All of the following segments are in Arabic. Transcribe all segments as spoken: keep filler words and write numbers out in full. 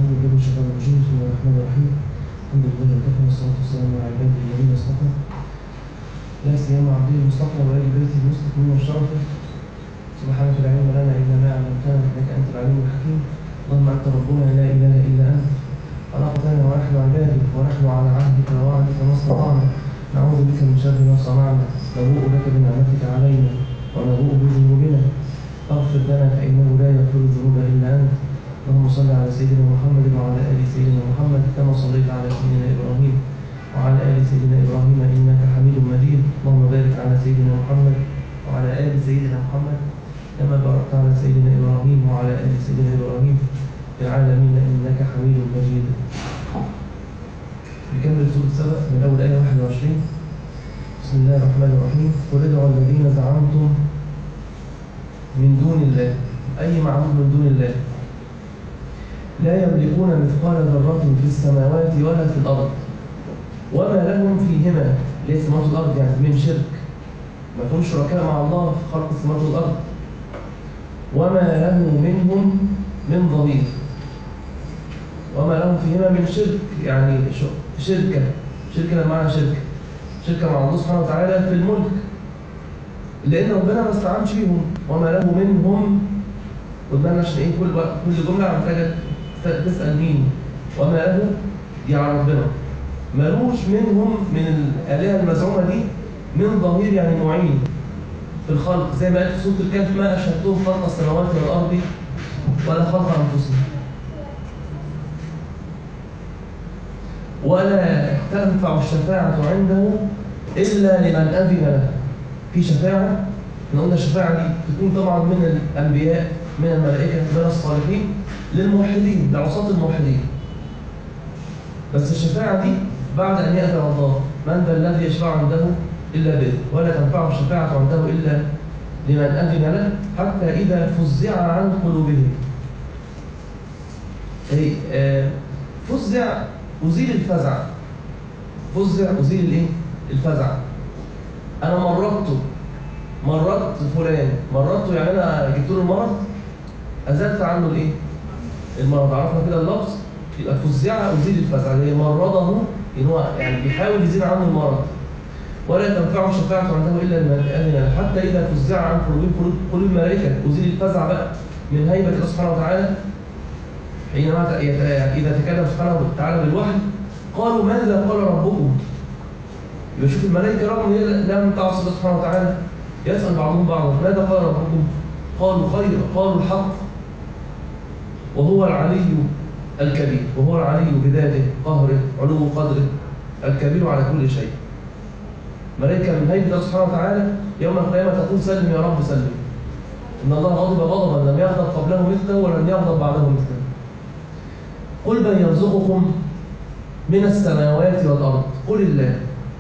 أعوذ بالله من الشيطان الرجيم. بسم الله الرحمن الرحيم. الحمد لله وكفى والصلاة والسلام على عباده الذين اصطفى لا سيما عبده المصطفى وآل بيته المستكملين والشرفة. سبحانك لا علم لنا إلا ما علمتنا إنك أنت العليم الحكيم. اللهم أنت ربنا لا إله إلا أنت خلقتنا ونحن عبادك ونحن على عهدك ووعدك ما استطعنا. نعوذ بك من شر ما صنعنا. نبوء لك بنعمتك علينا ونبوء بذنوبنا. اغفر لنا فإنه لا يغفر الذنوب إلا أنت. اللهم صل على سيدنا محمد وعلى آل سيدنا محمد كما صليت على سيدنا إبراهيم وعلى آل سيدنا إبراهيم إنك حميد مجيد. اللهم بارك على سيدنا محمد وعلى آل سيدنا محمد كما باركت على سيدنا إبراهيم وعلى آل سيدنا إبراهيم في العالمين إنك حميد مجيد. نكمل سورة سبأ من أول آية واحد وعشرين. بسم الله الرحمن الرحيم. قل ادعوا الذين زعمتم من دون الله، أي معبود من دون الله، لا يملكون مثقال ذرة في السماوات ولا في الأرض وما لهم فيهما، ليه السماوات والأرض يعني من شرك، ما فيهمش شركاء مع الله في خلق السماوات والأرض، وما له منهم من ظهير، وما لهم فيهما من شرك يعني شركة شركة معنى شركة شركة مع الله سبحانه وتعالى في الملك، لأن ربنا ما استعنش بيهم. وما له منهم، قلنا عشان إيه كل كل جملة محتاجة تسأل مين. وما له دي على ربنا، ملوش منهم من الآلهة المزعومة دي من ظهير يعني معين في الخلق، زي ما قال في سورة الكهف ما أشهدتهم خلق السماوات والأرض ولا خلق أنفسهم. ولا تنفع الشفاعة عنده إلا لمن أذن له. في شفاعة، احنا قلنا الشفاعة دي تكون طبعا من الأنبياء من الملائكة من الصالحين للموحدين لعصاة الموحدين، بس الشفاعة دي بعد أن يأذن الله. من ذا الذي يشفع عنده إلا به ولا تنفع الشفاعة عنده إلا لمن أذن له حتى إذا فزع عن قلوبهم. أي آه فزع أزيل الفزع، فزع أزيل الإيه؟ الفزع. أنا مرضته مرضت فلان مرضته يعني أنا جبت له المرض أزلت عنه الإيه؟ المرض. عرفنا كده اللفظ يبقى فزع أزيل الفزع، اللي مرضه إن هو يعني بيحاول يزيل عنه المرض. ولا تنفع الشفاعة عنده إلا لمن أذن له حتى إذا فزع عن قلوب قلوب الملائكة أزيل الفزع بقى من هيبة الله سبحانه وتعالى حينما إذا تكلم سبحانه وتعالى بالوحي قالوا ماذا قال ربكم. يبقى شوف الملائكة رغم لم تعصي الله سبحانه وتعالى يسأل بعضهم بعضا ماذا قال ربكم؟ قالوا خير، قالوا الحق وهو العلي الكبير، وهو العلي بذاته قهره علو قدره الكبير على كل شيء. ملائكة من هيبة الله سبحانه وتعالى يوم القيامة تقول سلم يا رب سلم، إن الله غضب غضبا لم يغضب قبله مثله ولن يغضب بعده مثله. قل من يرزقكم من السماوات والأرض قل الله.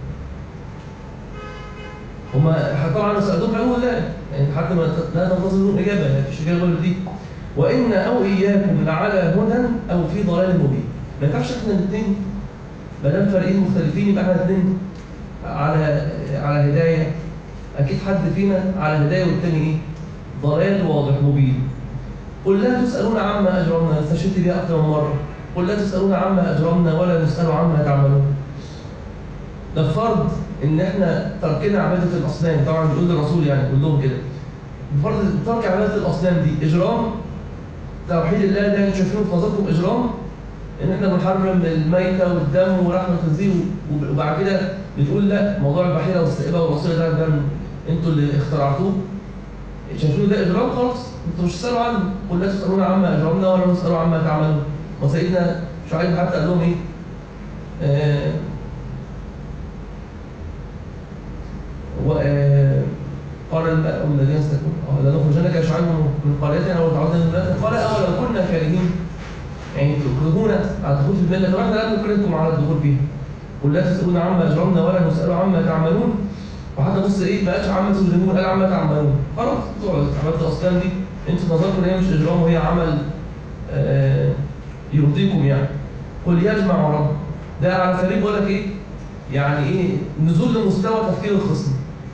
هما طبعا سألوهم فقالوا لا، يعني حتى ما لا تنتظر منهم إجابة، ما فيش إجابة غير دي. وإن أو إياكم لعلى هدى أو في ضلال مبين. ما ينفعش إحنا الاثنين ما دام فريقين مختلفين يبقى إحنا الاثنين على على هداية. أكيد حد فينا على هداية والتاني إيه؟ ضلال واضح مبين. قل لا تسألون عما أجرمنا، استشهدت بها أكثر من مرة. قل لا تسألون عما أجرمنا ولا نسأل عما تعملون. ده فرض إن إحنا تركنا عبادة الأصنام، طبعا بيقول للرسول يعني كلهم لهم كده. فرض ترك عبادة الأصنام دي إجرام. توحيد الله ده انتوا شايفينه في نظركم إجرام؟ إن إحنا بنحرم الميتة والدم ولحم الخنزير وبعد كده بتقول لا موضوع البحيرة والسائبة والوصية ده ده أنتوا اللي اخترعتوه. شايفينه ده إجرام خالص، أنتوا مش تسألوا عنه. قل لا تسألون عما أجرمنا ولا نسأل عما تعملون. وسيدنا شعيب حتى قال لهم إيه؟ آه قال الماء الذين استكبروا لنخرجنك يا شعيب من قريتنا او تعودنا من قال اولو كنا كارهين، يعني تكرهونا على الدخول في المله فاحنا لا نكرهكم على الدخول فيها. قل لا تسالون عما اجرمنا ولا نسال عما تعملون. وحتى بص ايه ما قالش عما تجرمون قال عما تعملون. خلاص عباده الاصنام دي انتوا نظركم ان هي مش اجرام وهي عمل آه يرضيكم يعني. قل يجمع رب ده على سبيل بقول لك ايه؟ يعني ايه؟ نزول لمستوى تفكير الخصم.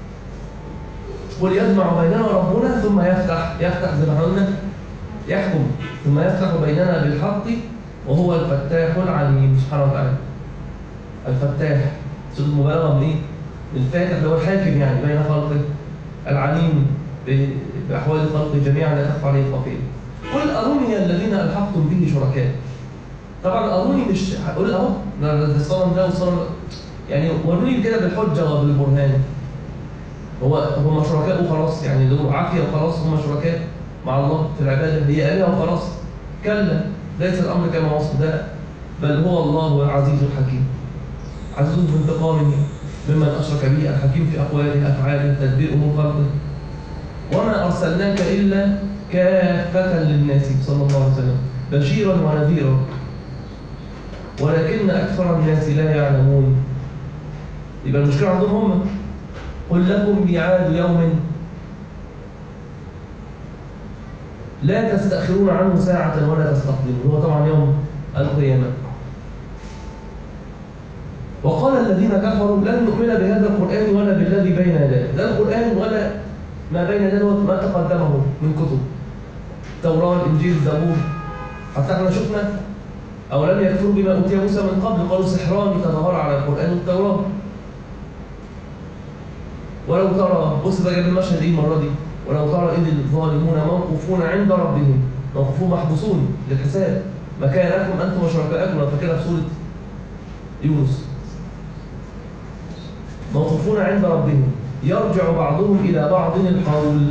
قل يجمع بيننا ربنا ثم يفتح يفتح زي ما قلنا يحكم ثم يفتح بيننا بالحق وهو الفتاح العليم سبحانه وتعالى. الفتاح صيغة مبالغة من إيه؟ الفاتح اللي هو الحاكم يعني بين خلقه، العليم بأحوال خلقه جميعا لا تخفى عليه خافية. قل أروني الذين ألحقتم به شركاء. طبعا أروني مش هقول أهو ده الصنم ده والصنم يعني وروني كده بالحجة وبالبرهان. هو هم شركاء وخلاص يعني له عافية وخلاص هم شركاء مع الله في العبادة هي آلهة وخلاص. كلا ليس الأمر كما وصف ده، بل هو الله العزيز الحكيم. عزيز في انتقامه ممن أشرك به، الحكيم في أقواله أفعاله تدبير أمور خلقه. وما أرسلناك إلا كافة للناس صلى الله عليه وسلم بشيرا ونذيرا ولكن أكثر الناس لا يعلمون. يبقى المشكلة عندهم هم. قل لكم ميعاد يوم لا تستأخرون عنه ساعة ولا تستقدمون، هو طبعا يوم القيامة. وقال الذين كفروا لن نؤمن بهذا القرآن ولا بالذي بين يديه، لا القرآن ولا ما بين يديه ما تقدمه من كتب التوراة الإنجيل الزبور. حتى احنا شفنا أو لم يكفروا بما أوتي موسى من قبل، قالوا سحران تظاهر على القرآن والتوراة. ولو ترى بص بقى جاب المشهد ايه المرة دي، ولو ترى إذ الظالمون موقوفون عند ربهم، موقوفون محبوسون للحساب مكانكم أنتم وشركائكم. لو فاكرها في سورة يونس، موقوفون عند ربهم يرجع بعضهم إلى بعض القول،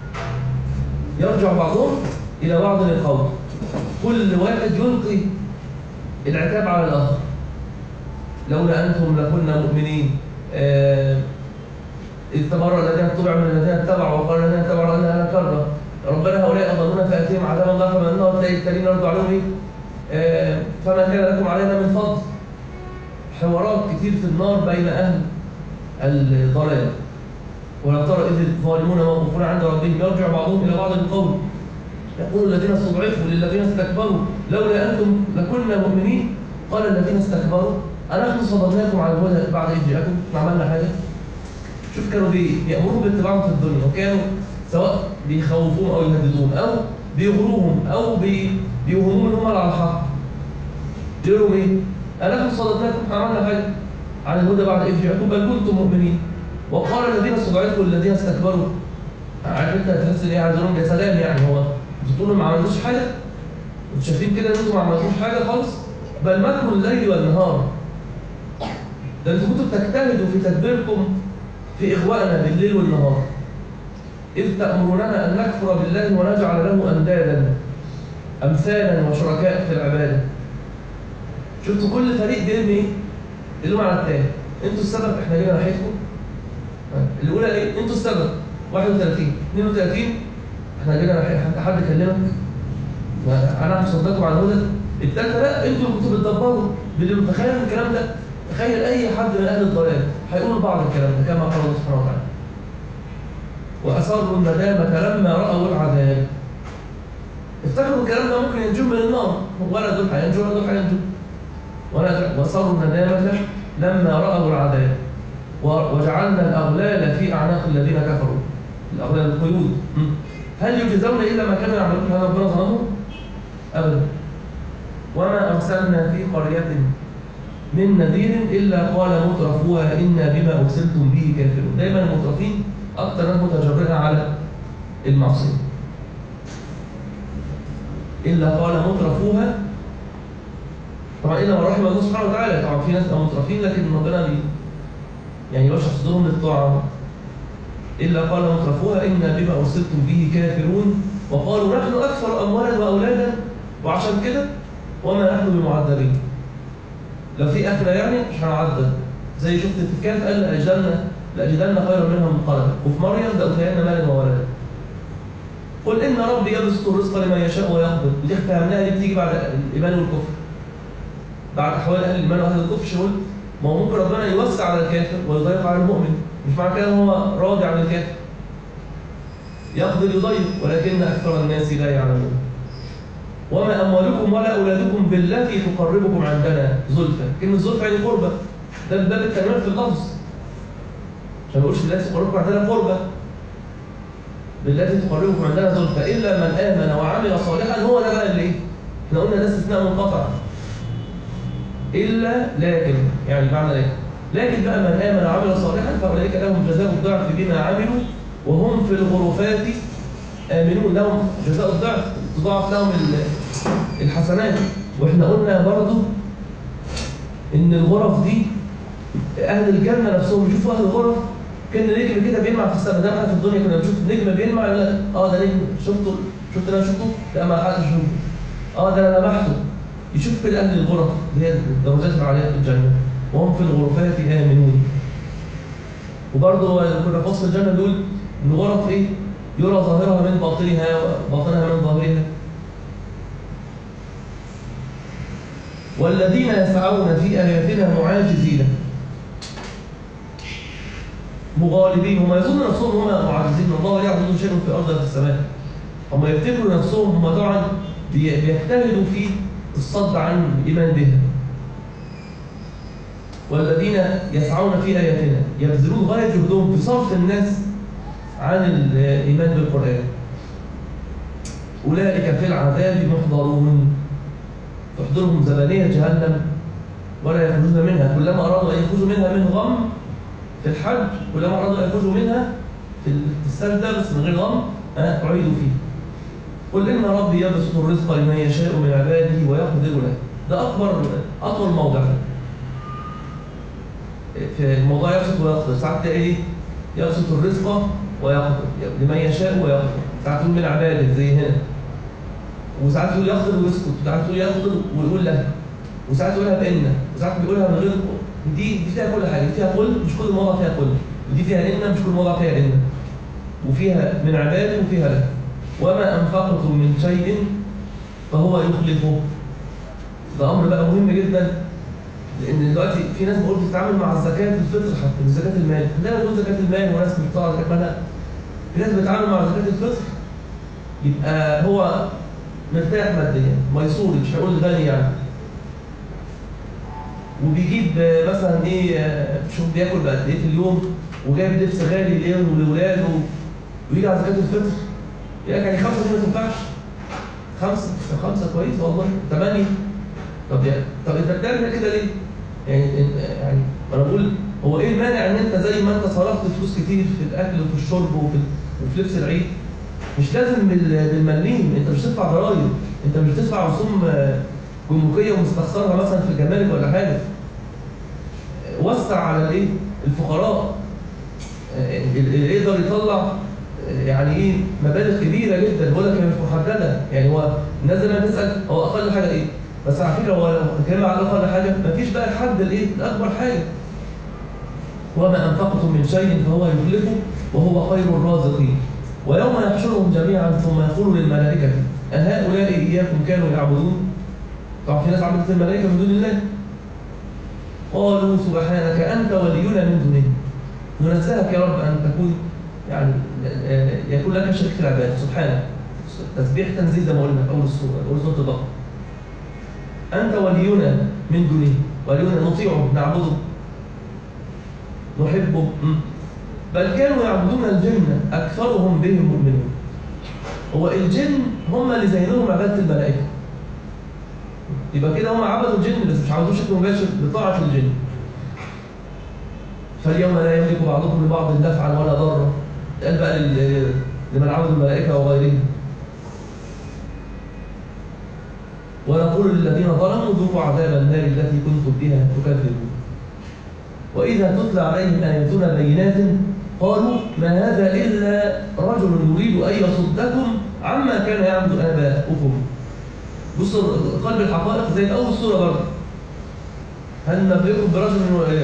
يرجع بعضهم إلى بعض القول، كل واحد يلقي العتاب على الآخر. لولا أنتم لكنا مؤمنين، آه إذ تبرأ الذين اتبعوا من الذين اتبعوا وقال الذين اتبعوا أنها لا كرة ربنا هؤلاء أضلونا فآتيهم عذابا ضعفا من النار تلاقي التانيين يردوا عليهم إيه؟ آه فما كان لكم علينا من فضل. حوارات كتير في النار بين أهل الضلال. ولو ترى إذ الظالمون موقوفون عند ربهم يرجع بعضهم إلى بعض القول يقول الذين استضعفوا للذين استكبروا لولا أنتم لكنا مؤمنين قال الذين استكبروا أنحن صددناكم على الهدى بعد إذ جاءكم ما عملنا حاجة. شوف كانوا بيأمروا باتباعهم في الدنيا، وكانوا سواء بيخوفوهم أو يهددوهم أو بيغروهم أو بيوهموهم إن هم على الحق. يقولوا إيه؟ أنحن صددناكم ما عملنا حاجة عن الهدى بعد إذ جاءكم بل كنتم مؤمنين. وقال الذين استضعفوا الذين استكبروا، عارف انت هتحس ان ايه عايز لهم يا سلام يعني هو انتوا تقولوا ما عملتوش حاجه؟ انتوا شايفين كده ان انتوا ما عملتوش حاجه خالص؟ بل مكروا الليل والنهار. ده انتوا كنتوا بتجتهدوا في تدبيركم في اغوائنا بالليل والنهار. اذ تأمروننا ان نكفر بالله ونجعل له اندادا امثالا وشركاء في العباده. شفتوا كل فريق بيرمي ايه؟ يلوم على التاني. انتوا السبب احنا جينا ناحيتكم. الاولى ايه؟ انتوا السبب. واحد وثلاثين اثنين وثلاثين احنا جينا ناحيتكم. حد كلمك؟ انا هصدقكم على الهدى. الثالثه لا انتوا اللي كنتوا بتدبروا باللي متخيل الكلام ده. تخيل اي حد من اهل الضلال هيقول بعض الكلام ده كما قال الله سبحانه وتعالى. واسروا الندامه لما راوا العذاب. افتكروا الكلام ده ممكن ينجوا من النار، ولا دول هينجوا ولا دول هينجوا. ولا واسروا الندامه لما راوا العذاب وجعلنا الاغلال في اعناق الذين كفروا. الاغلال القيود. هل يجزون الا ما كانوا يعملون؟ هذا ربنا ظلمهم؟ ابدا. وما ارسلنا في قريه من نذير الا قال مترفوها انا بما ارسلتم به كافرون. دايما المترفين اكثر ناس متجرئه على المعصيه. الا قال مترفوها، طبعا الا من رحم الله سبحانه وتعالى. طبعا في ناس مترفين لكن ربنا بي يعني يشرح صدورهم للطاعه. الا قال مترفوها انا بما ارسلتم به كافرون وقالوا نحن اكثر اموالا واولادا وعشان كده وما نحن بمعذبين. لو في اخره يعني مش هنعذب. زي شفت في الكهف قال لاجدلنا لاجدلنا خيرا منها منقلبا، وفي مريم لاوتينا مالا وولدا. قل ان ربي يبسط الرزق لمن يشاء ويقدر. دي فهمناها، دي بتيجي بعد الايمان والكفر. بعد احوال اهل الايمان واهل الكفر شغل. ما هو ممكن ربنا يوسع على الكافر ويضيق على المؤمن، مش معنى كده هو راضي عن الكافر. يقدر يضيق ولكن اكثر الناس لا يعلمون. وما اموالكم ولا اولادكم بالتي تقربكم عندنا زلفى. كلمه زلفى يعني قربه. ده الباب التنوير في اللفظ. عشان ما نقولش بالتي تقربكم عندنا قربه. بالتي تقربكم عندنا زلفى الا من امن وعمل صالحا. هو ده بقى اللي ايه؟ احنا قلنا ده استثناء منقطع. إلا لكن، يعني معنى إيه؟ لكن بقى من آمن وعمل صالحا فأولئك لهم جزاء الضعف بما عملوا وهم في الغرفات آمنون، لهم جزاء الضعف، تضاعف لهم الحسنات. وإحنا قلنا برضو إن الغرف دي أهل الجنة نفسهم يشوفوا أهل الغرف كان نجم كده بيلمع في السماء. ده في الدنيا كنا بنشوف نجم بيلمع، لا اه ده نجم، شفته شفت انا شفته؟ لا ما حدش شفته. اه ده انا لمحته. يشوف كده اهل الغرف اللي هي الدرجات العاليه في الجنه وهم في الغرفات امنون. وبرضه كنا في وصف الجنه بيقول ان الغرف ايه؟ يرى ظاهرها من باطنها وباطنها من ظاهرها. والذين يسعون في اياتنا معاجزين مغالبين، هم يظنوا نفسهم هم معاجزين، الله لا يعبدون شيء في الارض ولا في السماء. هم يفتكروا نفسهم هم طبعا بيجتهدوا في الصد عن الايمان بها. والذين يسعون في اياتنا يبذلون غايه جهدهم في صرف الناس عن الايمان بالقران. اولئك في العذاب محضرون، تحضرهم زبانيه جهنم ولا يخرجون منها، كلما ارادوا ان يخرجوا منها من غم في الحج، كلما ارادوا ان يخرجوا منها في السجده بس من غير غم اعيدوا فيه. قل ان ربي يبسط الرزق لمن يشاء من عباده ويقدر له. ده اكبر اطول موضع في الموضوع، يبسط ويقدر. ساعات تلاقي ايه؟ يبسط الرزق ويقدر لمن يشاء ويقدر، ساعات يقول من عباده زي هنا، وساعات يقول يقدر ويسكت، وساعات يقول يقدر ويقول له، وساعات يقولها بإن، وساعات بيقولها من غير. دي دي فيها كل حاجه، فيها كل، مش كل موضع فيها كل، ودي فيها إن، مش كل موضع فيها إن، وفيها من عباده وفيها له. وما أنفقتم من شيء فهو يخلفه. ده أمر بقى مهم جدا، لأن دلوقتي في ناس بقول بتتعامل مع الزكاة الفطر حتى مش زكاة المال، عندنا بنقول زكاة المال وناس مش بتطلع زكاة مالها. في ناس بتتعامل مع زكاة الفطر يبقى هو مرتاح ماديا، ميسور، مش هقول غني يعني، وبيجيب مثلا ايه، شوف بياكل بقد ايه في اليوم، وجايب لبس غالي ليه ولاولاده، ويجي على زكاة الفطر يقول لك يعني خمسة دي ما تنفعش. خمسة خمسة كويس والله، ثمانية. طب يعني طب انت بتعمل كده ليه؟ يعني يعني انا بقول هو ايه المانع ان انت زي ما انت صرفت فلوس كتير في الاكل وفي الشرب وفي وفي لبس العيد، مش لازم بالمليم، انت مش تدفع ضرايب، انت مش تدفع رسوم جمركيه ومستخسرها مثلا في الجمارك ولا حاجه. وسع على الايه؟ الفقراء. اللي يقدر يطلع يعني ايه مبالغ كبيره جدا، بقول لك هي مش محدده، يعني هو الناس لما تسال هو اقل حاجه ايه؟ بس على فكره هو لو اتكلم على اقل حاجه مفيش بقى الحد الايه؟ الاكبر حاجه. وما انفقتم من شيء فهو يخلفه وهو خير الرازقين. ويوم يحشرهم جميعا ثم يقول للملائكه أهؤلاء إياكم كانوا يعبدون؟ طبعا في ناس عبدت الملائكه من دون الله. قالوا سبحانك أنت ولينا من دونهم. ننزهك يا رب أن تكون يعني يكون لك شريك في العباد، سبحانك. تسبيح تنزيل زي ما قلنا في أول السورة، أول سورة البقرة. أنت ولينا من دونه، ولينا نطيعه نعبده نحبه. بل كانوا يعبدون الجن أكثرهم بهم مؤمنون. هو الجن هم اللي زينهم عبادة الملائكة. يبقى كده هم عبدوا الجن بس مش عبدوه بشكل مباشر بطاعة الجن. فاليوم لا يملك بعضكم لبعض نفعا ولا ضرا. قال بقى لمن عبد الملائكة وغيرهم. ونقول للذين ظلموا ذوقوا عذاب النار التي كنتم بها تكذبون. وإذا تتلى عليهم آياتنا بينات قالوا ما هذا إلا رجل يريد أن يصدكم عما كان يعبد آباؤكم. بصوا قلب الحقائق زي أول سورة برضه. هل نبئكم برجل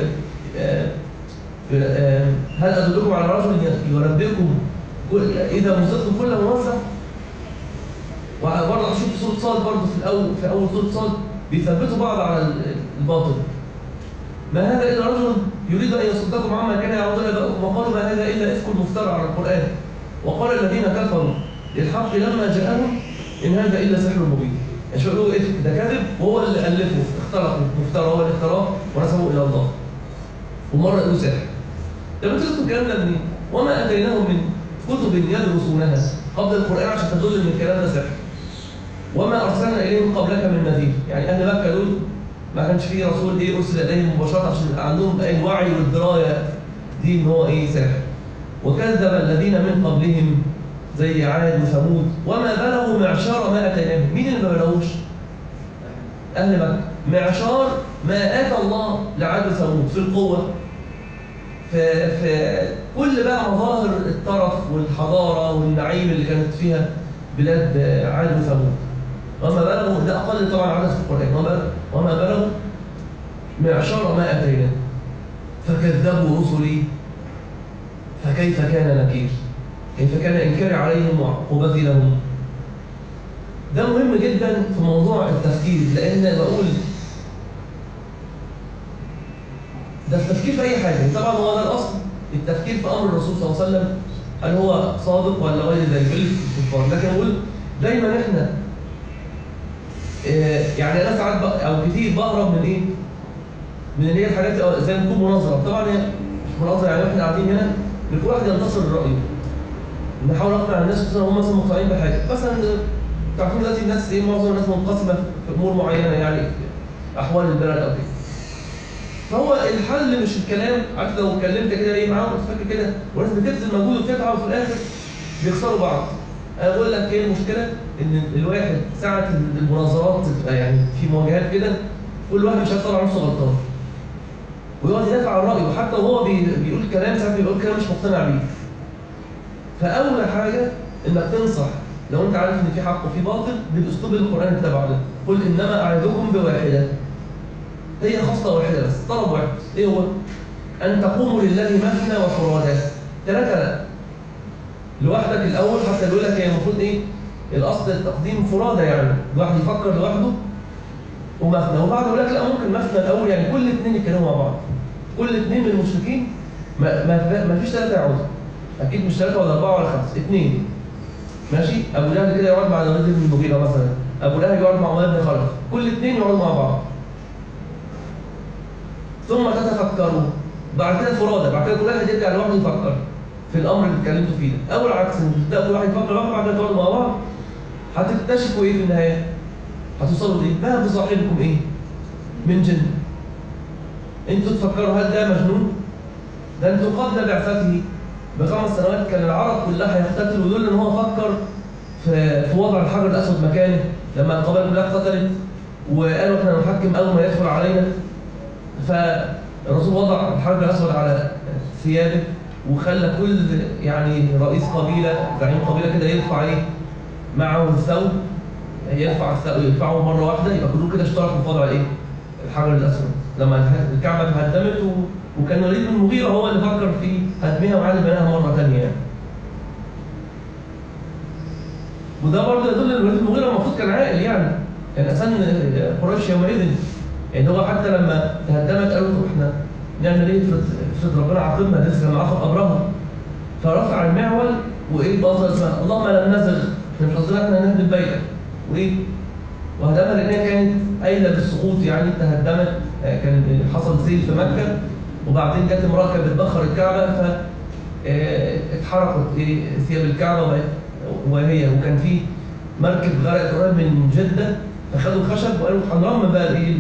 هل أدلكم على رجل ينبئكم إذا مزقتم كل موزع؟ وبرضه هنشوف سورة صاد برضه في الأول في أول سورة صاد بيثبتوا بعض على الباطل. ما هذا إلا رجل يريد أن يصدكم عما كان يعبدون آباؤكم وقالوا ما هذا إلا إفك مفترى على القرآن وقال الذين كفروا للحق لما جاءهم إن هذا إلا سحر مبين. يعني شو يقولوا إفك ده كذب وهو اللي ألفه اخترقه مفترى هو اللي اختراه ونسبه إلى الله. ومرة يقولوا سحر. طب انتوا جبتوا الكلام ده منين؟ وما أتيناهم من كتب يدرسونها قبل القرآن عشان تدل إن الكلام ده سحر. وما أرسلنا إليهم قبلك من نذير. يعني أهل مكة دول ما كانش فيه رسول ايه ارسل اليهم مباشره عشان عندهم اي الوعي والدرايه دي ان هو ايه ساحر. وكذب الذين من قبلهم زي عاد وثمود وما بلغوا معشار ما اتيناهم. مين اللي ما بلغوش؟ اهل مكه. معشار ما اتى الله لعاد وثمود في القوه، في في كل بقى مظاهر الترف والحضاره والنعيم اللي كانت فيها بلاد عاد وثمود. وما بلغوا، ده اقل طبعا عدد في القران، وما وما بلغوا معشار ما اتينا فكذبوا رسلي فكيف كان نكير، كيف كان انكاري عليهم وعقوبتي لهم. ده مهم جدا في موضوع التفكير، لان بقول ده التفكير في اي حاجه. طبعا هو ده الاصل، التفكير في امر الرسول صلى الله عليه وسلم هل هو صادق ولا غير ذلك الكفار. لكن اقول دايما احنا يعني انا ساعات او كتير بهرب من ايه؟ من اللي هي الحاجات زي ما تكون مناظره. طبعا هي مش مناظره، يعني احنا قاعدين هنا كل واحد ينتصر لرايه، نحاول نقنع الناس مثلا هم مثلا مقتنعين بحاجه. مثلا تعرفون دلوقتي الناس ايه، معظم الناس منقسمه في امور معينه، يعني احوال البلد او كده. فهو الحل مش الكلام. عارف لو اتكلمت كده ايه معاهم فاكر كده والناس بتبذل مجهود وبتتعب وفي الاخر بيخسروا بعض. انا بقول لك ايه المشكله؟ ان الواحد ساعه المناظرات تبقى يعني في مواجهات كده كل واحد مش عارف يطلع نفسه غلطان ويقعد يدافع عن رايه، وحتى وهو بيقول كلام ساعات بيقول كلام مش مقتنع بيه. فاول حاجه انك تنصح لو انت عارف ان في حق وفي باطل بالاسلوب اللي القران اتبعه ده. قل انما اعظكم بواحده، هي خصله واحده بس، طلب واحد، ايه هو؟ ان تقوموا لله مثنى وفرادى. ثلاثه لا، لوحدك الاول. حتى بيقول لك هي المفروض ايه؟ الاصل التقديم فرادى، يعني الواحد يفكر لوحده ومثنى، وبعد يقول لك لا ممكن مثنى الاول، يعني كل اثنين يتكلموا مع بعض. كل اثنين من المشركين ما, ما, ما فيش ثلاثه يقعدوا، اكيد مش ثلاثه ولا اربعه ولا خمسه، اثنين ماشي. ابو جهل كده يقعد مع الوليد بن المغيرة مثلا، ابو لهب يقعد مع عمر بن خلف، كل اثنين يقعدوا مع بعض. ثم تتفكروا بعد كده فرادى، بعد كده كل واحد يرجع لوحده يفكر في الامر اللي اتكلمتوا فيه ده. او العكس، تبداوا كل واحد يفكر لوحده بعد كده تقعدوا مع بعض، هتكتشفوا ايه في النهايه؟ هتوصلوا لايه؟ ما بصاحبكم ايه؟ من جن. انتوا تفكروا هل ده مجنون؟ ده انتوا قبل بعثته بخمس سنوات كان العرب كلها هيقتتلوا، ويقول ان هو فكر في في وضع الحجر الاسود مكانه لما القبائل كلها قتلت، وقالوا احنا نحكم اول ما يدخل علينا. فالرسول وضع الحجر الاسود على ثيابه وخلى كل يعني رئيس قبيله زعيم قبيله كده يرفع ايه معه الثوب، يرفع الثوب يرفعه مره واحده، يبقى كلهم كده اشتركوا في وضع ايه الحجر الاسود. لما الكعبه اتهدمت و... وكان الوليد بن المغيرة هو اللي فكر في هدمها وعاد بناها مره ثانيه يعني. وده برضه يدل ان الوليد بن المغيرة المفروض كان عاقل، يعني كان اسن قريش يومئذ. يعني هو حتى لما تهدمت قالوا احنا نعمل ايه؟ افرض ربنا عاقبنا لسه لما عاقب ابراهيم. فرفع المعول وايه بأصل اسمها اللهم لم نزغ، احنا مش قصدنا احنا نهدم بيتك وايه؟ وهدمها لانها كانت قايله بالسقوط، يعني تهدمت، كان حصل سيل في مكه وبعدين جت امراه كانت بتبخر الكعبه ف اتحرقت ايه ثياب الكعبه وهي، وكان في مركب غرقت قريب من جده فخدوا الخشب وقالوا هنرمم بقى ايه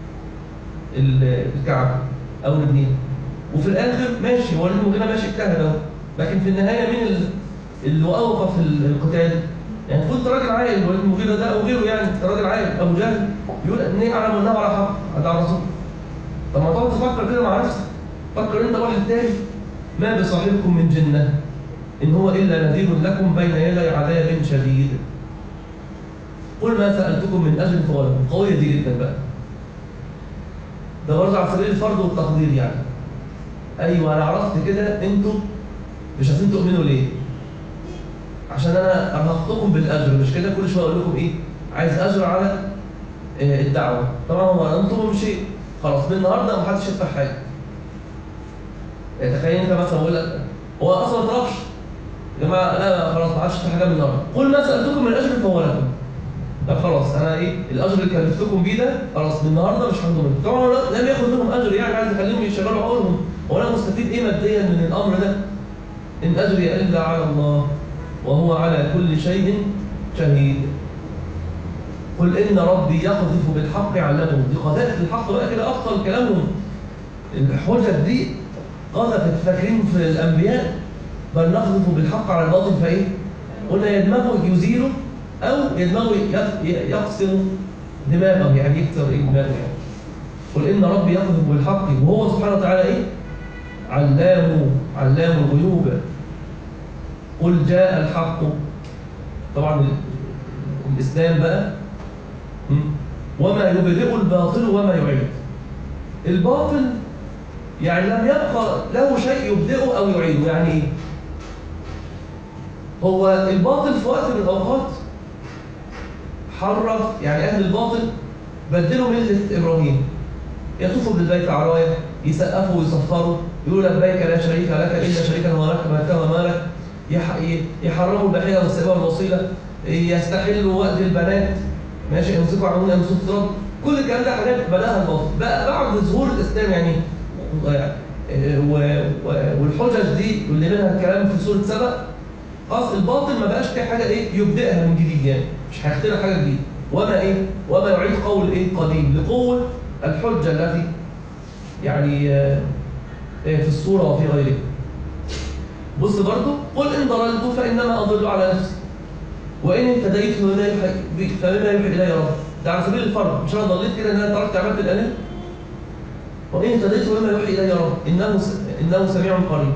الكعبه او نبنيها. وفي الاخر ماشي هو المغيرة ماشي اجتهد اهو، لكن في النهايه مين اللي اوقف القتال؟ يعني المفروض راجل عاقل، الوليد بن المغيرة ده او غيره، يعني راجل عاقل. ابو جهل يقول اني اعلم انه على حق على الرسول. طب ما تقعد تفكر كده مع نفسك، فكر انت واحد تاني. ما بصاحبكم من جنه ان هو الا نذير لكم بين يدي عذاب شديد. قل ما سالتكم من اجر فهو قويه دي جدا بقى. ده برضه على سبيل الفرض والتقدير يعني. ايوه انا عرفت كده انتوا مش عايزين تؤمنوا ليه؟ عشان انا ارهقتكم بالاجر، مش كده كل شويه اقول لكم ايه؟ عايز اجر على الدعوه. طبعا هو انتم مش شيء، خلاص من النهارده ما حدش يدفع حاجه. يعني تخيل انت مثلا بقول لك هو اصلا ما طلبش يا جماعه، لا خلاص ما حدش يدفع حاجه من النهارده. قل ما سالتكم من اجر فهو لكم. طب خلاص انا ايه الاجر اللي كلفتكم بيه ده خلاص من النهارده مش هاخده منكم. طبعا لم ياخد منهم اجر، يعني عايز يخليهم يشغلوا عقولهم. هو انا مستفيد ايه ماديا من الامر ده؟ ان اجري الا على الله وهو على كل شيء شهيد. قل إن ربي يقذف بالحق علمه. دي قذائف الحق بقى كده، أبطل كلامهم. الحجج دي قذفت، فاكرين في الأنبياء بل نقذف بالحق على الباطل فإيه؟ قلنا يدمغه يزيله أو يدمغه يقسم دماغه، يعني يكسر إيه دماغه يعني. قل إن ربي يقذف بالحق، وهو سبحانه وتعالى إيه؟ علام علام الغيوب. قل جاء الحق. طبعا الإسلام بقى وما يبدئ الباطل وما يعيد. الباطل يعني لم يبقى له شيء يبدئه أو يعيده. يعني إيه؟ هو الباطل في وقت من الأوقات حرف، يعني أهل الباطل بدلوا ملة إبراهيم، يطوفوا بالبيت عرايا، يسقفوا ويصفروا، يقولوا لبيك لا شريك لك إلا شريكا هو لك ملكه ومالك، يحرموا البحيرة والسيبة والوصيلة، يستحلوا وقت البنات، ماشي، يمسكوا عمون يمسكوا التراب. كل الكلام ده حاجات بداها الباطل. بقى بعد ظهور الإسلام يعني والحجج دي واللي منها الكلام في سورة سبأ، خلاص الباطل ما بقاش في حاجة إيه يبدأها من جديد، يعني مش هيخترع حاجة جديدة. وما إيه وما يعيد قول إيه قديم لقوة الحجة التي يعني في السورة وفي غيرها. بص برضو قل إن ضللت فإنما أضل على نفسي وإن اهتديت فبما يوحي إلي ربي. ده على سبيل الفرض، مش أنا ضليت كده إن أنا تركت عبادة الآلهة. وإن اهتديت فبما يوحي إلي ربي إنه إنه سميع قريب.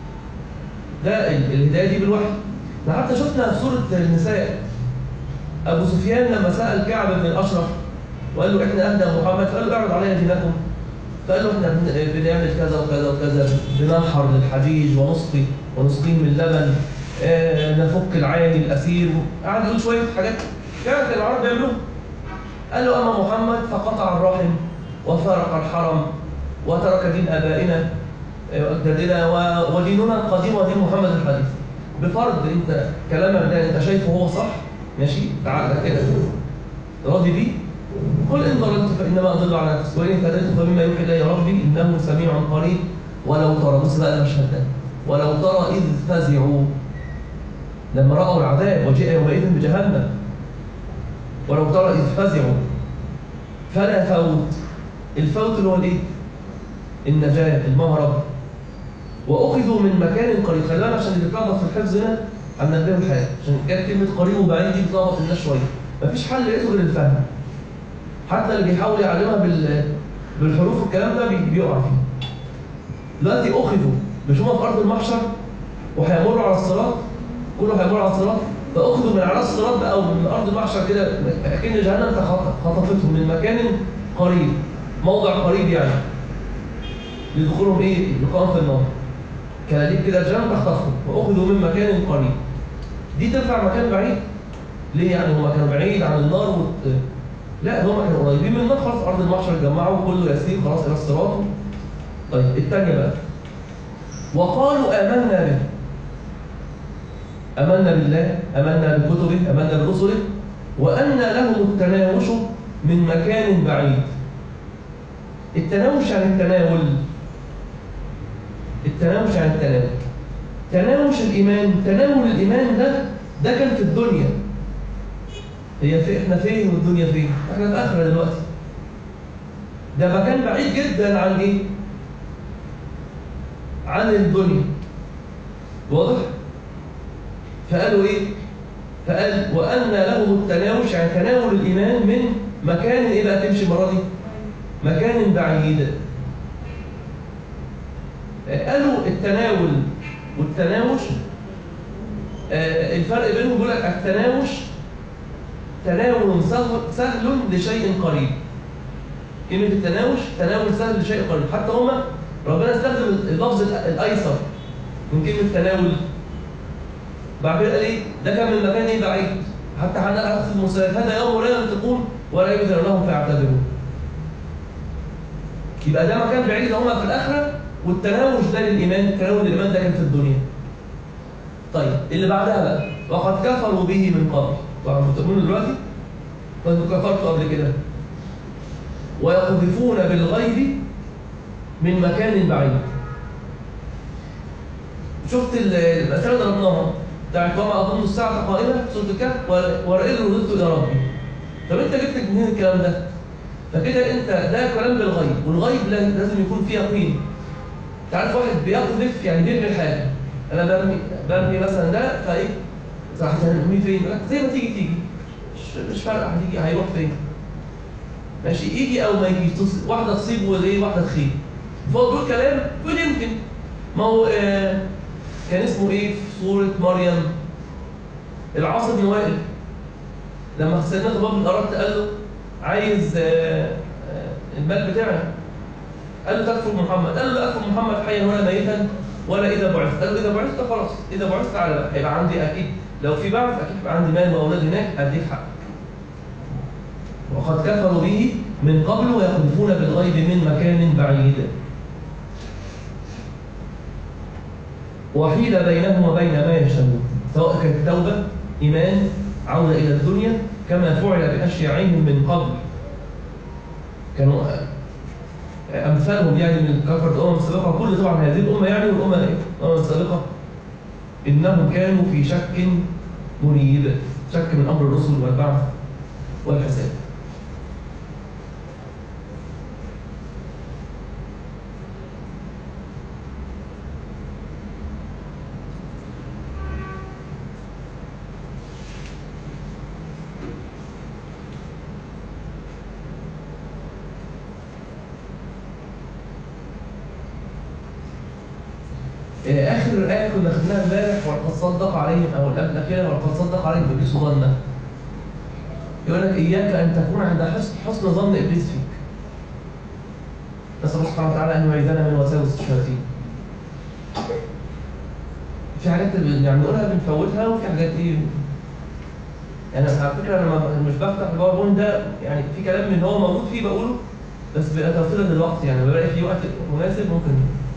ده الهداية دي بالوحي. احنا حتى شفنا في سورة النساء أبو سفيان لما سأل كعب بن الأشرف وقال له إحنا أهدى محمد، فقال له اعرض علينا دينكم. فقال له إحنا بنعمل كذا وكذا وكذا، بننحر للحجيج ونسقي ونسقيه من لبن، آه نفك العين الأسير. قعد يقول شوية حاجات كانت العرب بيعملوها. قال له أما محمد فقطع الرحم وفارق الحرم وترك دين آبائنا أجدادنا وديننا القديم ودين محمد الحديث. بفرض أنت كلامك ده أنت شايفه هو صح، ماشي، تعالى كده راضي بيه. قل إن ضللت فإنما أضل على نفسي وإن اهتديت فمما يوحي إلي ربي إنه سميع قريب. ولو ترى، بص بقى المشهد ده، ولو ترى إذ فزعوا لما رأوا العذاب وجاء يومئذ بجهنم. ولو ترى إذ فزعوا فلا فوت. الفوت اللي هو الإيه؟ النجاة، المهرب. وأخذوا من مكان قريب. خلي بالك عشان اللي بيتلخبط في الحفظ هنا هننبهوا الحاجة، عشان جت كلمة قريب وبعيد دي بتلخبط الناس شوية. مفيش حل لقيته غير الفهم. حتى اللي بيحاول يعلمها بال بالحروف والكلام ده بيقع فيه. دلوقتي أخذوا، مش هما في أرض المحشر وهيمروا على الصراط، كله هيمر على الصراط، فأخذوا من على الصراط بقى ومن أرض المحشر كده أكن جهنم خطفتهم من مكان قريب، موضع قريب يعني لدخولهم إيه؟ لقاء في النار. كلاليب كده الجهنم تخطفهم وأخذوا من مكان قريب. دي تنفع مكان بعيد؟ ليه يعني هما كانوا بعيد عن النار وت... لا هما كانوا قريبين من النار، خلاص أرض المحشر اتجمعوا كله يسير خلاص إلى الصراط. طيب الثانية بقى، وقالوا آمنا به. آمنا بالله، آمنا بكتبه، آمنا برسله، وأن لهم التناوش من مكان بعيد. التناوش عن التناول، التناوش عن التناول، تناوش الإيمان، تناول الإيمان ده ده كان في الدنيا. هي في احنا فين والدنيا فين؟ احنا في آخرة دلوقتي. ده مكان بعيد جدا عن ايه؟ عن الدنيا. واضح؟ فقالوا ايه؟ فقال وأن لهم التناوش، يعني تناول الإيمان من مكان ايه بقى تمشي المرة دي؟ مكان بعيد. قالوا التناول والتناوش الفرق بينهم، بيقول لك التناوش تناول سهل لشيء قريب. كلمة التناوش تناول سهل لشيء قريب. حتى هما ربنا استخدم اللفظ الأيسر من كلمة تناول. بعد كده قال ايه؟ ده كان من مكان ايه بعيد. حتى هنلاقي في المرسلات هذا يوم لا ينطقون ولا يؤذن لهم فيعتذرون. يبقى ده مكان بعيد هما في الآخرة، والتناوش ده للإيمان، التناول للإيمان ده كان في الدنيا. طيب اللي بعدها بقى، وقد كفروا به من قبل. طبعا بتؤمنوا دلوقتي؟ كنتوا كفرتوا قبل كده. ويقذفون بالغيب من مكان بعيد. شفت المسألة ضربناها بتاعت وما أظن الساعة قائمة في سورة الكهف ولئن رددت إلى ربي. طب انت جبت منين الكلام ده؟ فكده انت ده كلام بالغيب، والغيب لازم يكون فيه يقين. انت عارف واحد بيقذف يعني بيرمي الحاجه، انا برمي برمي مثلا ده فايه؟ صح هنرميه فين؟ زي ما تيجي تيجي مش مش فارقه هتيجي هيروح فين؟ ماشي يجي او ما يجيش، واحده تصيب وايه واحده تخيب. فهو بيقول كلام بيقول يمكن ما هو آه كان اسمه ايه في سوره مريم؟ العاص بن وائل لما سيدنا خباب بن الارت قال له عايز آه آه المال بتاعي، قال له تكفر محمد، قال له لا اكفر محمد حيا ولا ميتا ولا اذا بعثت، قال له اذا بعثت خلاص، اذا بعثت على هيبقى عندي اكيد لو في بعث اكيد هيبقى عندي مال واولاد هناك اديك حقك. وقد كفروا به من قبل ويقذفون بالغيب من مكان بعيد. وحيل بينهم وبين ما يشتهون، سواء كانت توبه، ايمان، عوده الى الدنيا، كما فعل باشياعهم من قبل. كانوا امثالهم يعني من كفره الامم السابقه، كل طبعا هذه الامه يعني والامه ايه؟ الامم السابقه انهم كانوا في شك مريب، شك من امر الرسل والبعث والحساب. آخر آية كنا خدناها امبارح، ولقد صدق عليهم أو الأخيرة ولقد صدق عليهم إبليس ظنه. يقول لك إياك أن تكون عند حسن حسن ظن إبليس فيك. نسأل الله سبحانه وتعالى أن يعيذنا من وساوس الشياطين. في حاجات يعني بنقولها بنفوتها، وفي حاجات إيه يعني على فكرة أنا مش بفتح الباوربوينت ده يعني في كلام من هو موجود فيه بقوله، بس بيبقى توفيرا للوقت يعني بلاقي في وقت مناسب ممكن.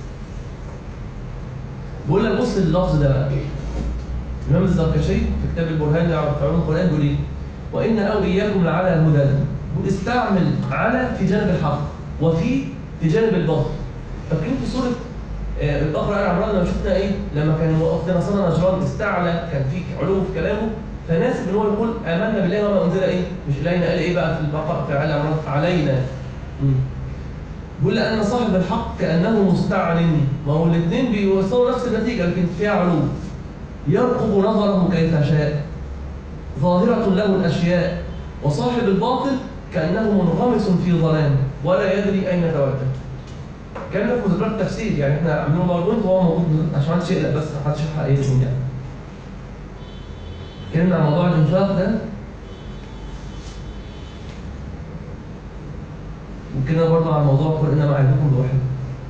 بقول لك بص اللفظ ده بقى. الإمام الزركشي في كتاب البرهان في علوم القرآن بيقول إيه؟ وإن أو إياكم لعلى هدى. استعمل على في جانب الحق وفي في جانب الباطل. فاكرين في سورة آه البقرة آل عمران لما شفنا إيه؟ لما كان وقت نصارى نجران استعلى كان في علو في كلامه، فناسب إن هو يقول آمنا بالله وما أنزل إيه؟ مش إلينا، قال إيه بقى في البقرة في آل عمران؟ علينا. بيقول لأن صاحب الحق كأنه مستعلن، ما هو الاثنين بيوصلوا نفس النتيجة لكن فيها علو. يرقب نظره كيف شاء، ظاهرة له الأشياء، وصاحب الباطل كأنه منغمس في ظلام ولا يدري أين توجه. كان في مذكرات تفسير يعني احنا عاملينه باوربوينت وهو موجود عشان محدش يقلق، بس محدش يلحق يفهم يعني. اتكلمنا عن موضوع الإنفاق ده، وكده برضه عن موضوع قل إنما أعظكم بواحد.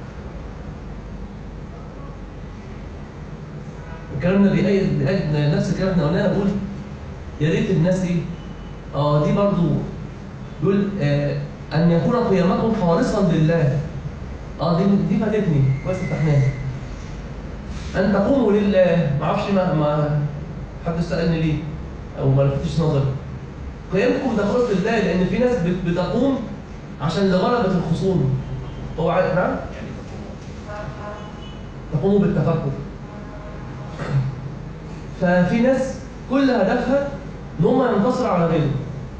وكلامنا بأيد بأيد نفس الكلام احنا قلناه، بقول يا ريت الناس ايه؟ اه دي برضه بيقول آه أن يكون قيامكم خالصا لله. اه دي دي فاتتني كويس فتحناها. أن تقوموا لله، ما اعرفش ما ما حد سألني ليه أو ما لفتش نظري. قيامكم ده خالص لله، لأن في ناس بتقوم عشان لغلبة الخصوم. هو عارف نعم؟ تقوموا بالتفكر. ففي ناس كل هدفها ان هم ينتصر على غيره.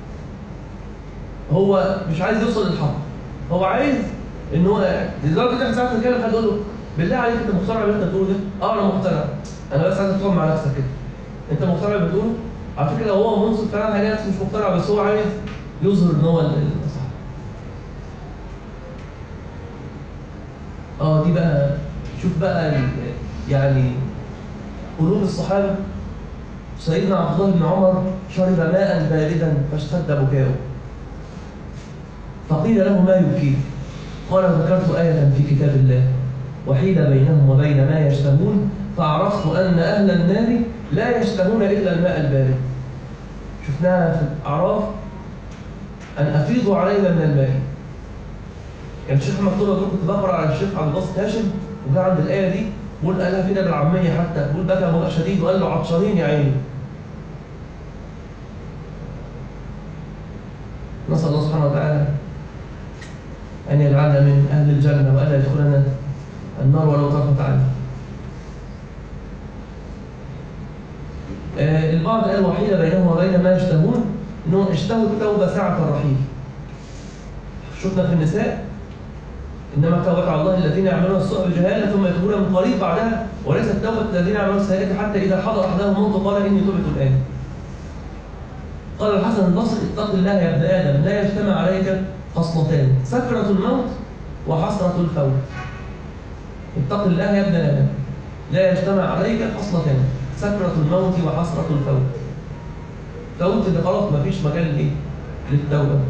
هو مش عايز يوصل للحق، هو عايز ان هو لدرجه ان احنا ساعات نتكلم حد يقول له بالله عليك انت مقتنع باللي انت بتقوله ده؟ اه انا مقتنع. انا بس عايزك تقعد مع نفسك كده. انت مقتنع باللي بتقوله؟ على فكره لو هو منصف فعلا هيلاقي نفسه مش مقتنع، بس هو عايز يظهر ان هو الصح. اه دي بقى شوف بقى يعني قلوب الصحابه. سيدنا عبد الله بن عمر شرب ماء باردا فاشتد بكاؤه، فقيل له ما يبكيك؟ قال ذكرت آية في كتاب الله وحيل بينهم وبين ما يشتهون فعرفت أن أهل النار لا يشتهون إلا الماء البارد. شفناها في الأعراف أن أفيضوا علينا من الماء. كان الشيخ مكتوب كنت بقرأ على الشيخ عبد الباسط هاشم وجاء عند الآية دي بقول قالها فينا بالعامية حتى، بقول بكى بكى شديد وقال له عطشانين يا عيني. نسأل الله سبحانه وتعالى أن يجعلنا من أهل الجنة وألا يدخلنا النار ولو طرفة عين. آه البعض قال وحيل بينهم وبين ما يشتهون انهم اشتهوا التوبه ساعه الرحيل. شفنا في النساء انما توبه على الله الذين يعملون السوء بجهاله ثم يتوبون من قريب بعدها، وليست توبه الذين يعملون السيئات حتى اذا حضر احدهم الموت قال اني تبت الان. قال الحسن البصري اتق الله يا ابن ادم لا يجتمع عليك خصلتان سكره الموت وحسره الفوت. اتق الله يا ابن ادم لا يجتمع عليك خصلتان سكره الموت وحسره الفوت. فوت اللي خلاص مفيش مجال ايه للتوبه.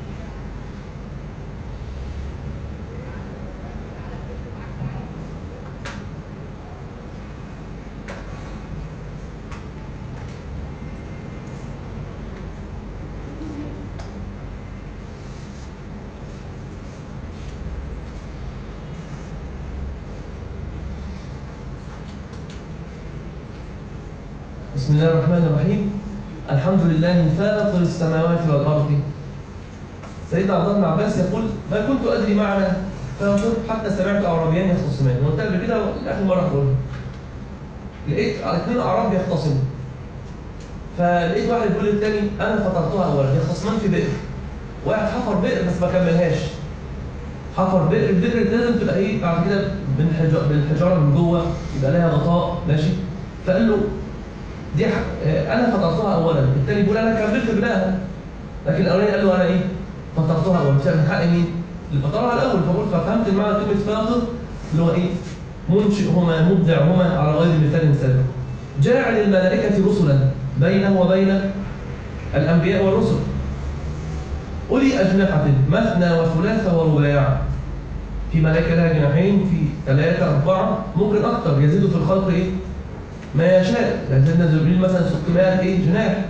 بسم الله الرحمن الرحيم. الحمد لله فاطر السماوات والارض. سيدنا عبد الله بن عباس يقول ما كنت ادري معنى فاطر حتى سمعت اعرابيان يختصمان. وقلت قبل كده اخر مره اقولها. لقيت اثنين اعراب يختصموا. فلقيت واحد بيقول للتاني انا فطرتها اولا، يختصمان في بئر. واحد حفر بئر بس ما كملهاش. حفر بئر، البئر لازم تبقى ايه بعد كده بالحجاره من جوه يبقى لها غطاء ماشي. فقال له دي انا فطرتها اولا، الثاني بيقول انا كملت بناها، لكن الاولاني قال له انا ايه فطرتها اولا. من حق مين؟ اللي فطرها الاول. فقول ففهمت المعنى كلمه فاطر اللي هو ايه؟ منشئهما مبدعهما على غير مثال سابق. جاعل الملائكه رسلا بينه وبين الانبياء والرسل. اولي اجنحه مثنى وثلاث ورباع. في ملائكه لها جناحين، في ثلاثه اربعه، ممكن اكثر، يزيد في الخلق ايه؟ ما يشاء. يعني سيدنا جبريل مثلا ستمائة ايه جناح.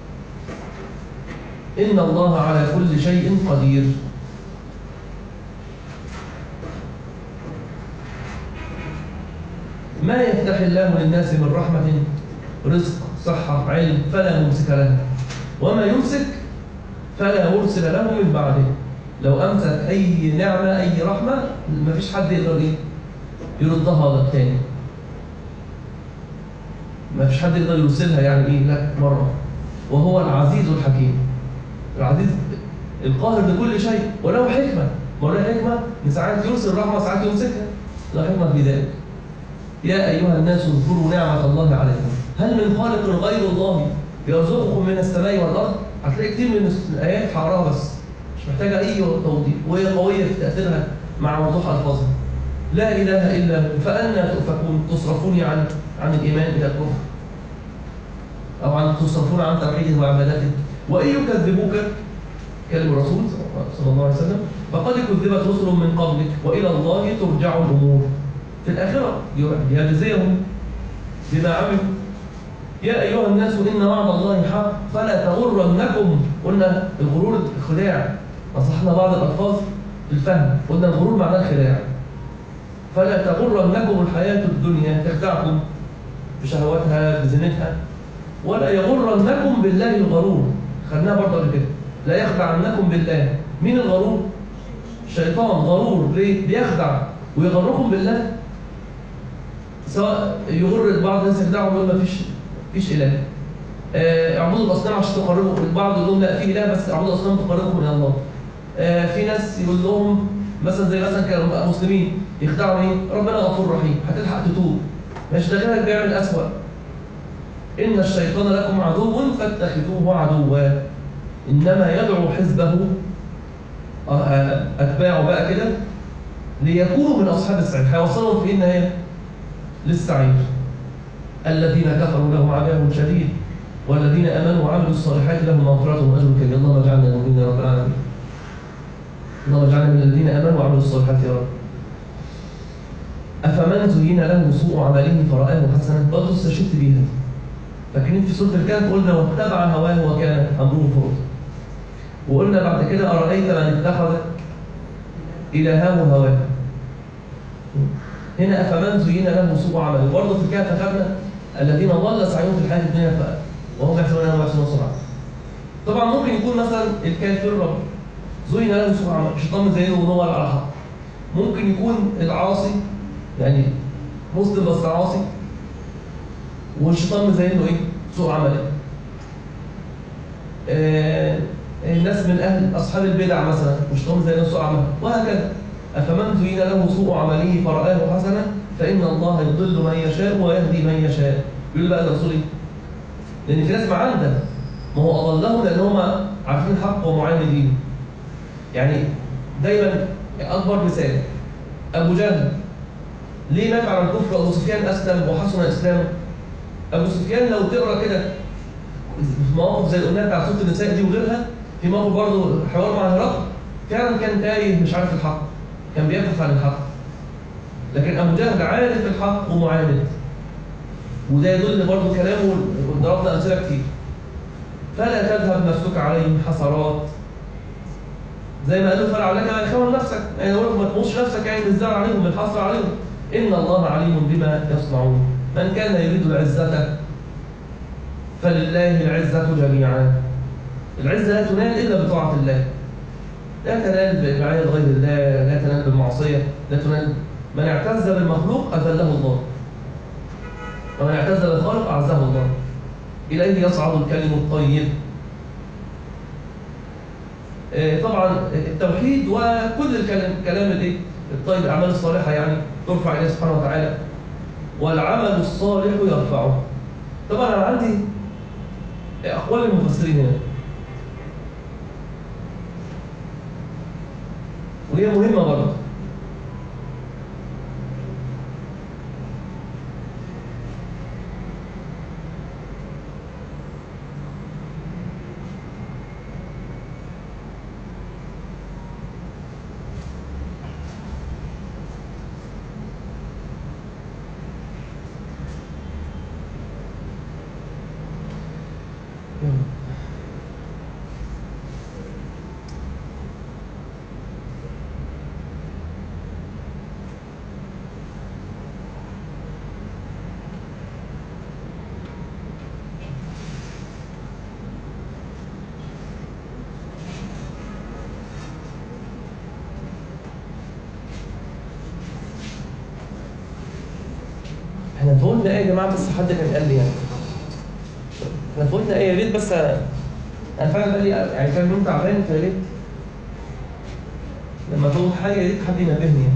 ان الله على كل شيء قدير. ما يفتح الله للناس من رحمة رزق صحة علم فلا ممسك لها، وما يمسك فلا مرسل له من بعده. لو امسك اي نعمة اي رحمة ما فيش حد يقدر ايه يردها لك تاني. ما فيش حد يقدر يرسلها يعني ايه لك مره. وهو العزيز الحكيم. العزيز القاهر لكل شيء وله حكمه. وله حكمه ان ساعات يرسل رحمه وساعات يمسكها. لا حكمه في ذلك. يا ايها الناس اذكروا نعمه الله عليكم هل من خالق غير الله يرزقكم من السماء والارض. هتلاقي كتير من الايات حقراها بس مش محتاجه اي توضيح، وهي قويه في تاثيرها مع وضوح الفاظها. لا اله الا هو فأنا تؤفكون. تصرفون عن عن الايمان الى الكفر، او عن تصرفون عن توحيده وعبادته. وان يكذبوك كلم الرسول صلى الله عليه وسلم فقد كذبت رسل من قبلك والى الله ترجع الامور. في الاخره يجزيهم بما عملوا. يا ايها الناس ان وعد الله حق فلا تغرنكم. قلنا الغرور الخداع، نصحنا بعض الالفاظ الفهم، قلنا الغرور معناه الخداع. فلا تغرنكم الحياة الدنيا تخدعكم بشهواتها بزينتها، ولا يغرنكم بالله الغرور. خدناها برضه قبل كده. لا يخدعنكم بالله. مين الغرور؟ الشيطان غرور. ليه؟ بيخدع ويغركم بالله. سواء يغر البعض الناس يخدعهم يقول ما فيش فيش اله. آه، اعبدوا الاصنام عشان تقربوا. البعض يقول لهم لا في اله بس اعبدوا الاصنام تقربكم الى الله. آه، في ناس يقول لهم مثلا زي مثلا كانوا مسلمين يخدعوا ايه؟ ربنا غفور رحيم، هتلحق تتوب. مش ده غيرك بيعمل اسوأ. ان الشيطان لكم عدو فاتخذوه عدوا انما يدعو حزبه اتباعه بقى كده ليكونوا من اصحاب السعير. هيوصلهم في النهايه للسعير. الذين كفروا لهم عذاب شديد والذين امنوا وعملوا الصالحات لهم مغفرة واجر كبير. اللهم اجعلنا مؤمنين يا رب العالمين. اللهم اجعلنا من الذين امنوا وعملوا الصالحات يا رب. افمن زين له سوء عمله فرآه حسنا. برضه استشهدت بيها. فاكرين في سوره الكهف قلنا واتبع هواه وكان امره فرطا. وقلنا بعد كده ارايت من اتخذ الهه هواه. هنا افمن زين له سوء عمله. برضه في الكهف اخذنا الذين ضل سعيهم في الحياه الدنيا وهم يحسبون انهم يحسنون صنعا. طبعا ممكن يكون مثلا الكافر رب زين له سوء عمله، الشيطان مزينه ونور على حق. ممكن يكون العاصي يعني مسلم بس عاصي والشيطان مزين له ايه؟ سوء عمله. آه الناس من أهل أصحاب البدع مثلا مش هم زي نفسه أعمى وهكذا. أفمن زين له سوء عمله فرآه حسنا فإن الله يضل من يشاء ويهدي من يشاء. يقول بقى الرسول إيه؟ لأن في ناس معاندة، ما هو أضلهم لأن هم عارفين الحق ومعاندين. يعني دايما أكبر مثال أبو جهل ليه مات على الكفر وأبو سفيان أسلم وحسن إسلامه؟ أبو سفيان لو تقرأ كده في مواقف زي اللي قلناها بتاع سورة النساء دي وغيرها، في موقف برضه حوار مع هرقل فعلا كان تايه مش عارف الحق، كان بيبحث عن الحق. لكن أبو جهل عارف الحق ومعاند، وده يدل برضه كلامه وضربنا أمثلة كتير. فلا تذهب نفسك عليهم حسرات، زي ما قالوا فلعلك باخع نفسك، يعني يقول لك ما تموتش نفسك يعني بالزعل عليهم بالحسرة عليهم. إن الله عليم بما يصنعون. من كان يريد العزة فلله العزة جميعا. العزة لا تنال إلا بطاعة الله، لا تنال برعاية غير الله، لا تنال بالمعصية، لا تنال. من اعتز بالمخلوق أذله الله، ومن اعتز بالخالق أعزه الله. إليه يصعد الكلم الطيب. طبعا التوحيد وكل الكلام كلام الايه الطيب، الأعمال الصالحة يعني ترفع إليه سبحانه وتعالى، والعمل الصالح يرفعه. طبعا أنا عندي أقوال المفسرين هنا وهي مهمة برضه. احنا فوتنا ايه يا جماعه؟ بس حد كان قال لي يعني احنا فوتنا ايه؟ يا ريت بس انا فعلا قال لي يعني كان يوم تعبان، فيا ريت لما فوت حاجه يا ريت حد ينبهني يعني.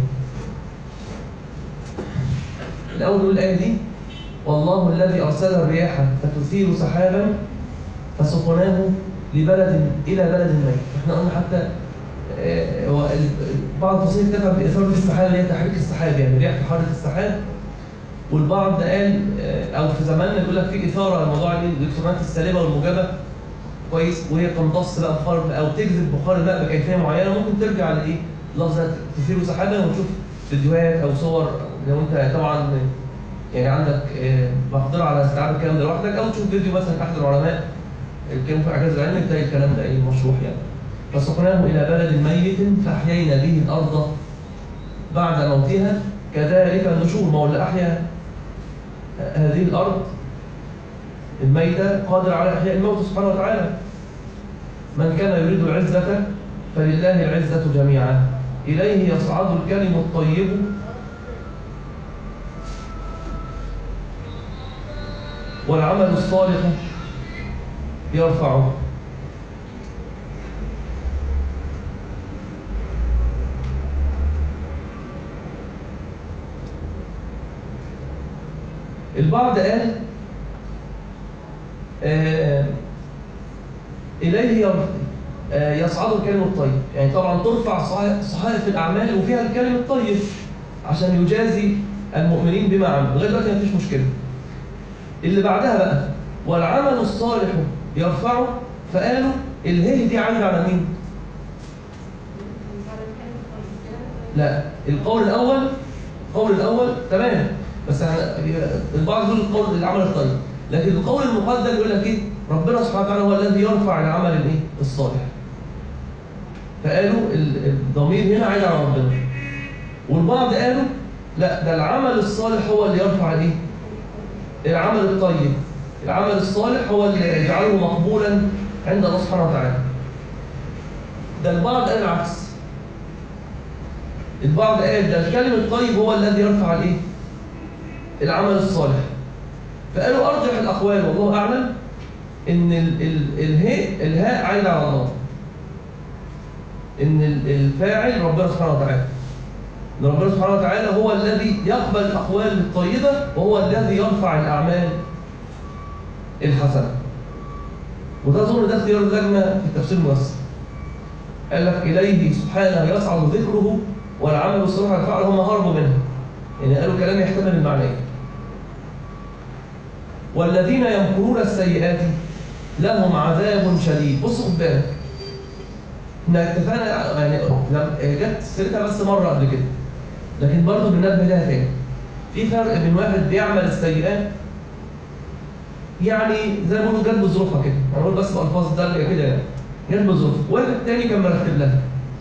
الاول نقول الايه دي: والله الذي ارسل الرياح فتثير سحابا فسقناه لبلد الى بلد ميت. احنا قلنا حتى اه بعض التفاصيل كتب باثاره السحاب اللي هي تحريك السحاب، يعني الرياح تحرك السحاب. والبعض قال او في زماننا يقول لك في اثاره الموضوع دي الالكترونات السالبه والموجبه كويس، وهي بتمتص بقى بخار او تجذب بخار الماء بكيفيه معينه. ممكن ترجع لايه؟ لفظه تثير سحابا، وتشوف فيديوهات او صور لو انت طبعا يعني عندك مقدره على استيعاب الكلام ده لوحدك، او تشوف فيديو مثلا احد العلماء اللي كانوا في اعجاز العلمي تلاقي الكلام ده ايه مشروح يعني. فسقناه الى بلد ميت فاحيينا به الارض بعد موتها كذلك النشور. ما هو اللي احيا هذه الارض الميتة قادر على احياء الموت سبحانه وتعالى. من كان يريد العزة فلله العزة جميعا إليه يصعد الكلم الطيب والعمل الصالح يرفعه. البعض قال آه إليه آه يصعد الكلم الطيب، يعني طبعا ترفع صحائف الأعمال وفيها الكلم الطيب عشان يجازي المؤمنين بما عملوا. لغاية دلوقتي مفيش مشكلة. اللي بعدها بقى والعمل الصالح يرفعه، فقالوا الهي دي عايدة على مين؟ لا، القول الأول القول الأول تمام، بس البعض يقول القول العمل الطيب، لكن القول المقدم يقول لك ايه؟ ربنا سبحانه وتعالى هو الذي يرفع العمل الايه؟ الصالح. فقالوا الضمير هنا عايد على ربنا. والبعض قالوا لا، ده العمل الصالح هو اللي يرفع الايه؟ العمل الطيب. العمل الصالح هو اللي يجعله مقبولا عند الله سبحانه وتعالى. ده البعض قال العكس. البعض قال ده الكلم الطيب هو الذي يرفع الايه؟ العمل الصالح. فقالوا ارجح الاقوال والله اعلم ان ال ال الهاء الهاء عايده على الله، إن الفاعل ربنا سبحانه وتعالى، إن ربنا سبحانه وتعالى هو الذي يقبل الأقوال الطيبة وهو الذي يرفع الأعمال الحسنة. وده أظن ده اختيار اللجنة في التفسير الميسر. قال لك إليه سبحانه يصعد ذكره والعمل الصالح يرفعه، هم هربوا منها. يعني قالوا كلام يحتمل المعنيين. والذين يمكرون السيئات لهم عذاب شديد. بص خد بالك. احنا اتفقنا يعني جت سيرتها بس مرة قبل كده. لكن برضه بننبه لها تاني. في فرق بين واحد بيعمل السيئات يعني زي ما بيقولوا جت بظروفها كده، انا بقول بس بألفاظ دارجة كده يعني. جت بظروفها، واحد تاني كان مرتب لها.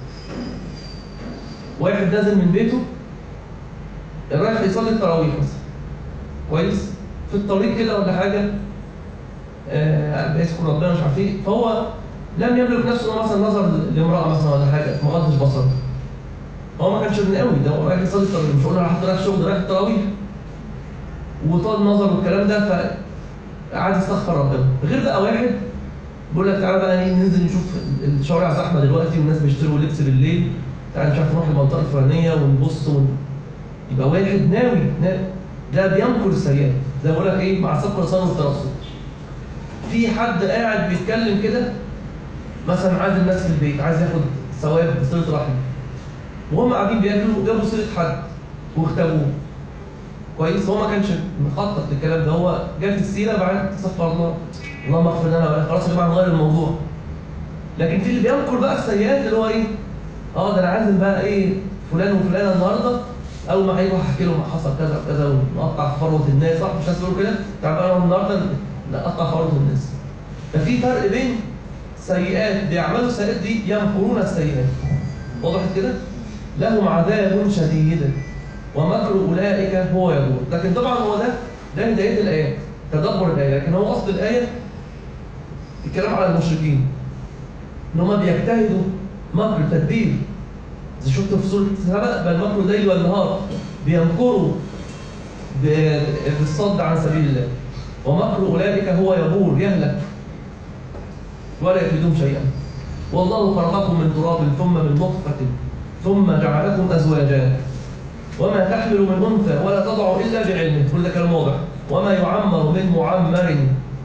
واحد نازل من بيته رايح يصلي التراويح مثلا. كويس؟ في الطريق كده ولا حاجة آه بيذكر ربنا مش عارف ايه، فهو لم يملك نفسه مثلا نظر لامرأة مثلا ولا حاجة ما غضش بصره. هو ما كانش ابن قوي ده، هو رايح يصلي التراويح، مش قلنا راح رايح الشغل رايح التراويح. وطال نظر والكلام ده فقعد يستغفر ربنا. غير بقى واحد بيقول لك تعالى بقى ننزل نشوف الشوارع زحمة دلوقتي والناس بيشتروا لبس بالليل، تعالى مش عارف نروح المنطقة الفلانية ونبص ون... يبقى واحد ناوي ناوي ده بينكر السيئات، زي ما بقول لك ايه مع سبق اللسان والترصد. في حد قاعد بيتكلم كده مثلا عايز الناس في البيت، عايز ياخد ثواب بصلة رحم، وهم قاعدين بياكلوا جابوا سيرة حد واختبوه. كويس؟ هو ما كانش مخطط للكلام ده، هو جاب السيرة بعد استغفر الله اللهم اغفر لنا خلاص يا جماعه نغير الموضوع. لكن في اللي بينكر بقى السيئات اللي هو ايه؟ اه ده انا عازم بقى ايه فلان وفلانه النهارده، اول ما هيروح احكي لهم حصل كذا وكذا ونقطع في فروه الناس، صح؟ مش ناس بيقولوا كده؟ تعال بقى النهارده نقطع فروه الناس. ففي فرق بين سيئات بيعملوا السيئات دي يمكرون السيئات. وضحت كده؟ لهم عذاب شديد ومكر اولئك هو يبور. لكن طبعا هو ده ده بدايه الايات، تدبر الايه، لكن هو اصل الايه الكلام على المشركين ان هم بيجتهدوا مكر تدبير. إذا شفت في سورة سبأ بل مكر الليل والنهار بيمكروا بالصد عن سبيل الله، ومكر أولئك هو يبور يهلك ولا يفيدهم شيئا. والله خلقكم من تراب ثم من نطفة ثم جعلكم أزواجا وما تحمل من أنثى ولا تضع إلا بعلمه. كل ده كلام واضح. وما يعمر من معمر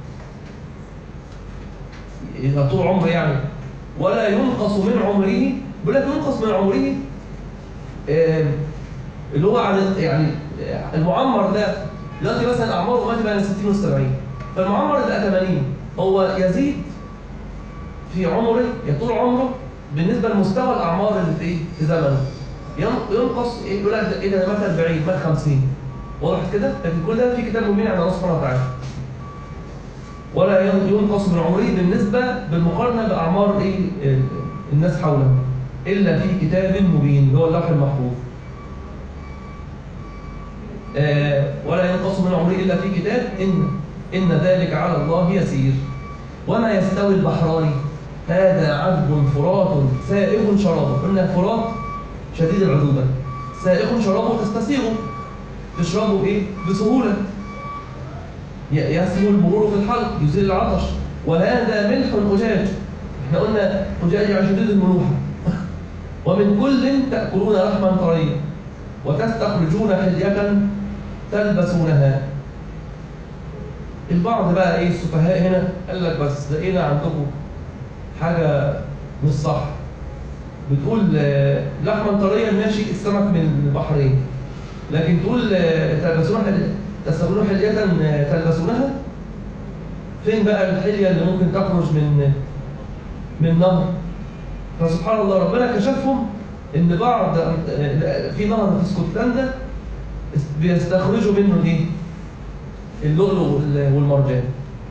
إذا طول عمره يعني ولا ينقص من عمره. بيقول لك ينقص من عمره آه اللي هو عن يعني المعمر ده دلوقتي مثلا اعماره ماشي بين ستين والسبعين، فالمعمر اللي ثمانين هو يزيد في عمره طول عمره بالنسبه لمستوى الاعمار اللي في في زمنه. ينقص يقول لك ايه ده مات أربعين مات خمسين. واضح كده؟ لكن كل ده في كتاب مبين عند الله سبحانه وتعالى. ولا ينقص من عمره بالنسبه بالمقارنه باعمار ايه الناس حوله إلا في كتاب مبين اللي هو اللوح المحفوظ. آه ولا ينقص من عمره إلا في كتاب إن إن ذلك على الله يسير. وما يستوي البحران هذا عذب فرات سائغ شرابه. قلنا فرات شديد العذوبة، سائغ شرابه تستسيغه تشربه إيه؟ بسهولة، يسهل المرور في الحلق يزيل العطش. وهذا ملح أجاج، احنا قلنا أجاج يعني شديد الملوحة. ومن كل تأكلون لحما طريا وتستخرجون حلية تلبسونها. البعض بقى ايه السفهاء هنا قال لك بس لقينا عندكم حاجة مش صح، بتقول لحما طريا ماشي السمك من البحرين، لكن تقول تلبسون حلية تستخرجون حلية تلبسونها. فين بقى الحلية اللي ممكن تخرج من من نهر؟ فسبحان الله ربنا كشفهم ان بعض في نهر في اسكتلندا بيستخرجوا منه الايه؟ اللؤلؤ والمرجان.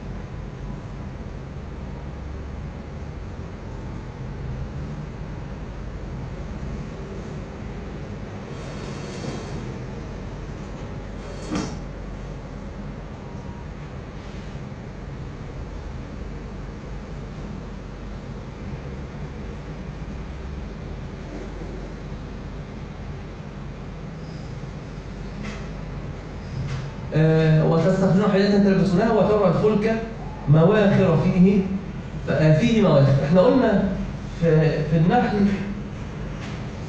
آه وتستخرجون حلية تلبسونها وترى الفلك مواخر فيه فيه مواخر. احنا قلنا في, في النحل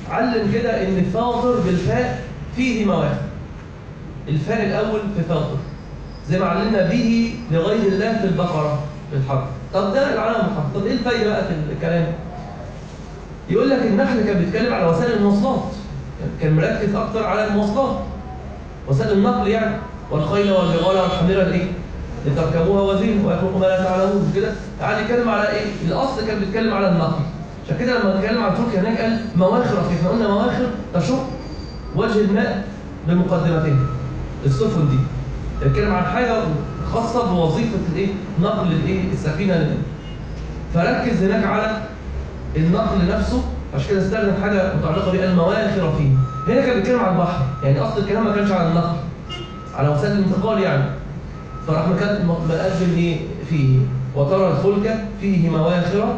علم كده ان فاطر بالفاء فيه مواخر. الفاء الاول في فاطر زي ما علمنا به لغير الله في البقره في الحرف. طب ده العالم الحرف. طب ايه الفايده بقى في الكلام؟ يقول لك النحل كان بيتكلم على وسائل المواصلات، كان مركز اكتر على المواصلات، وسائل النقل يعني، والخيل والبغال والحمير الايه؟ لتركبوها وزينه ويخلق ما لا تعلمون كده. قاعد يتكلم على ايه؟ الاصل كان بيتكلم على النقل. عشان كده لما اتكلم على الفلك هناك قال مواخر فيه. احنا قلنا مواخر تشق وجه الماء بمقدمته. السفن دي بيتكلم عن حاجه خاصه بوظيفه الايه؟ نقل الايه؟ السفينه. فركز هناك على النقل نفسه، عشان كده استخدم حاجه متعلقه بالمواخر فيه. هنا كان بيتكلم عن البحر، يعني اصل الكلام ما كانش على النقل، على وسائل الانتقال يعني. فراح مقدم ايه فيه؟ وترى الفلك فيه مواخر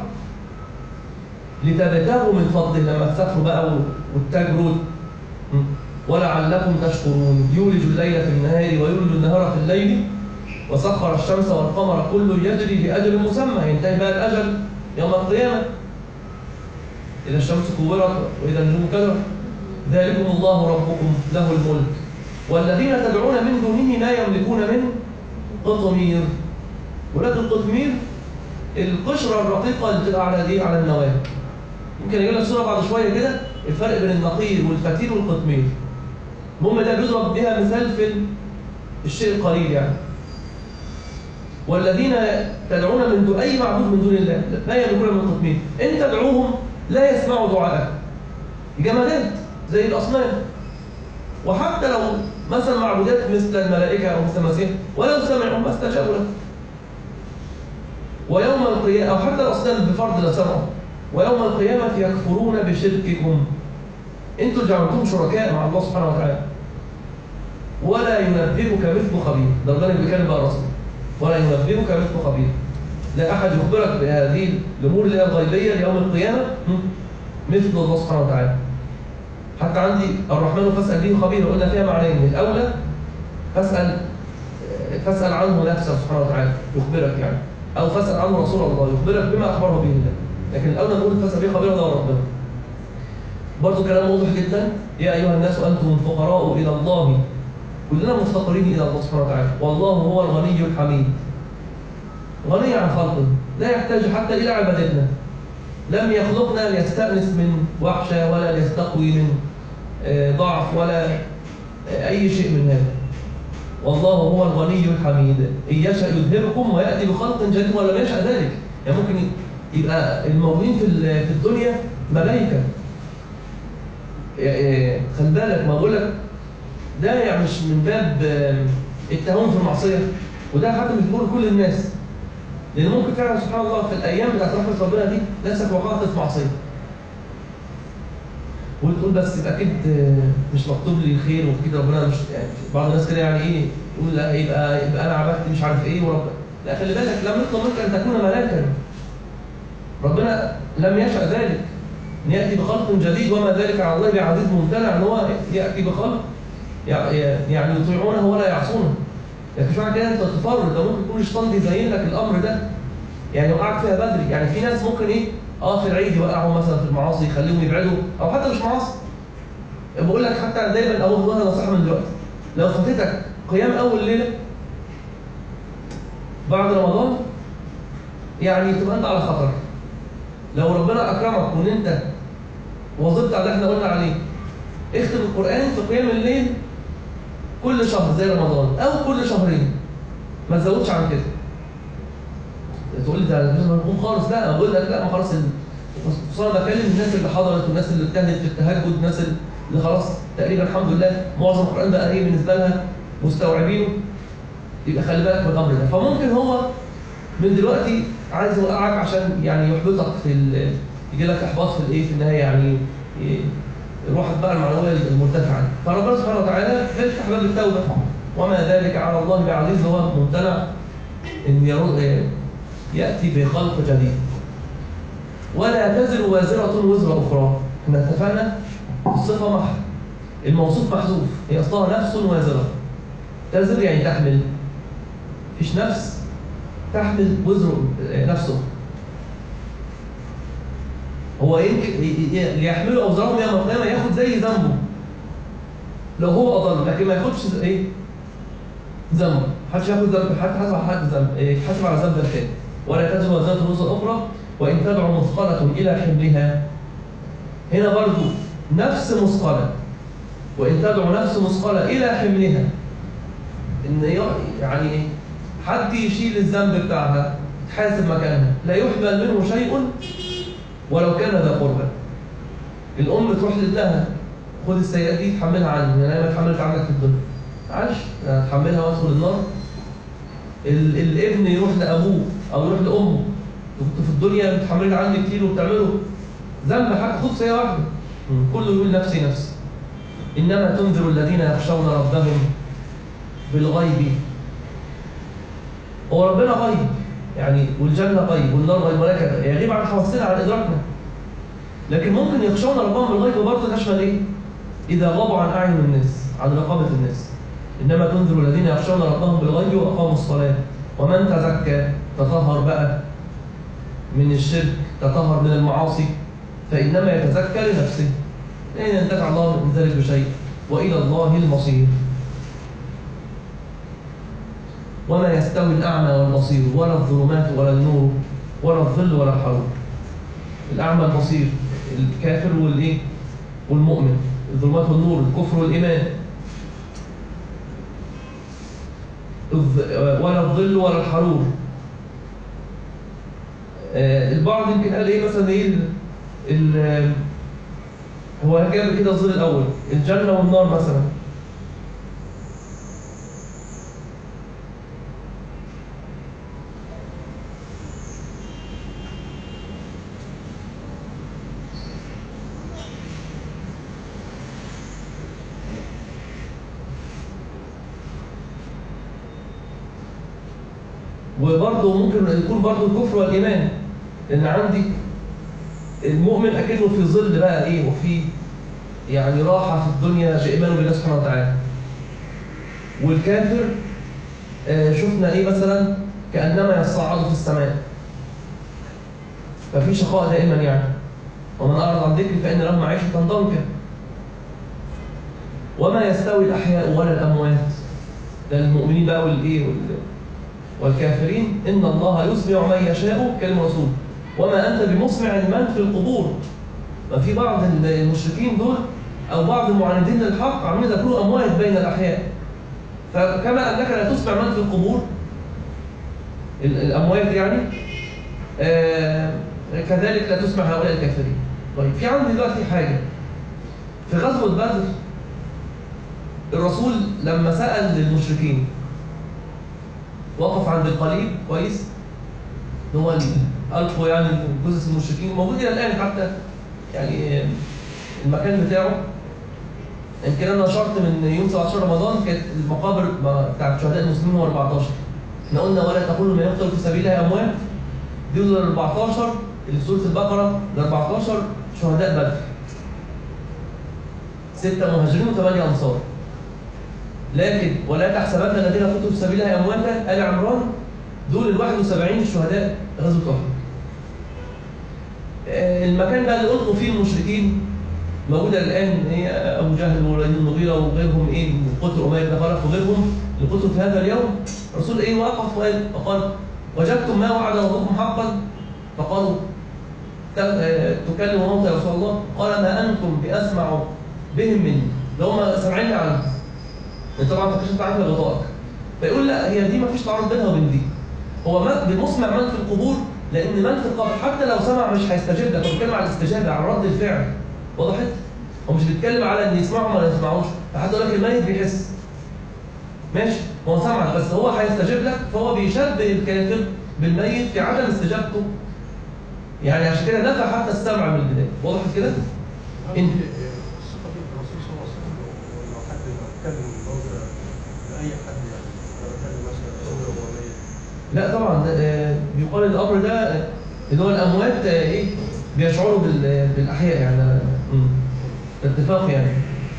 لتبتغوا من فضله، لما تسافروا بقى وتتاجروا ولعلكم تشكرون. يولج الليل في النهار ويولج النهار في الليل وسخر الشمس والقمر كل يجري لأجل مسمى. ينتهي بقى الأجل يوم القيامة، إذا الشمس كورت وإذا النجوم كدرت. ذلكم الله ربكم له الملك والذين تدعون من دونه لا يملكون من قطمير. ولاد القطمير القشرة الرقيقة اللي بتبقى على دي على النواة. يمكن يجي لك صورة بعد شوية كده الفرق بين النقير والفتيل والقطمير. المهم ده بيضرب بها مثال في الشيء القليل يعني. والذين تدعون من دون أي معبود من دون الله لا يملكون من قطمير. إن تدعوهم لا يسمعوا دعاءك. جمادات زي الأصنام. وحتى لو مثلا معبودات مثل الملائكة أو مثل المسيح ولو سمعوا ما استجابوا لك. ويوم القيامة أو حتى الأصنام بفرض لا سمعوا. ويوم القيامة يكفرون بشرككم. أنتوا جعلتم شركاء مع الله سبحانه وتعالى. ولا ينبئك مثل خبير. ده ربنا بيتكلم بقى رسول. ولا ينبئك مثل خبير. لا أحد يخبرك بهذه الأمور اللي هي الغيبية ليوم القيامة مثل الله سبحانه وتعالى. حتى عندي الرحمن فاسأل به خبير، قلنا فيها معنيين. الأولى فاسأل فاسأل عنه نفسه سبحانه وتعالى يخبرك يعني، أو فاسأل عنه رسول الله يخبرك بما أخبره به الله. لكن الأولى نقول فاسأل به خبير ده ربنا. برضه كلام واضح جدا. يا أيها الناس أنتم الفقراء إلى الله. كلنا مفتقرين إلى الله سبحانه وتعالى، والله هو الغني الحميد. غني عن خلقه، لا يحتاج حتى إلى عبادتنا. لم يخلقنا ليستأنس من وحشة ولا ليستقوي من ضعف ولا أي شيء من هذا. والله هو الغني الحميد. إن يشاء يذهبكم ويأتي بخلق جديد ولم يشاء ذلك. يعني ممكن يبقى الموجودين في الدنيا ملائكة. خلي بالك، ما بقول لك ده يعني مش من باب التهاون في المعصية، وده حتى مش بقول كل الناس، لأن ممكن فعلا سبحان الله في الأيام بتاعت رحمة ربنا دي نفسك وقعت في معصية وتقول بس يبقى أكيد مش مكتوب لي الخير وكده ربنا مش يعني. بعض الناس كده يعني إيه يقول لا يبقى يبقى أنا عبدت مش عارف إيه ورب. لا خلي بالك، لم يطلب منك أن تكون ملاكا. ربنا لم يشأ ذلك أن يأتي بخلق جديد، وما ذلك على الله بعزيز ممتنع أن هو يأتي بخلق يعني يطيعونه ولا يعصونه. لكن مش معنى كده أنت تفرد، ده ممكن يكون الشيطان بيزين لك الأمر ده يعني وقعك فيها بدري. يعني في ناس ممكن ايه اه في العيد يوقعوا مثلا في المعاصي يخليهم يبعدوا، او حتى مش معاصي. بقول لك حتى دايما اقول والله نصيحه من دلوقتي، لو فاتتك قيام اول ليله بعد رمضان يعني تبقى انت على خطر. لو ربنا اكرمك وان انت وظبت على اللي احنا قلنا عليه، اختم القران في قيام الليل كل شهر زي رمضان او كل شهرين، ما تزودش عن كده. تقول لي ده مش مرغوب خالص. لا انا بقول لك لا، ما خلاص. خصوصا انا بكلم الناس اللي حضرت والناس اللي اجتهدت في التهجد، الناس اللي خلاص تقريبا الحمد لله معظم القران بقى ايه بالنسبه لها مستوعبينه. يبقى خلي بالك من الامر ده. فممكن هو من دلوقتي عايز يوقعك عشان يعني يحبطك في يجي لك احباط في الايه في النهايه يعني روحك بقى المعنويه المرتفعه. فربنا سبحانه وتعالى يفتح باب التوبه، وما ذلك على الله بعزيز. هو ممتنع ان يرد يأتي بخلق جديد. ولا تزر وازرة وزر أخرى. احنا اتفقنا الصفة مح الموصوف محذوف، هي أصلها نفس وازرة. تزر يعني تحمل، فيش نفس تحمل وزر نفسه. هو يمكن ليحملوا اوزارهم يوم القيامه، ياخد زي ذنبه لو هو اضل، لكن ما ياخدش ايه ذنبه. محدش ياخد ذنب حد، حسب على حد ذنب، يتحاسب على ذنب الثاني. ولا تزر وازرة وزر اخرى وان تدعو مثقلة الى حملها. هنا برضو نفس مثقلة، وان تدعو نفس مثقلة الى حملها، ان يعني حد يشيل الذنب بتاعها تحاسب مكانها، لا يحمل منه شيء ولو كان ذا قربى. الام تروح لابنها خد السيئات دي تحملها عني، انا ما اتحملت عنك في الدنيا، معلش اتحملها وادخل النار. ال الابن يروح لابوه او يروح لامه، كنت في الدنيا بتحملت عني كتير وبتعمله ذنب، حتى خد سيئه واحده، كله يقول نفسي نفسي. انما تنذر الذين يخشون ربهم بالغيب. هو ربنا غيب يعني، والجنه غيب والنار غيب، ولكن يغيب عن حواسنا عن ادراكنا. لكن ممكن يخشون ربهم بالغيب برضه تشمل ايه؟ اذا غابوا عن اعين الناس، عن رقابه الناس. انما تنذر الذين يخشون ربهم بالغيب واقاموا الصلاه. ومن تزكى تطهر بقى من الشرك، تطهر من المعاصي، فانما يتزكى لنفسه، لان ينتفع الله من ذلك بشيء، والى الله المصير. وما يستوي الاعمى والبصير، ولا الظلمات ولا النور، ولا الظل ولا الحرور. الاعمى البصير الكافر والايه والمؤمن، الظلمات والنور، الكفر والايمان. ولا الظل ولا الحرور. آه البعض يمكن قال ايه مثلا ايه ال ال هو جاب كده الظل الاول الجنه والنار مثلا. وبرضه ممكن يكون برضه الكفر والايمان، لان عندي المؤمن اكنه في ظل بقى ايه، وفي يعني راحه في الدنيا بايمانه بالله سبحانه وتعالى. والكافر آه شفنا ايه مثلا كانما يصعد في السماء، ففي شقاء دائما يعني. ومن اعرض عن ذكري فان له معيشه ضنكا. وما يستوي الاحياء ولا الاموات، ده المؤمنين بقى والايه والكافرين. إن الله يسمع من يشاء كلمة رسول وما أنت بمسمع من في القبور. ففي بعض المشركين دول أو بعض المعاندين للحق عاملين يذكروا أموات بين الأحياء، فكما أنك لا تسمع من في القبور الأموات يعني، آه كذلك لا تسمع هؤلاء الكافرين. طيب في عندي دلوقتي حاجة في غزوة بدر، الرسول لما سأل للمشركين وقف عند القليب كويس، اللي هو ألقوا يعني جثث المشركين موجود إلى الآن حتى يعني المكان بتاعه. يمكن أنا نشرت من يوم سبعة عشر رمضان كانت المقابر بتاعت شهداء المسلمين هو أربعتاشر. احنا قلنا ولا تقولوا من يقتل في سبيل الله أموات، دي ال أربعتاشر اللي في سورة البقرة، ال أربعتاشر شهداء بدر، ستة مهاجرين وثمانية أنصار. لكن ولا تحسبن الذين قتلوا في سبيل الله امواتا، آل عمران، دول ال واحد وسبعين شهداء غزوة أحد. المكان بقى اللي ألقوا فيه المشركين موجودة الآن هي أبو جهل ووليد المغيرة وغيرهم إيه من قتل أمية بن خلف وغيرهم اللي قتلوا في هذا اليوم. الرسول إيه وقف وقال وقال وجدتم ما وعد ربكم حقا؟ فقالوا تكلم موتى يا رسول الله؟ قال ما أنتم بأسمع بهم مني، ده هم سامعين عنهم. انت طبعا ما كنتش عارف غطائك. فيقول لا هي دي ما فيش تعارض بينها وبين دي. هو بنسمع من في القبور لان من في القبر حتى لو سمع مش هيستجيب لك، هو بيتكلم على الاستجابه، على رد الفعل. وضحت؟ هو مش بيتكلم على ان يسمعوا ولا ما يسمعوش، حتى يقول لك الميت بيحس. ماشي، هو سمعك بس هو هيستجيب لك، فهو بيشبه الكافر بالميت في عدم استجابته. يعني عشان كده نفى حتى السمع من البدايه. وضحت كده؟ انت لا طبعا بيقال الامر ده اللي هو الاموات ايه بيشعروا بالاحياء يعني اتفاق يعني.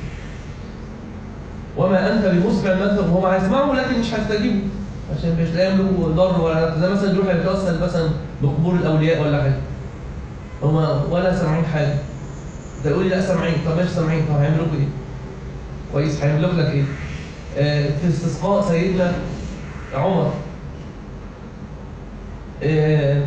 وما انت بمسمع مثلا، هم هيسمعوا لكن مش هيستجيبوا عشان مش لا يملكوا ضر ولا زي مثلا يروح يتوسل مثلا بقبور الاولياء ولا حاجه. هما ولا سامعين حاجة. ده يقول لي لا سامعين، طب ماشي سامعين، طب هيعملوا لكم إيه؟ كويس، هيعملوا لك إيه؟ آه في استسقاء سيدنا عمر آه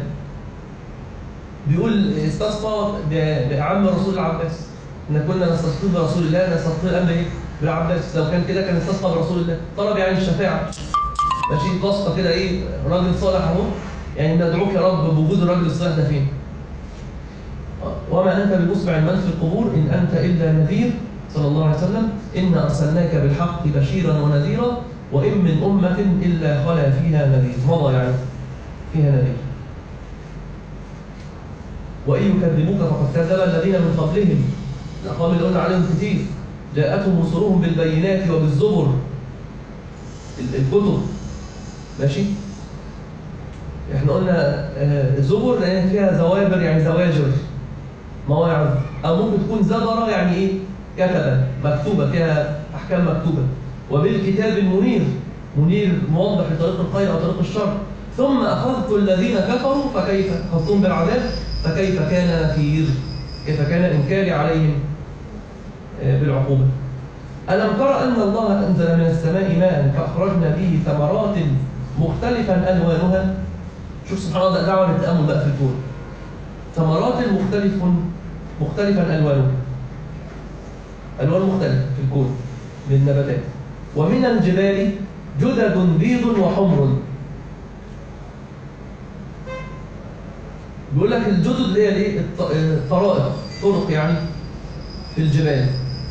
بيقول استسقى بعم رسول العباس، إن كنا نستسقي برسول الله، نستسقي الأمر إيه؟ بالعباس. لو كان كده كان استسقى برسول الله، طلب يعني الشفاعة. ماشي قصة كده إيه، راجل صالح أهو، يعني ندعوك يا رب بوجود الراجل الصالح ده فين؟ وما أنت بمسمع من في القبور إن أنت إلا نذير صلى الله عليه وسلم، إنا أرسلناك بالحق بشيرا ونذيرا وإن من أمة إلا خلا فيها نذير، مضى يعني فيها نذير. وإن يكذبوك فقد كذب الذين من قبلهم، الأقوام اللي قلنا عليهم كتير، جاءتهم رسلهم بالبينات وبالزبر، الكتب. ماشي؟ احنا قلنا الزبر لأن فيها زوابر يعني زواجر، مواعظ، أو ممكن تكون زبرة يعني إيه؟ كتبة مكتوبة فيها أحكام مكتوبة. وبالكتاب المنير، منير موضح لطريق الخير أو طريق الشر. ثم أخذت الذين كفروا فكيف أخذتهم بالعذاب فكيف كان نكير، كيف كان إنكاري عليهم بالعقوبة. ألم تر أن الله أنزل من السماء ماء فأخرجنا به ثمرات مختلفا ألوانها. شوف سبحان الله، دعوة للتأمل بقى في الكون. ثمرات مختلف مختلفا ألوانها، ألوان مختلفة في الكون من النباتات. ومن الجبال جدد بيض وحمر. بيقول لك الجدد اللي هي الايه؟ الطرائق، طرق يعني في الجبال.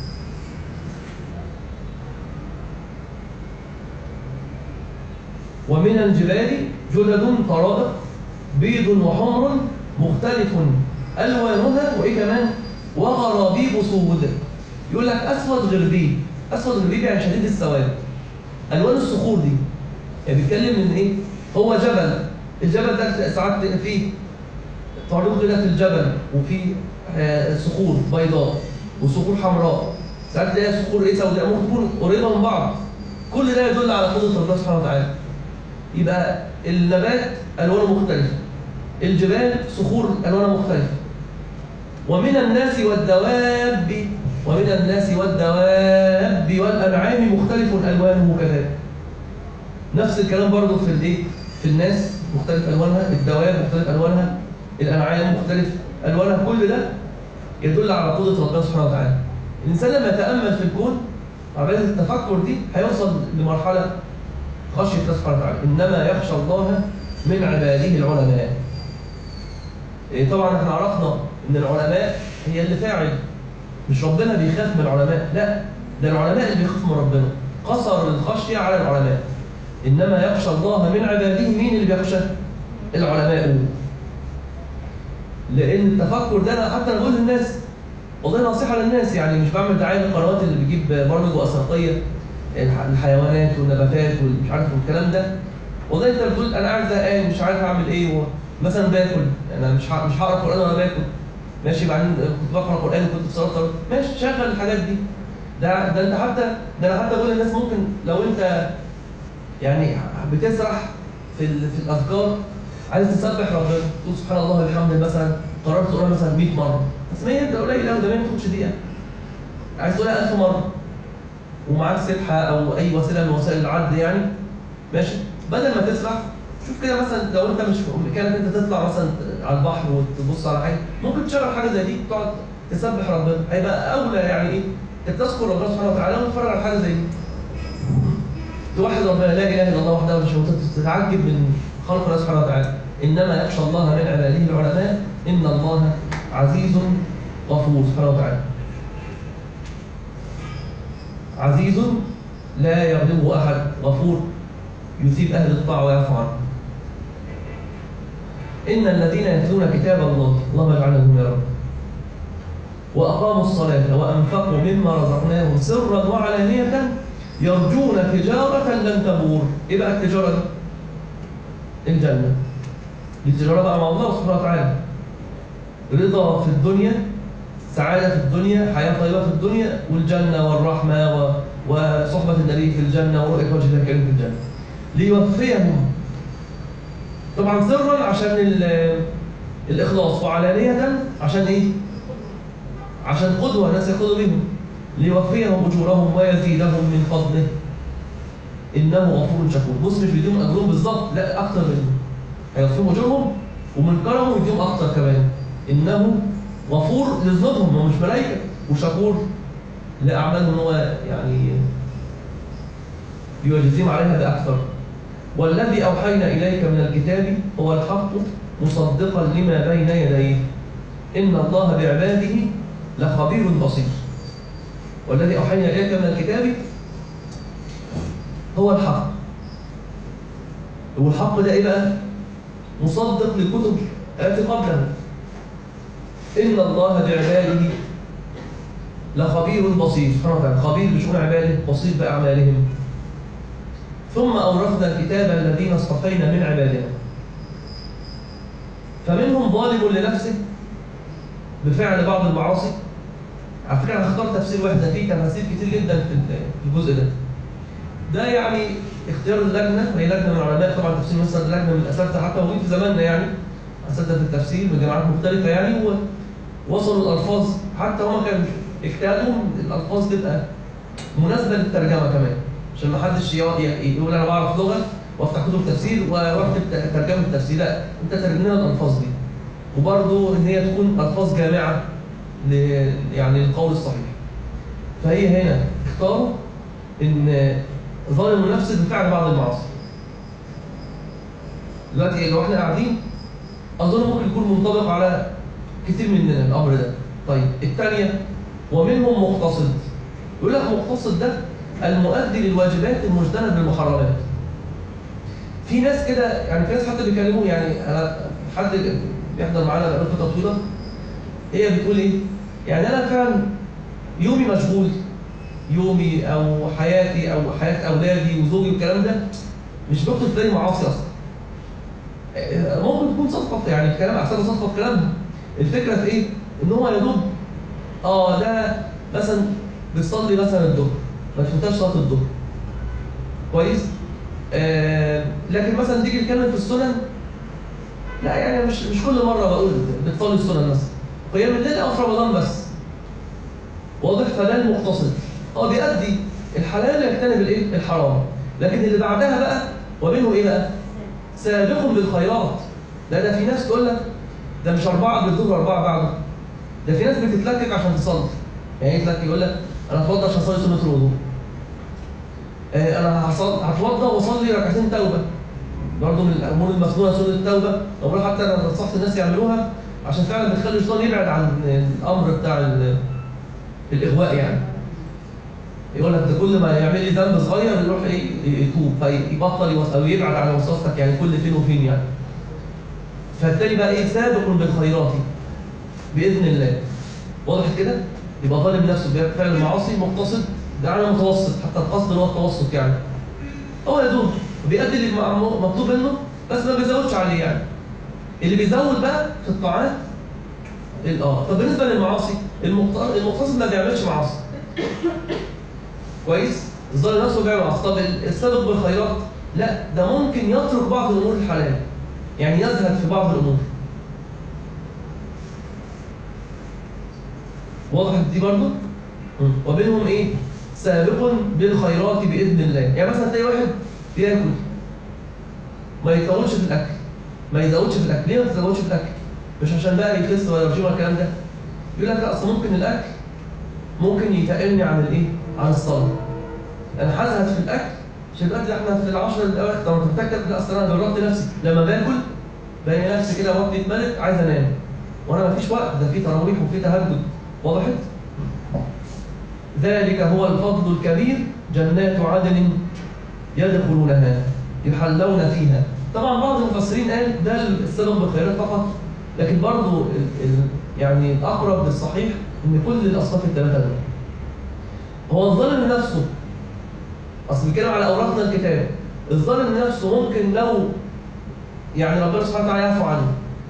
ومن الجبال جدد طرائق بيض وحمر مختلف ألوانها، وإيه كمان؟ وغرابيب سود. يقول لك أسود غربيب، أسود غربيب يعني شديد السواد. ألوان الصخور دي يعني بيتكلم من إيه؟ هو جبل، الجبل ده ساعات فيه طريق كده في الجبل، وفي صخور بيضاء وصخور حمراء، ساعات تلاقيها صخور إيه سوداء، ممكن تكون قريبة من بعض. كل ده يدل على قدرة الله سبحانه وتعالى. يبقى النبات ألوانه مختلفة، الجبال صخور ألوانها مختلفة. ومن الناس والدواب، ومن الناس والدواب والأنعام مختلف ألوانه كذلك. نفس الكلام برضه في الايه؟ في الناس مختلف ألوانها، الدواب مختلف ألوانها، الأنعام مختلف ألوانها. كل ده يدل على قدرة ربنا سبحانه وتعالى. الإنسان لما يتأمل في الكون عملية التفكر دي هيوصل لمرحلة خشية الله سبحانه وتعالى. إنما يخشى الله من عباده العلماء. إيه طبعا احنا عرفنا إن العلماء هي اللي فاعل، مش ربنا بيخاف من العلماء، لا، ده العلماء اللي بيخاف من ربنا. قصر الخشية على العلماء. إنما يخشى الله من عباده، مين اللي بيخشى؟ العلماء. لأن التفكر ده أنا حتى بقول للناس والله نصيحة للناس، يعني مش بعمل دعاية للقنوات اللي بتجيب برامج وثائقية الحيوانات والنباتات والمش عارف والكلام ده. والله انت بتقول انا قاعد زهقان مش عارف اعمل ايه، مثلا باكل، انا مش مش هقرا قران وانا باكل، ماشي، بعدين كنت بقرا قران وكنت في صلاه، ماشي، شغل الحاجات دي. ده ده انت حتى ده انا حتى بقول للناس ممكن لو انت يعني بتسرح في ال... في الاذكار، عايز تسبح ربنا تقول سبحان الله والحمد مثلا، قررت تقولها مثلا مية مره، بس ما هي قليل قوي، ده ما تاخدش دقيقه. عايز تقولها ألف مره ومعاك سبحه او اي وسيله من وسائل العد يعني، ماشي، بدل ما تسرح شوف كده مثلا لو انت مش في مكانك انت تطلع مثلا على البحر وتبص على حاجه، ممكن تشغل حاجه زي دي تقعد تسبح ربنا، هيبقى اولى يعني ايه؟ انك تذكر ربنا سبحانه وتعالى وتتفرج على حاجه زي دي. توحد ربنا، لا اله الا الله وحده لا شريك له، تتعجب من خلق الله سبحانه وتعالى. انما يخشى الله من عباده العلماء، ان الله عزيز غفور سبحانه وتعالى. عزيز لا يغضبه احد، غفور يثيب اهل الطاعه ويعفو عنه. ان الذين يتلون كتاب الله، اللهم اجعلنا منهم يا رب، واقاموا الصلاه وانفقوا مما رزقناهم سرا وعلانيه يرجون تجاره لن تبور. ايه بقى التجاره دي؟ الجنه. دي التجاره بقى مع الله سبحانه وتعالى، رضا في الدنيا، سعاده في الدنيا، حياه طيبه في الدنيا، والجنه والرحمه و... وصحبه النبي في الجنه ورؤيه وجه الله الكريم في الجنه. ليوفيهم طبعا سرا عشان الإخلاص وعلانية عشان إيه؟ عشان قدوة الناس يقودوا بهم، ليوفيهم أجورهم ويزيدهم من فضله إنه غفور شكور. بص مش بيديهم أجرهم بالظبط، لا أكتر منهم، هيوفيهم أجورهم ومن كرمه يديهم أكتر كمان. إنه غفور لذنوبهم، هو مش ملائكة، وشكور لأعمالهم، هو يعني يجزيهم عليها بأكثر. والذي أوحينا إليك من الكتاب هو الحق مصدقا لما بين يديه إن الله بعباده لخبير بصير. والذي أوحينا إليك من الكتاب هو الحق. والحق ده إيه بقى؟ مصدق للكتب التي قبله. إن الله بعباده لخبير بصير، سبحانه وتعالى خبير بشؤون عباده، بصير بأعمالهم. ثم أورثنا الكتاب الذين اصطفينا من عبادنا فمنهم ظالم لنفسه بفعل بعض المعاصي. على فكرة أنا اخترت تفسير واحد، فيه تفاسير كتير جدا في الجزء ده. ده يعني اختيار اللجنة، وهي لجنة من العلماء طبعا، تفسير مصر لجنة من الأساتذة حتى موجودين في زماننا، يعني أساتذة التفسير من جامعات مختلفة يعني، ووصلوا الألفاظ حتى هم كانوا اجتهادوا الألفاظ تبقى مناسبة للترجمة كمان، عشان ما حدش يقول أنا بعرف لغة وافتح كتب تفسير واكتب ترجمة التفسير، لا، أنت ترجم لنا الألفاظ دي، وبرضه إن هي تكون ألفاظ جامعة ل يعني للقول الصحيح. فهي هنا اختاروا إن ظالم نفسه بفعل بعض المعاصي. دلوقتي لو احنا قاعدين أظن ممكن يكون منطبق على كتير مننا الأمر ده. طيب الثانية ومنهم مقتصد. يقول لك مقتصد ده المؤدي للواجبات المجتنب للمحرمات. في ناس كده يعني، في ناس حتى بيكلموا يعني، أنا حد بيحضر معانا بقاله فترة طويلة، هي بتقول إيه؟ يعني أنا فعلا يومي مشغول، يومي أو حياتي أو حياة أولادي وزوجي والكلام ده مش بيخطر في بالي معاصي أصلا. ممكن تكون صدفة يعني الكلام، أحسن صدفة في كلامها. الفكرة في إيه؟ إن هو يا دوب آه ده مثلا بيصلي مثلا الظهر، ما فهمتش صلاة الظهر كويس؟ آه لكن مثلا تيجي تتكلم في السنن، لا يعني مش مش كل مرة بقول بتصلي السنن مثلا، قيام الليل أو في رمضان بس. واضح؟ فده المقتصد، هو بيأدي الحلال يجتنب الايه؟ الحرام. لكن اللي بعدها بقى ومنه ايه بقى؟ سابق بالخيرات. لا ده في ناس تقول لك ده مش أربعة قبل الظهر أربعة بعده، ده في ناس بتتلكك عشان تصلي. يعني يتلكك يقول لك أنا هتوضى عشان أصلي سنة الوضوء. آه أنا هتوضى وأصلي ركعتين توبة. برضه من الأمور المسنونة سنة التوبة، أمور حتى أنا نصحت الناس يعملوها عشان فعلا بتخلي الشيطان يبعد عن الأمر بتاع الإغواء يعني. يقول لك ده كل ما يعمل لي ذنب صغير يروح ايه يتوب فيبطل او يبعد عن وسوستك يعني كل فين وفين يعني. فالتالي بقى ايه؟ سابق بالخيرات باذن الله. واضح كده؟ يبقى ظالم نفسه بفعل المعاصي، مقتصد ده على متوسط، حتى القصد اللي هو التوسط يعني. هو يدوب بيأدي اللي مطلوب منه بس ما بيزودش عليه يعني. اللي بيزود بقى في الطاعات اه. طب بالنسبه للمعاصي المقتصد ما بيعملش معاصي. كويس؟ الظالم نفسه بيعمل معاصي. طب السابق بالخيرات لا، ده ممكن يترك بعض الامور الحلال، يعني يزهد في بعض الامور. واضح دي برضه؟ وبينهم ايه؟ سابق بالخيرات باذن الله. يعني مثلا تلاقي واحد بياكل ما يطولش في الاكل، ما يزودش في الاكل. ليه ما تزودش في الاكل؟ مش عشان بقى يخس ولا يرجيم ولا الكلام ده. يقول لك لا اصل ممكن الاكل ممكن يتقلني عن الايه؟ عن الصلاه. انا هزهد في الاكل عشان دلوقتي احنا في العشر الاواخر. طب انت بتاكل؟ لا اصل انا جربت نفسي لما باكل بلاقي نفسي كده وقتي اتملت عايز انام، وانا ما فيش وقت، ده في تراويح وفي تهجد. وضحت؟ ذلك هو الفضل الكبير، جنات عدن يدخلونها يحلون فيها. طبعا بعض المفسرين قال ده السبب بالخيرات فقط، لكن برضه ال ال يعني الاقرب للصحيح ان كل الاصناف الثلاثه دول. هو الظالم نفسه اصل بيتكلم على اوراقنا الكتاب، الظالم نفسه ممكن لو يعني ربنا سبحانه وتعالى يعفو عنه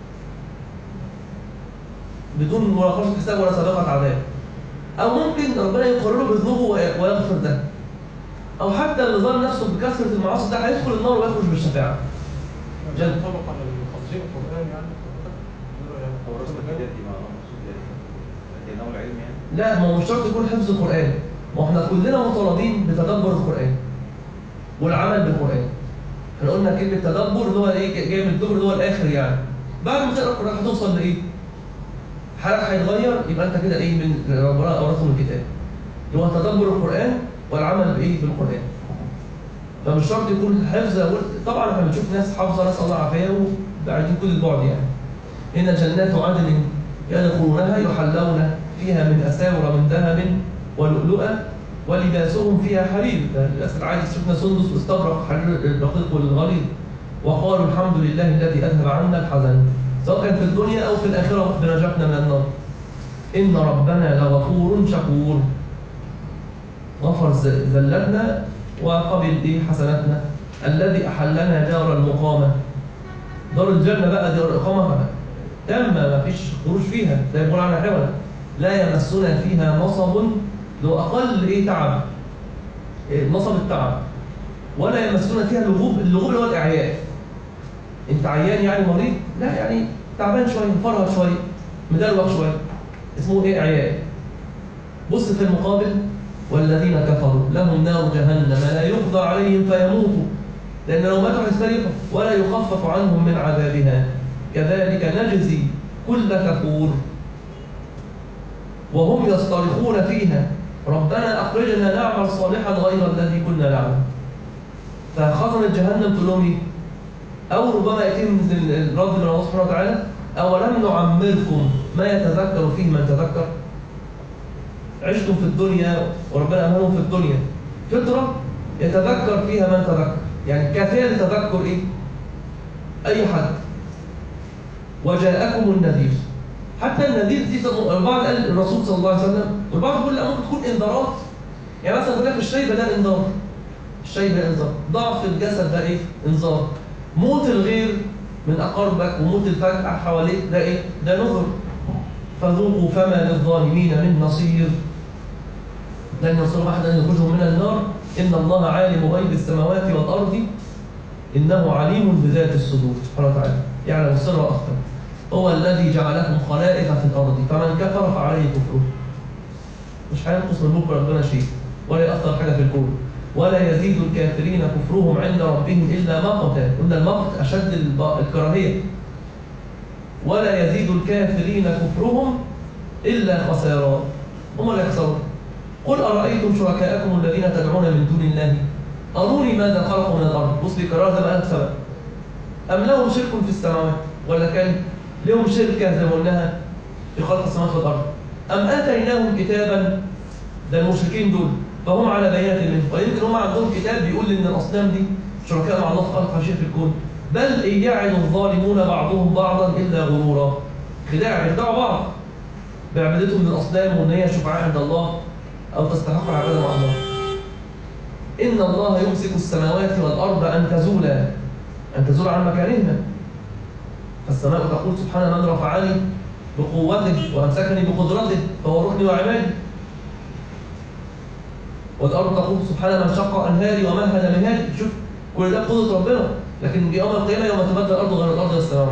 بدون مناقشه حساب ولا سابقه عذاب، او ممكن ربنا يقرره بذنوبه ويغفر ده، او حتى اللي ظالم نفسه بكثره المعاصي ده هيدخل النار ويخرج بالشفاعه. جد طبق على المحافظين القرآن يعني. هو الرسم الكتابي ما هو مقصود يعني لأنه العلم يعني؟ لا، ما هو مش شرط يكون حفظ القرآن، ما احنا كلنا مطالبين بتدبر القرآن والعمل بالقرآن. احنا قلنا كلمة تدبر اللي هو ايه، جاي من الدبر اللي هو الآخر يعني. بعد ما تقرأ القرآن هتوصل لإيه؟ حالك هيتغير، يبقى أنت كده إيه، من ربنا أورثه الكتاب. اللي هو تدبر القرآن والعمل بإيه؟ بالقرآن. فمش شرط يكون حفظ. طبعا احنا بنشوف ناس حافظة نسأل الله العافية وبعدين كل البعد يعني. إن جنات عدن يدخلونها يحلون فيها من أساور من ذهب ولؤلؤا ولباسهم فيها حرير. للأسف العادي شفنا سندس واستبرق حرير الرقيق والغليظ. وقالوا الحمد لله الذي أذهب عنا الحزن، سواء كان في الدنيا أو في الآخرة بنجاتنا من النار. إن ربنا لغفور شكور، غفر زلتنا وقبل إيه حسناتنا. الذي أحلنا دار المقامة، دار الجنة بقى، دار الإقامة تامة ما فيش خروج فيها، لا يقول عنها حول. لا يمسنا فيها نصب، لو أقل إيه تعب، إيه نصب التعب. ولا يمسنا فيها لغوب، اللغوب اللي هو الإعياء. أنت عيان يعني مريض؟ لا، يعني تعبان شوية، مفرهد شوية، مدلوق شوية، اسمه إيه؟ إعياء. بص في المقابل، والذين كفروا لهم نار جهنم لا يقضى عليهم فيموتوا، لأن لو ماتوا هيستريحوا ولا يخفف عنهم من عذابها، كذلك نجزي كل كفور. وهم يصطرخون فيها ربنا أخرجنا نعمل صالحا غير الذي كنا نعمل. فخزنة جهنم تقول لهم إيه؟ أو ربما يتم الرد من الله سبحانه وتعالى: أولم نعمركم ما يتذكر فيه من تذكر؟ عشتم في الدنيا وربنا أمهلهم في الدنيا فترة يتذكر فيها من تذكر، يعني كافية لتذكر إيه؟ أي حد. وجاءكم النذير، حتى النذير دي البعض قال الرسول صلى الله عليه وسلم، والبعض يقول لا، ممكن تكون انذارات. يعني مثلا يقول لك الشيبة ده انذار، الشيبة انذار، ضعف الجسد ده ايه؟ انذار. موت الغير من أقاربك وموت الفجأة حواليك ده ايه؟ ده نذر. فذوقوا فما للظالمين من نصير. لن ينصروا أحدا أن يخرجهم من النار، إن الله عالم غيب السماوات والأرض إنه عليم بذات الصدور سبحانه وتعالى، يعلم السر وأخفى. هو الذي جعلكم خلائف في الأرض فمن كفر فعليه كفره. مش هينقص من ملك ربنا شيء ولا يأثر حاجة في الكون، ولا يزيد الكافرين كفرهم عند ربهم إلا مقتا. قلنا المقت أشد الكراهية. ولا يزيد الكافرين كفرهم إلا خسارا، هم اللي يخسرون. قل أرأيتم شركاءكم الذين تدعون من دون الله أروني ماذا خلقوا من الأرض. بص بكرار ده بقى سبب. أم لهم شرك في السماوات، ولا كان لهم شركة زي ما قلناها في خلق السماوات والأرض. أم آتيناهم كتابا، ده المشركين دول، فهم على بينة منه. ويمكن هم عندهم كتاب بيقول إن الأصنام دي شركاء مع الله في خلق شيء في الكون. بل إن يعد الظالمون بعضهم بعضا إلا غرورا. خداع، بيخدعوا بعض بعبادتهم للأصنام وإن هي شفعاء عند الله أو تستحق العبادة مع الله. إن الله يمسك السماوات والأرض أن تزولا، أن تزول عن مكانهما. فالسماء تقول سبحان من رفعني بقوته وأمسكني بقدرته فهو ركني وعمادي. والأرض تقول سبحان من شق أنهاري ومهد مهادي. شوف كل ده بقدرة ربنا، لكن يوم القيامة يوم تبدل الأرض غير الأرض والسماوات.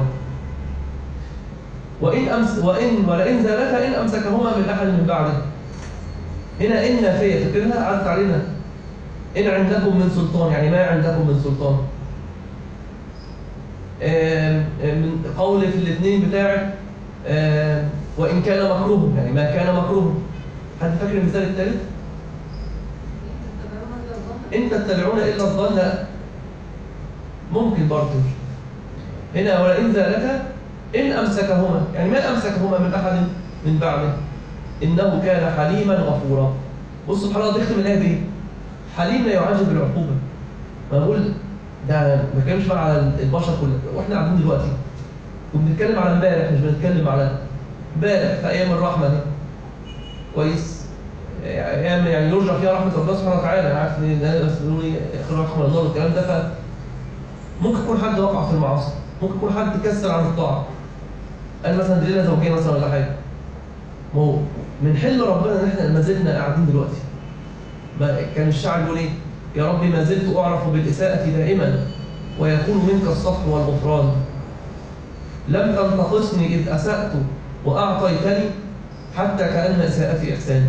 وإن أمس وإن ولئن زالتا إن أمسكهما من أحد من بعده. هنا إن نافية، فاكرها عدت علينا. إن عندكم من سلطان، يعني ما عندكم من سلطان. من قول في الاثنين بتاعه وإن كان مكروه، يعني ما كان مكروه. حد فاكر المثال الثالث؟ إن تتبعون إلا الظن. ممكن برضه هنا ولئن زالتا إن أمسكهما، يعني ما أمسكهما من أحد من بعده إنه كان حليما غفورا. بص سبحان الله تختم الآية دي، حليم لا يعجل بالعقوبة. ما بقول ده ما بتكلمش بقى على البشر كلهم، واحنا قاعدين دلوقتي وبنتكلم على امبارح، مش بنتكلم على امبارح في ايام الرحمه دي. كويس؟ ايام يعني يرجى فيها رحمه ربنا سبحانه وتعالى. انا عارف ان ده بس بيقولوا لي اخر رحمه الله والكلام ده، ف ممكن يكون حد وقع في المعاصي، ممكن يكون حد كسر عن الطاعه. قال مثلا دي ليله زوجيه مثلا ولا حاجه. ما هو من حل ربنا ان احنا ما زلنا قاعدين دلوقتي. كان الشاعر يقول ايه؟ يا رب ما زلت أعرف بالإساءة دائما ويكون منك الصفح والغفران. لم تنتقصني إذ أسأت وأعطيتني حتى كأن إساءتي إحسان.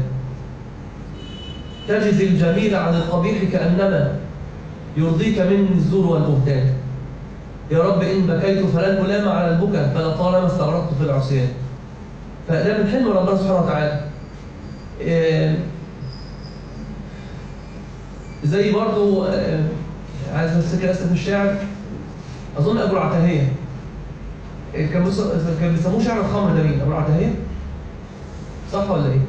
تجزي الجميل عن القبيح كأنما يرضيك مني الزور والبهتان. يا رب إن بكيت فلن ألام على البكاء فلطالما استغرقت في العصيان. فده من حلم ربنا سبحانه وتعالى. إيه زي برضو إيه عايز افتكر اسم الشاعر، اظن ابو العتاهيه، إيه كان كان بيسموه شاعر الخمر. ده مين؟ ابو العتاهيه صح ولا ايه؟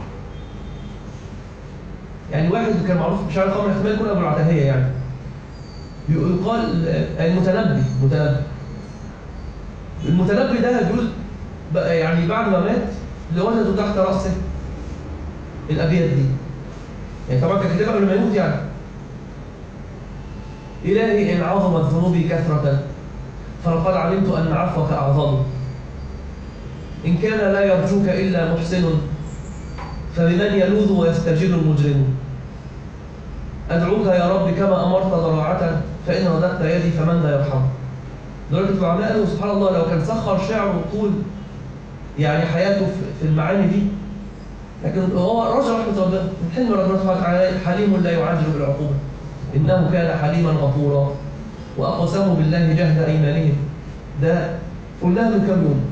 يعني واحد كان معروف بشاعر الخمر، احتمال يكون ابو العتاهيه. يعني يقال المتنبي. متنبي المتنبي ده بيقول يعني بعد ما مات لوجدوا تحت راسه الابيات دي. يعني طبعا كان كتابها قبل ما يموت. يعني إلهي إن عظمت ذنوبي كثرة فلقد علمت أن عفوك أعظم. إن كان لا يرجوك إلا محسن فبمن يلوذ ويستجير المجرم. أدعوك يا رب كما أمرت ضراعة فإن رددت يدي فمن لا يرحم. درجة العلماء قالوا سبحان الله لو كان سخر شعره طول يعني حياته في المعاني دي، لكن هو رجع رحمة ربنا من حلم ربنا سبحانه وتعالى. حليم لا يعجل بالعقوبة إنه كان حليما غفورا وأقسموا بالله جهد أيمانهم. ده قلناها من كم يوم.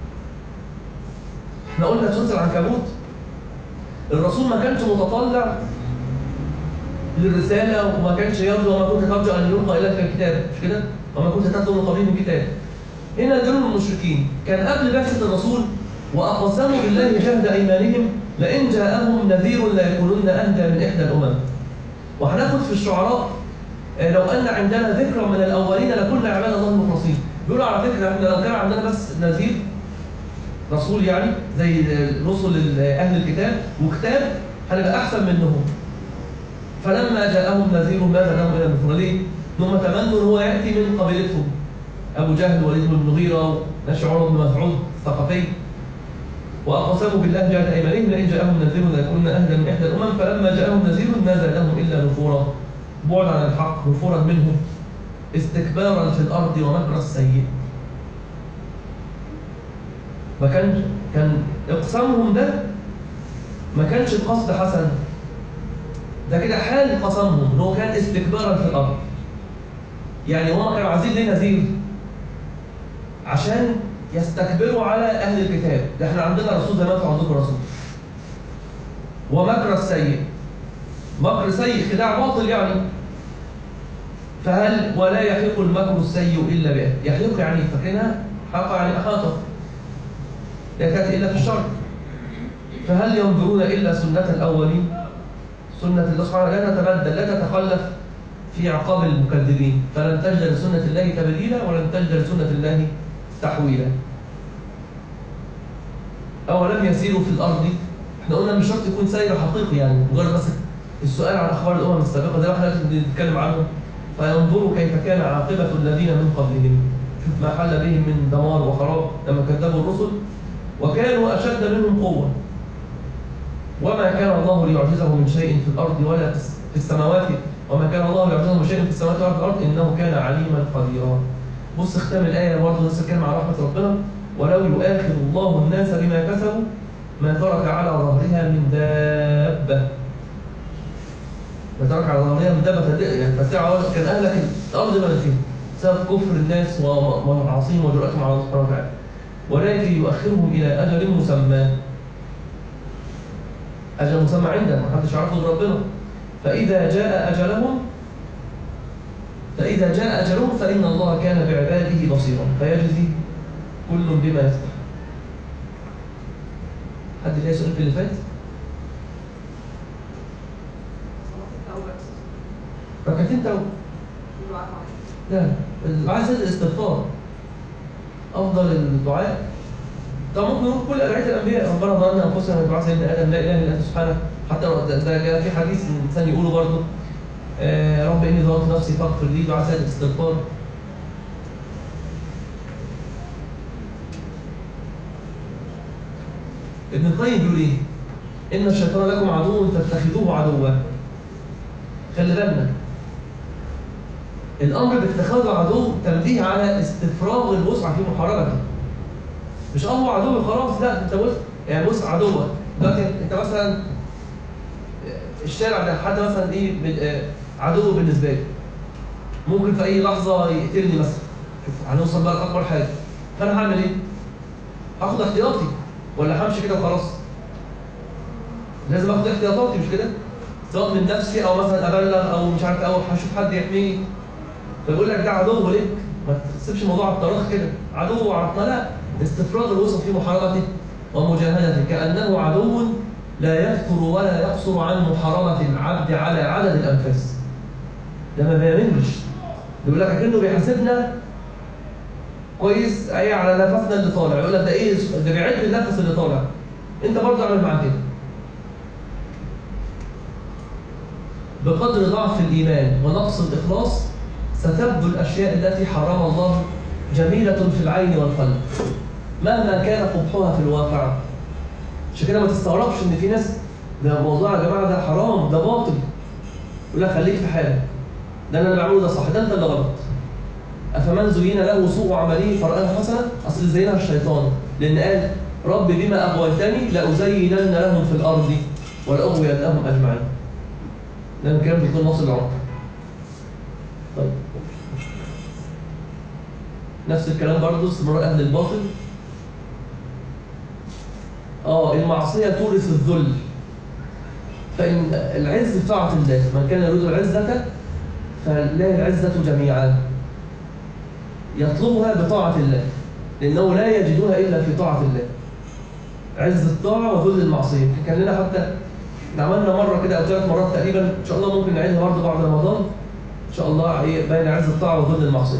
احنا قلنا في سورة العنكبوت الرسول ما كانش متطلع للرسالة وما كانش يرجو وما كنت ترجو أن يلقى إليك الكتاب، مش كده؟ وما كنت تتلو من قبله من كتاب. هنا دول المشركين كان قبل بعثة الرسول وأقسموا بالله جهد أيمانهم لئن جاءهم نذير ليكونن أهدى من إحدى الأمم. وهناخد في الشعراء لو أن عندنا ذكرى من الأولين لكنا عباد الله المخلصين. بيقولوا على فكرة احنا لو كان عندنا بس نذير رسول يعني زي رسل أهل الكتاب وكتاب هنبقى أحسن منهم. فلما جاءهم نذير ماذا لهم إلى النفور؟ ليه؟ هم تمنوا أن هو يأتي من قبيلتهم. أبو جهل وليد بن المغيرة ونشعر بن مسعود الثقفي. وأقسموا بالله جهد أيمانهم لئن جاءهم نذير ليكونن أهدى من إحدى الأمم فلما جاءهم نذير ما زادهم إلا نفورا بعدا عن الحق نفورا منه استكبارا في الأرض ومكر السيء. ما كان كان إقسامهم ده ما كانش القصد حسن، ده كده حال قسمهم إن هو كان استكبارا في الأرض. يعني هم كانوا عايزين ليه نذير؟ عشان يستكبروا على أهل الكتاب. ده احنا عندنا رسول زي ما انتم عندكم رسول. ومكر السيء، مكر سيء خداع باطل يعني. فهل ولا يحيق المكر السيء إلا به. يحيق يعني فاكرينها حق يعني أحاطه، لا كانت إلا في الشر. فهل ينظرون إلا سنة الأولين؟ سنة الله سبحانه لا تتبدل لا تتخلف في عقاب المكذبين. فلن تجد لسنة الله تبديلا ولن تجد لسنة الله تحويلا. أولم يسيروا في الأرض. احنا قلنا مش شرط يكون سير حقيقي يعني مجرد بس السؤال عن أخبار الأمم السابقة ده احنا لازم نتكلم عنه. فينظروا كيف كان عاقبة الذين من قبلهم. شوف ما حل بهم من دمار وخراب لما كذبوا الرسل وكانوا أشد منهم قوة. وما كان الله ليعجزه من شيء في الأرض ولا في السماوات وما كان الله ليعجزه من شيء في السماوات ولا في الأرض إنه كان عليما قديرا. بص ختام الآية برضه نفس الكلمة على رحمة ربنا. ولو يؤاخذ الله الناس بما كسبوا ما ترك على ظهرها من دابة. ما ترك على ظهرها من دابة يعني فتاع كان أهلك الأرض ما فيه بسبب كفر الناس ومعاصيهم وجرأتهم على الله سبحانه وتعالى. ولكن يؤخرهم إلى أجل مسمى. أجل مسمى عندنا ما حدش يعرفه غير ربنا. فإذا جاء أجلهم فإذا جاء أجلهم فإن الله كان بعباده بصيرا فيجزي كل بما يستحق. حد ليه سؤال في اللي فات؟ ركعتين توبة. لا الدعاء زاد الاستغفار. أفضل الدعاء طبعا ممكن نقول كل أدعية الأنبياء ربنا ظلمنا أنفسنا من دعاء سيدنا آدم لا إله إلا أنت سبحانك. حتى ده جاء في حديث الإنسان يقوله برضه آه رب إني ظلمت نفسي فاغفر لي. دعاء سيد الاستغفار. ابن القيم بيقول ايه؟ ان الشيطان لكم عدو فاتخذوه عدوا. خلي بالنا الامر باتخاذ عدو تنبيه على استفراغ الوسع في محاربته. مش هو عدو خلاص، لا انت بص يعني بص عدوك دلوقتي. انت مثلا الشارع ده حد مثلا ايه عدو بالنسبه لي، ممكن في اي لحظه يقتلني مثلا. شوف هنوصل بقى لاكبر حاجه. فانا هعمل ايه؟ هاخد احتياطي ولا همشي كده وخلاص؟ لازم اخد احتياطاتي مش كده؟ سواء من نفسي او مثلا ابلغ او مش عارف او هشوف حد يحميني. فبيقول لك ده عدو ليك، ما تسيبش الموضوع على الطراخ كده، عدو وعرفنا لا، استفراغ الوسط في محاربته ومجاهدته كانه عدو لا يفتر ولا يقصر عن محاربه العبد على عدد الانفاس. ده ما بيمنش، بيقول لك كأنه بيحاسبنا كويس ايه على نفسنا اللي طالع. يقول لك ده ايه؟ ده بيعد النفس اللي طالع. انت برضه اعمل معاه كده. بقدر ضعف الايمان ونقص الاخلاص ستبدو الاشياء التي حرمها الله جميله في العين والقلب مهما كان قبحها في الواقع. عشان كده ما تستغربش ان في ناس ده موضوع يا جماعه ده حرام ده باطل، يقول لك خليك في حالك، ده انا اللي بعمله ده صح، ده انت اللي غلط. افمن زين له سوء عمله فرآه حسنه، اصل زينها الشيطان، لان قال رب بما اغويتني لازينن لهم في الارض ولاغوينهم اجمعين. ده الكلام بيكون واصل العمر. طيب نفس الكلام برضه استمرار اهل الباطل. اه المعصيه تورث الذل، فان العز في طاعه الله، من كان يريد العزه فلله العزه جميعا، يطلبها بطاعه الله لانه لا يجدها الا في طاعه الله. عز الطاعه وذل المعصيه. كان لنا حتى عملنا مره كده او ثلاث مرات تقريبا، ان شاء الله ممكن نعيدها برضه بعد رمضان ان شاء الله، بين عز الطاعه وذل المعصيه.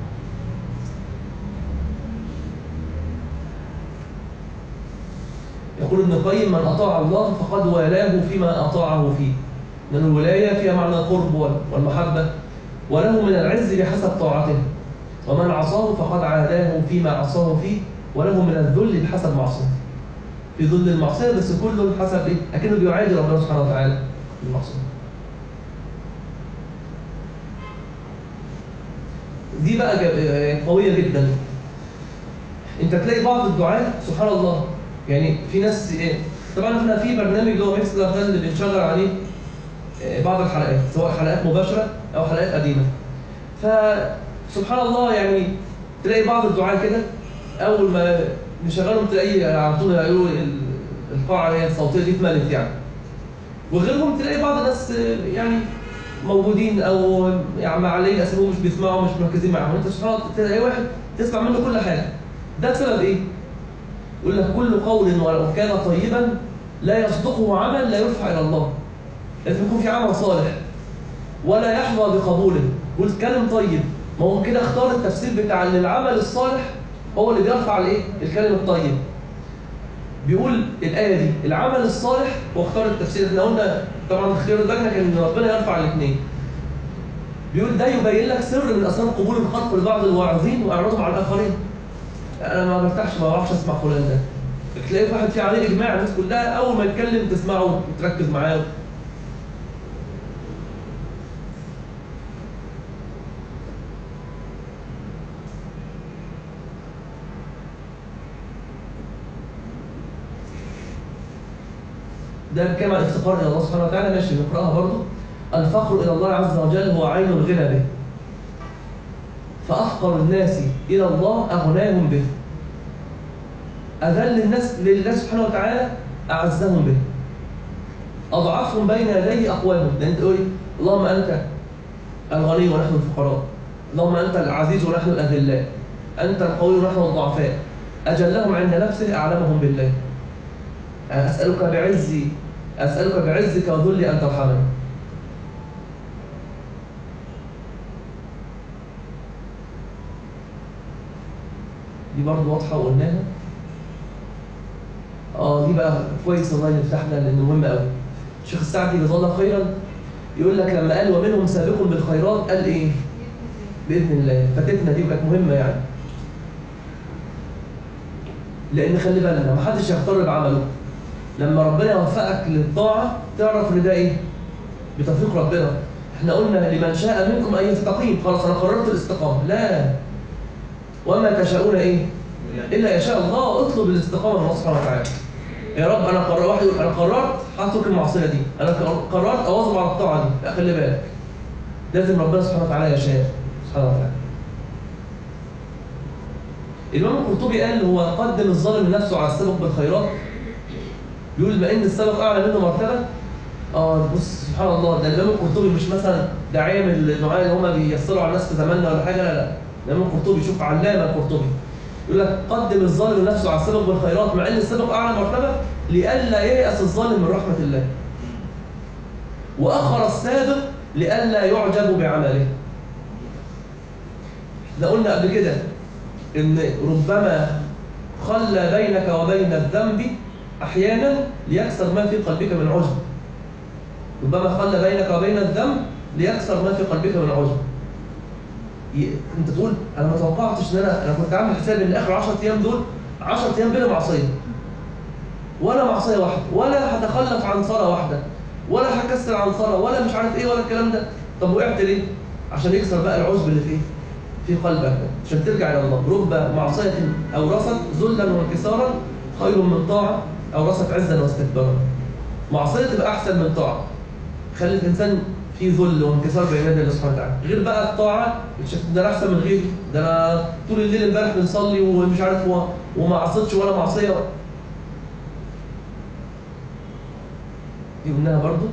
يقول ابن القيم من اطاع الله فقد والاه فيما اطاعه فيه، لان الولايه فيها معنى القرب والمحبه، وله من العز بحسب طاعته، ومن عصاه فقد عاداه فيما عصاه فيه، وله من الذل بحسب معصيته. في ذل المعصيه بس كله حسب ايه؟ اكنه بيعادي ربنا سبحانه وتعالى بالمعصيه. دي بقى قويه جدا. انت تلاقي بعض الدعاء سبحان الله، يعني في ناس ايه، طبعا احنا في برنامج اللي هو ميكس ده اللي بنشغل عليه بعض الحلقات، سواء حلقات مباشره او حلقات قديمه. فسبحان الله يعني تلاقي بعض الدعاء كده اول ما نشغلهم تلاقي على طول يقولوا القاعه هي الصوتيه دي اتملت يعني. وغيرهم تلاقي بعض الناس يعني موجودين او يعني ما عليه اسمهم مش بيسمعوا مش مركزين معاهم. انت سبحان الله تلاقي واحد تسمع منه كل حاجه. ده بسبب ايه؟ يقول لك كل قول ولو كان طيبا لا يصدقه عمل لا يرفع الى الله. لازم يكون في عمل صالح ولا يحظى بقبوله. يقول كلام طيب، ما هو كده اختار التفسير بتاع ان العمل الصالح هو اللي بيرفع الايه؟ الكلام الطيب. بيقول الايه دي العمل الصالح، واختار التفسير. احنا قلنا طبعا اختيار اللجنه كان ان ربنا يرفع الاثنين. بيقول ده يبين لك سر من اسرار قبول الخلق لبعض الواعظين واعراضهم على الاخرين. انا ما برتاحش، ما بعرفش اسمع فلان ده. تلاقي واحد في عليه اجماع الناس كلها اول ما يتكلم تسمعه وتركز معاه. ده كما الافتقار الى الله سبحانه وتعالى، ماشي نقراها برضه. الفقر الى الله عز وجل هو عين الغنى به، فافقر الناس الى الله اغناهم به. اذل الناس لله سبحانه وتعالى اعزهم به، اضعفهم بين يديه اقوامهم. لان انت تقول اللهم انت الغني ونحن الفقراء، اللهم انت العزيز ونحن الاذلاء، انت القوي ونحن الضعفاء، اجلهم عند نفسه اعلمهم بالله. اسالك بعزي اسالك بعزك وذلي ان ترحمني. دي برضه واضحه وقلناها. اه دي بقى كويس الله يفتحنا لانه مهم قوي. الشيخ السعدي جزاه الله خيرا يقول لك لما قال ومنهم سابق بالخيرات قال ايه؟ باذن الله. فاتتنا دي وكانت مهمه يعني. لان خلي بالنا ما حدش يغتر بعمله. لما ربنا يوفقك للطاعه تعرف ان ده ايه؟ بتوفيق ربنا. احنا قلنا لمن شاء منكم أن يستقيم، خلاص أنا قررت الاستقامة. لا، وما تشاءون إيه؟ إلا يشاء الله. اطلب الاستقامة من الله سبحانه وتعالى. يا رب أنا قررت، واحد يقول أنا قررت هترك المعصية دي، أنا قررت أواظب على الطاعة دي. لا، خلي بالك، لازم ربنا سبحانه وتعالى يشاء سبحانه وتعالى. الإمام القرطبي قال هو قدم الظالم لنفسه على السبق بالخيرات. بيقول ما إن السبق أعلى منه مرتبة. آه بص سبحان الله، ده الإمام القرطبي مش مثلا داعية من الدعاة اللي هم بييسروا على الناس في زماننا ولا حاجة. لا لا، الإمام القرطبي شوف علامة القرطبي يقول لك قدم الظالم لنفسه على السبق بالخيرات مع إن السبق أعلى مرتبة لئلا ييأس الظالم من رحمة الله، وأخر السابق لئلا يعجب بعمله. احنا قلنا قبل كده إن ربما خلى بينك وبين الذنب أحيانا ليكسر ما في قلبك من عجب. ربما خلى بينك وبين الذنب ليكسر ما في قلبك من عجب. ي... انت تقول انا ما توقعتش ان انا انا كنت عامل حساب ان اخر عشرة ايام دول عشرة ايام بلا معصيه، ولا معصيه واحده، ولا هتخلف عن صلاه واحده، ولا هكسر عن صلاه، ولا مش عارف ايه ولا الكلام ده. طب وقعت ليه؟ عشان يكسر بقى العجب اللي فيه في قلبك، عشان ترجع الى الله. رب معصيه اورثت ذلا وانكسارا خير من طاعه اورثت عزا واستكبارا. معصيه تبقى احسن من طاعه، خلي الانسان في ذل وانكسار بين يدي الله سبحانه وتعالى. غير بقى الطاعه ده انا احسن من غيري، ده انا طول الليل امبارح بنصلي ومش عارف هو وما عصيتش ولا معصيه. دي قلناها برضو.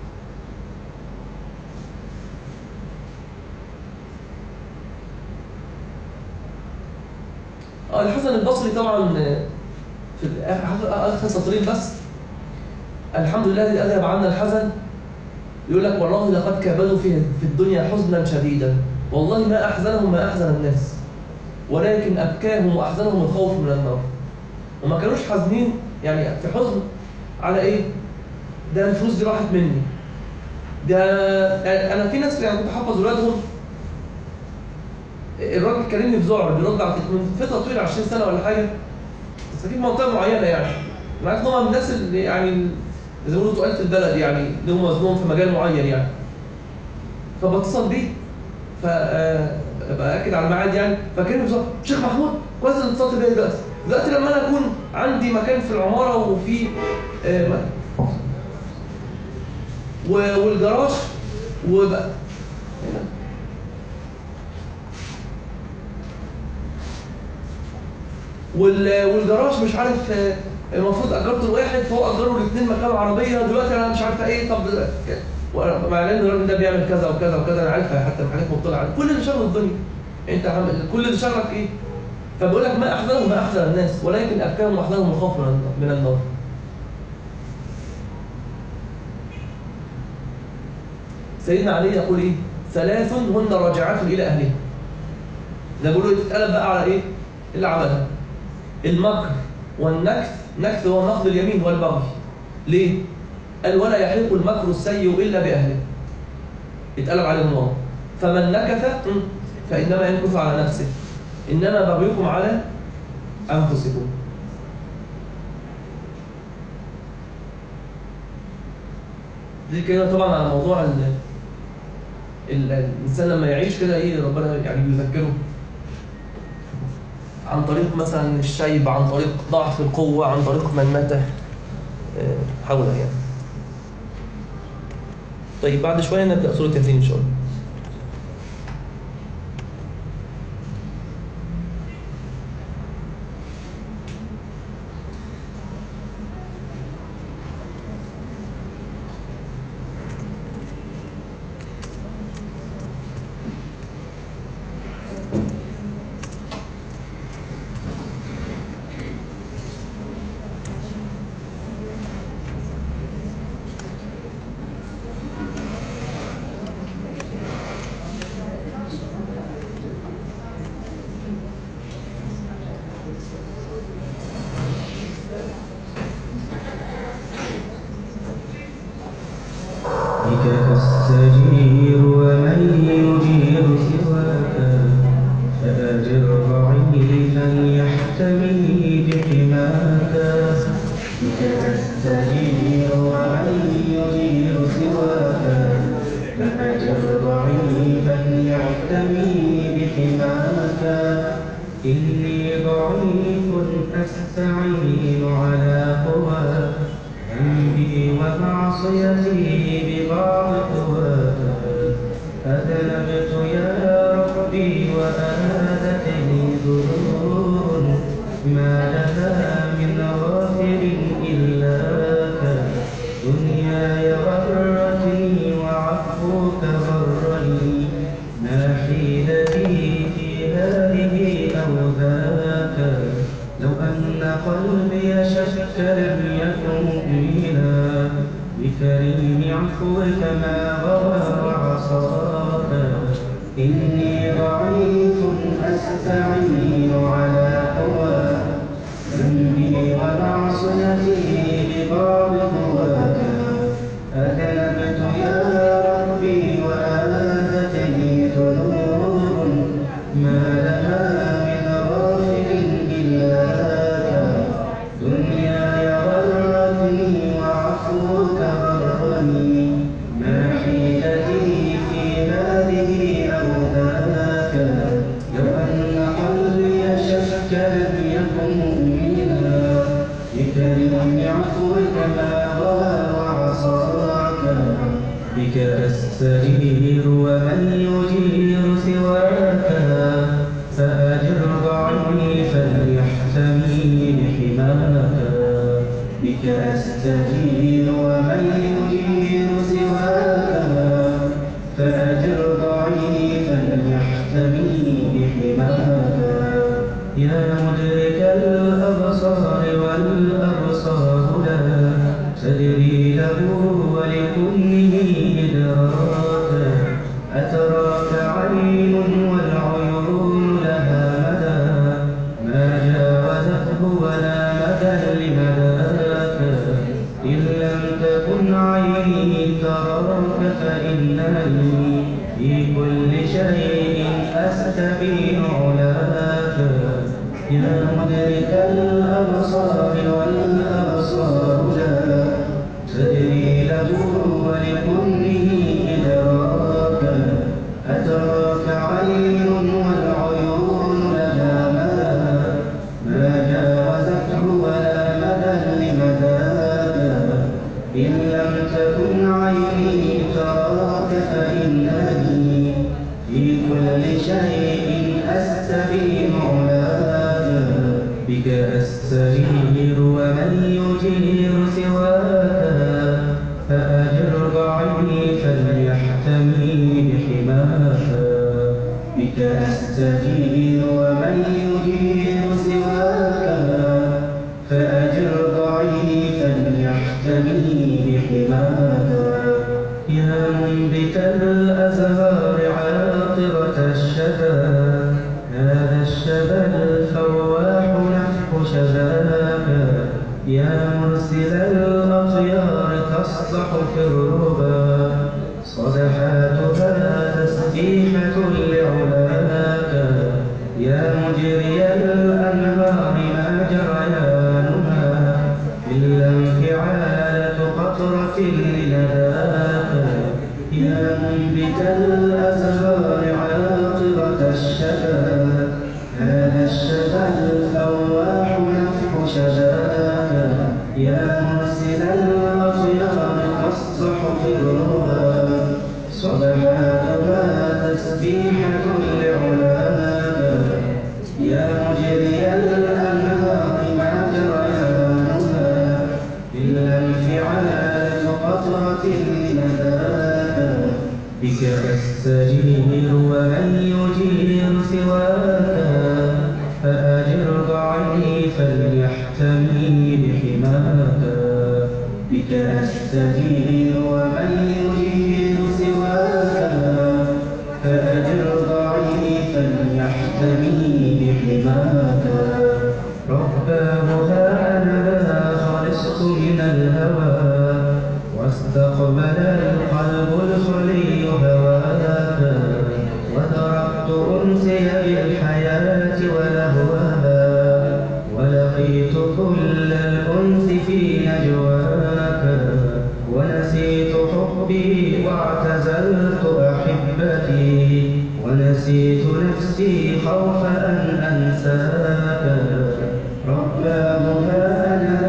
اه الحسن البصري طبعا في اخر سطرين بس، الحمد لله الذي اذهب عنا الحزن. يقول لك والله لقد كابدوا في في الدنيا حزنا شديدا، والله ما احزنهم ما احزن الناس، ولكن ابكاهم واحزنهم الخوف من النار. وما كانوش حزنين يعني في حزن على ايه؟ ده الفلوس دي راحت مني. ده انا في ناس يعني كنت حافظ ولادهم، الراجل كلمني في زعر بيرد على من فتره طويله عشرين سنه ولا حاجه، بس في منطقه معينه يعني. انا عارف ان هم من الناس اللي يعني زي ما بيقولوا تقال في البلد، يعني لهم مظلوم في مجال معين يعني. فبتصل بيه فبأكد على الميعاد يعني، فكلمني في زعر شيخ محمود كويس انك اتصلت بيا دلوقتي، دلوقتي لما انا اكون عندي مكان في العماره وفي آه والجراج وبقى والجراج مش عارف المفروض اجرته الواحد فهو اجره الاثنين مكان عربيه، دلوقتي انا مش عارفه ايه. طب مع ان الراجل ده بيعمل كذا وكذا وكذا، انا عارفها حتى من حاجات مطلع على كل اللي شغل الدنيا. انت عامل كل اللي شغلك ايه؟ فبقول لك ما احزنهم ما احزن الناس، ولكن ابكاهم واحزنهم الخوف من النار. سيدنا علي يقول ايه؟ ثلاث هن راجعات الى اهلها. ده بيقولوا تتقلب بقى على ايه؟ اللي عملها. المكر والنكث، نكث هو نقض اليمين والبغي. ليه؟ قال ولا يحيق المكر السيء الا باهله. يتقلب عليه النار. فمن نكث فانما ينكث على نفسه، انما بغيكم على انفسكم. دي كده طبعا على موضوع ال الانسان لما يعيش كده ايه ربنا يعني بيذكره عن طريق مثلا الشيب، عن طريق ضعف القوه، عن طريق منته حولها يعني. طيب بعد شويه نبدا سوره ياسين ان شاء الله. تستجير ومن يجير سواك فأجر ضعيفا يحتمي بحماك. بك تستجير ومن يجير سواك فأجر أستعين على قوى ذنبي ومعصيتي ببعض قواك. أذنبت يا ربي وآذتني ذنوب ما لها من غافر إلاك. دنياي غرتني وعفوك غرني، ما حيلتي في هذه أو ذاك. لو أن قلبي شك لم يكن مؤمنا بكريم عفوك ما غوى وعصاك. إني ضعيف أستعين على قوى ذنبي ومعصيتي ببعض قواك. أذنبت يا ربي وآذتني ذنوب ما لها من غافر إلاك. دنياي غرتني وعفوك غرني، ما حيلتي في هذه أو ذاك. لو أن قلبي شك لم يكن مؤمنا بكريم عفوك ما غوى وعصاك. بك أستجير ومن يجير سواك، فأجر ضعيفا يحتمي بحماك. بك أستجير ومن يجير سواك، فأجر ضعيفا يحتمي بحماك. يا مدرك الأبصار والأبصار لا تدري له ولكله إدراكا. أتراك عين والعيون لها مدى، ما جاوزته ولا مدى لمداك. إن لم تكن عيني تراك فإنني في كل شيء أستبين علاك. يا مدرك الأبصار والأبصار لا تدري له ولكله إدراكا. أتراك عين والعيون لها مدى، ما جاوزته ولا مدى لمداك. إن لم تكن عيني تراك فإنني في كل شيء أستبين علاك. بك أستجير ومن يجير سواك، فأجر ضعيفا يحتمي بحماك. بك أستجير ومن يجير سواك، فأجر ضعيفا يحتمي بحماك. يا منبت الأزهار عاطرة الشذا، هذا الشذا الفواح نفح شذاك. يا مرسل الأطيار تصلح في الربا، صدحاتها تسبيحة لعلاك. يا مجري الأنهار ما جريانها إلا انفعالة قطرة لنداك. يا منبت الأزهار عاطرة الشذا، هذا الشذا الفواح نفح شذاك. يا مرسل الأطيار تصلح في الربا، صدحاتها تسبيحة لعلاك. يا مجري الأنهار ما جريانها إلا انفعالة قطرة لنداك. بك أستجير ومن يجير سواك، فأجر ضعيفا يحتمي بحماك. بك أستجير ومن يجير سواك، فأجر ضعيفا يحتمي بحماك. رباه ها أنا ذا خلصت من الهوى، واستقبل القلب الخلي هواك. وتركت أنسي بالحياة ولهوها، ولقيت كل الأنس في نجواك. ونسيت حبي واعتزلت أحبتي، ونسيت نفسي خوف أن أنساك. رباه ها أنا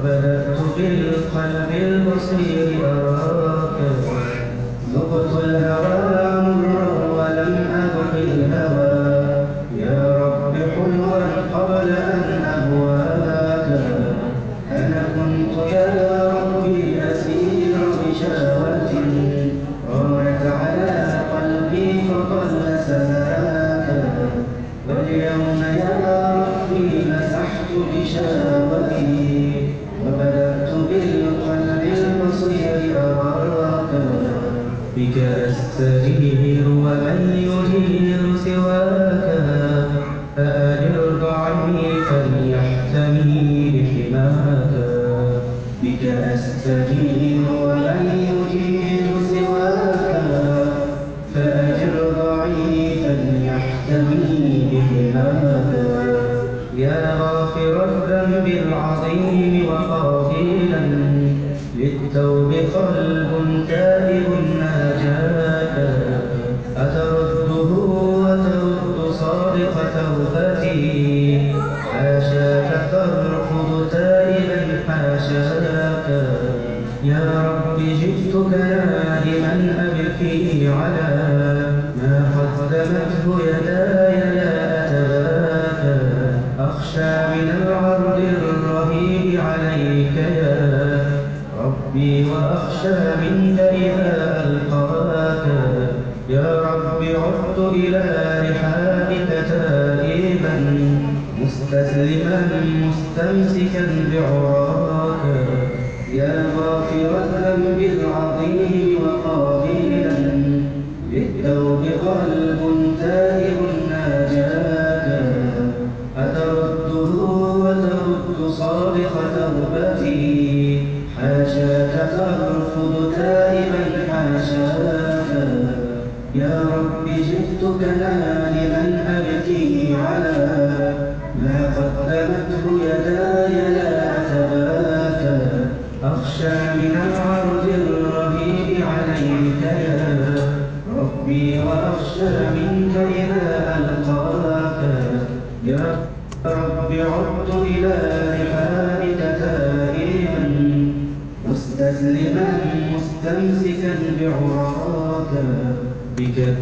وبدأت بالقلب البصير أراك ذقت الهوى مرا ولم أذق الهوى يا رب حلوا قبل أن أهواك أنا كنت يا ربي أسير بشهوة رانت على قلبي فضل سلاك واليوم يا ربي مسحت بشهوتي وبدأت بالقلب البصير أراك بك أستجير ومن يجير سواك فأجر ضعيفا يحتمي بحماك بك أستجير ومن يجير سواك فأجر ضعيفا يحتمي بحماك يا غافر الذنب العظيم وقابلا للتوب قلب تائب ناجاك أترده وترد صادق توبتي حاشاك ترفض تائبا حاشاك يا رب جئتك نادما أبكي على ما قدمته يداي لا أتباك أخشى من العرض الرهيب عليك يا ربي وأخشى منك إذا ألقاك يا رب عدت إلى رحابك تائبا مستسلما مستمسكا بعراك يا غافر الذنب العظيم وقابلا للتوب قلب تائب ناجاك أترده وترد صادق توبتي حاشاك ترفض تائبا حاشاك يا رب جئتك نادما أبكي على ما قدمته يداي لا أتباك أخشى من العرض الرهيب عليك يا ربي وأخشى منك إذا ألقاك يا رب عدت إلى رحابك تائبا مستسلما مستمسكا بعراك بك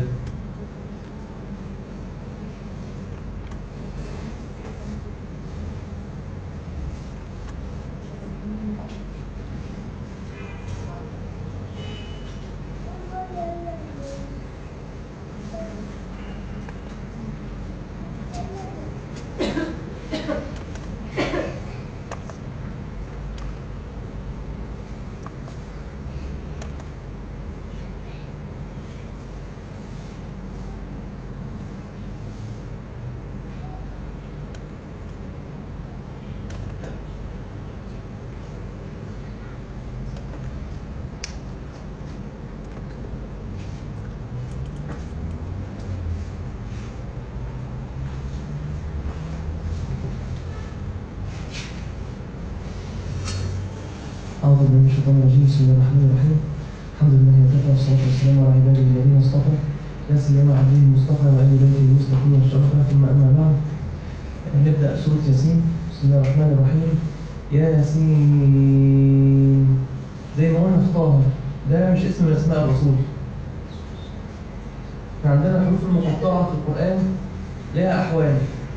أعوذ بالله من الشيطان الرجيم بسم الله الرحمن الرحيم الحمد لله وكفى والصلاة والسلام على عباده الذين اصطفى لا سيما عبده المصطفى وآل بيته المستقيم والشرفة ثم أما بعد نبدأ سورة ياسين بسم الله الرحمن الرحيم ياسين زي ما قلنا في طه ده مش اسم من أسماء الرسول. عندنا الحروف المقطعة في القرآن لها أحوال.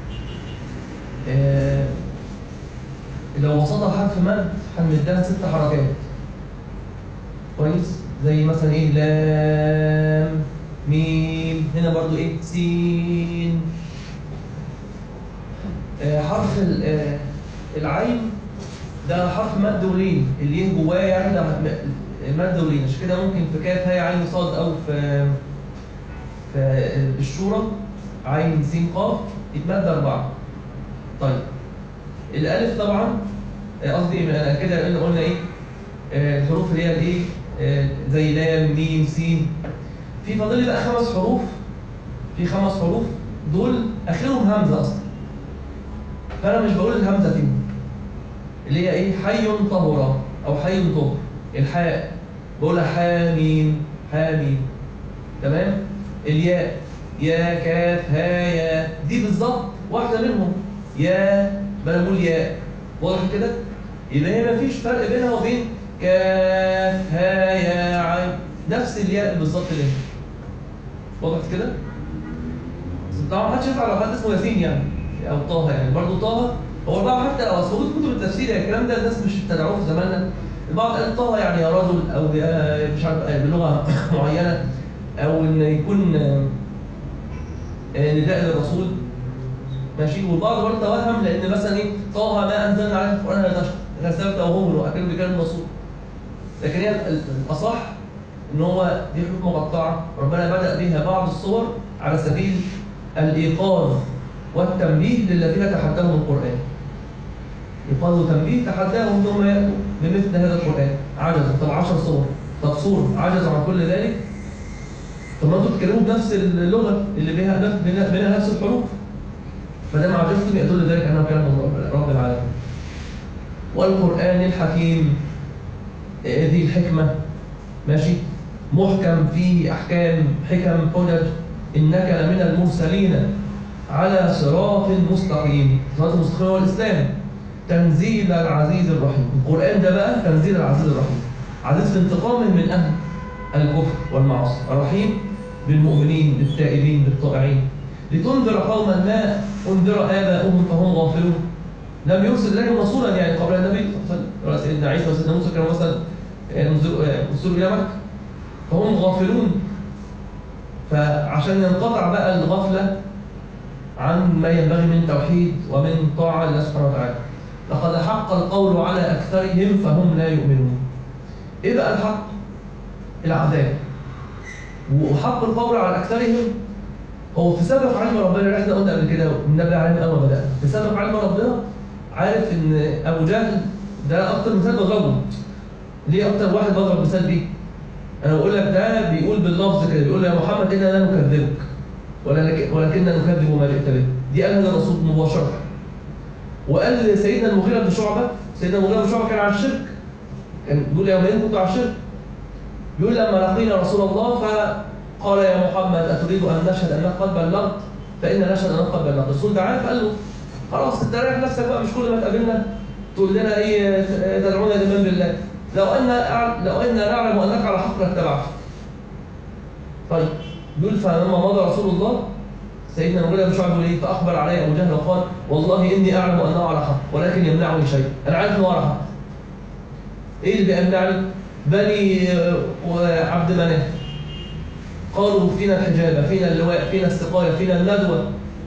آه لو وصلها حرف مد هنمدها ست حركات كويس، زي مثلا ايه لام ميم، هنا برضو ايه سين. آه حرف آه العين ده حرف مد ولين، اللي ين جواه يعني ده مد ولين، عشان كده ممكن في كاف هاء عين صاد، او في في الشورى عين سين قاف يتمد اربعه. طيب الالف طبعا قصدي انا كده قلنا ايه آه الحروف اللي هي الايه آه زي لام ميم سين. في فاضل لي بقى خمس حروف، في خمس حروف دول اخرهم همزه اصلا، فانا مش بقول الهمزه فيهم، اللي هي ايه حي طهرا او حي طهر. الحاء بقولها حاميم حاميم، تمام. الياء يا كاف ها يا، دي بالظبط واحده منهم، يا بقول ياء، واضح كده. يبقى هي ما فيش فرق بينها وبين كاف ها يا عين، نفس الياء بالظبط اللي هنا. وضحت كده؟ طبعا ما حدش ينفع لو حد اسمه ياسين يعني او طه، يعني برضه طه هو البعض حتى لو موجود في كتب التفسير يعني الكلام ده الناس مش ابتدعوه في زماننا. البعض قال طه يعني يا رجل او مش عارف بلغه معينه، او ان يكون نداء للرسول ماشي. والبعض برضه توهم لان مثلا ايه طه ما انزلنا عليك القران غسلت او هم واكلوا بكلام الرسول. لكن هي الاصح ان هو دي حروف مقطعه ربنا بدا بها بعض الصور على سبيل الايقاظ والتنبيه للذين تحداهم القران. ايقاظ وتنبيه تحداهم ثم ياتوا بمثل هذا القران. عجزوا، طب عشر صور، طب صور عجزوا عن كل ذلك. طب ما انتوا بتتكلموا بنفس اللغه اللي بها بينها نفس الحروف، فده ما عجزتم يدل ذلك انه كلام رب العالمين. والقران الحكيم ذي الحكمه ماشي، محكم فيه احكام حكم حجج، انك لمن المرسلين على صراط مستقيم. صراط المستقيم هو الاسلام. تنزيل العزيز الرحيم. القران ده بقى تنزيل العزيز الرحيم، عزيز في انتقامه من اهل الكفر والمعاصي، الرحيم بالمؤمنين بالتائبين بالطائعين. لتنذر قوما ما انذر اباؤهم فهم غافلون. لم يرسل اليهم رسولا يعني قبل النبي صلى الله عليه وسلم، سيدنا عيسى وسيدنا موسى كانوا مثلا رسول الى مكه فهم غافلون. فعشان ينقطع بقى الغفله عن ما ينبغي من توحيد ومن طاعه لله سبحانه وتعالى. لقد حق القول على اكثرهم فهم لا يؤمنون. ايه بقى الحق؟ العذاب. وحق القول على اكثرهم هو في سبب علم ربنا اللي احنا قلنا قبل كده والنبي علم اول ما بدأ. في سبب علم ربنا عارف ان ابو جهل ده اكتر مثال بضربه. ليه اكتر واحد بضرب مثال بيه؟ انا بقول لك ده بيقول باللفظ كده، بيقول يا محمد انا لا نكذبك ولكننا نكذب ما جئت به. دي قالها الرسول مباشره. وقال لسيدنا المغيرة بن شعبه، سيدنا المغيرة بن شعبه كان على الشرك، كان بيقول يومين كنت على الشرك. بيقول لما لقينا رسول الله فقال يا محمد اتريد ان نشهد انك قد بلغت؟ فان نشهد انك قد بلغت. الرسول ده عارف قال له خلاص انت رايح نفسك بقى، مش كل ما تقابلنا تقول لنا ايه تدعونا الايمان بالله. لو ان لو ان نعلم انك على حق لاتبعك. طيب بيقول فلما مضى رسول الله سيدنا المغيرة بن شعبة بيقول ايه؟ فاخبر علي ابو جهل وقال والله اني اعلم انه على حق ولكن يمنعني شيء. انا عارف انه على حق. ايه اللي بيمنعني؟ بني عبد مناف قالوا فينا الحجابه، فينا اللواء، فينا السقايه، فينا الندوه،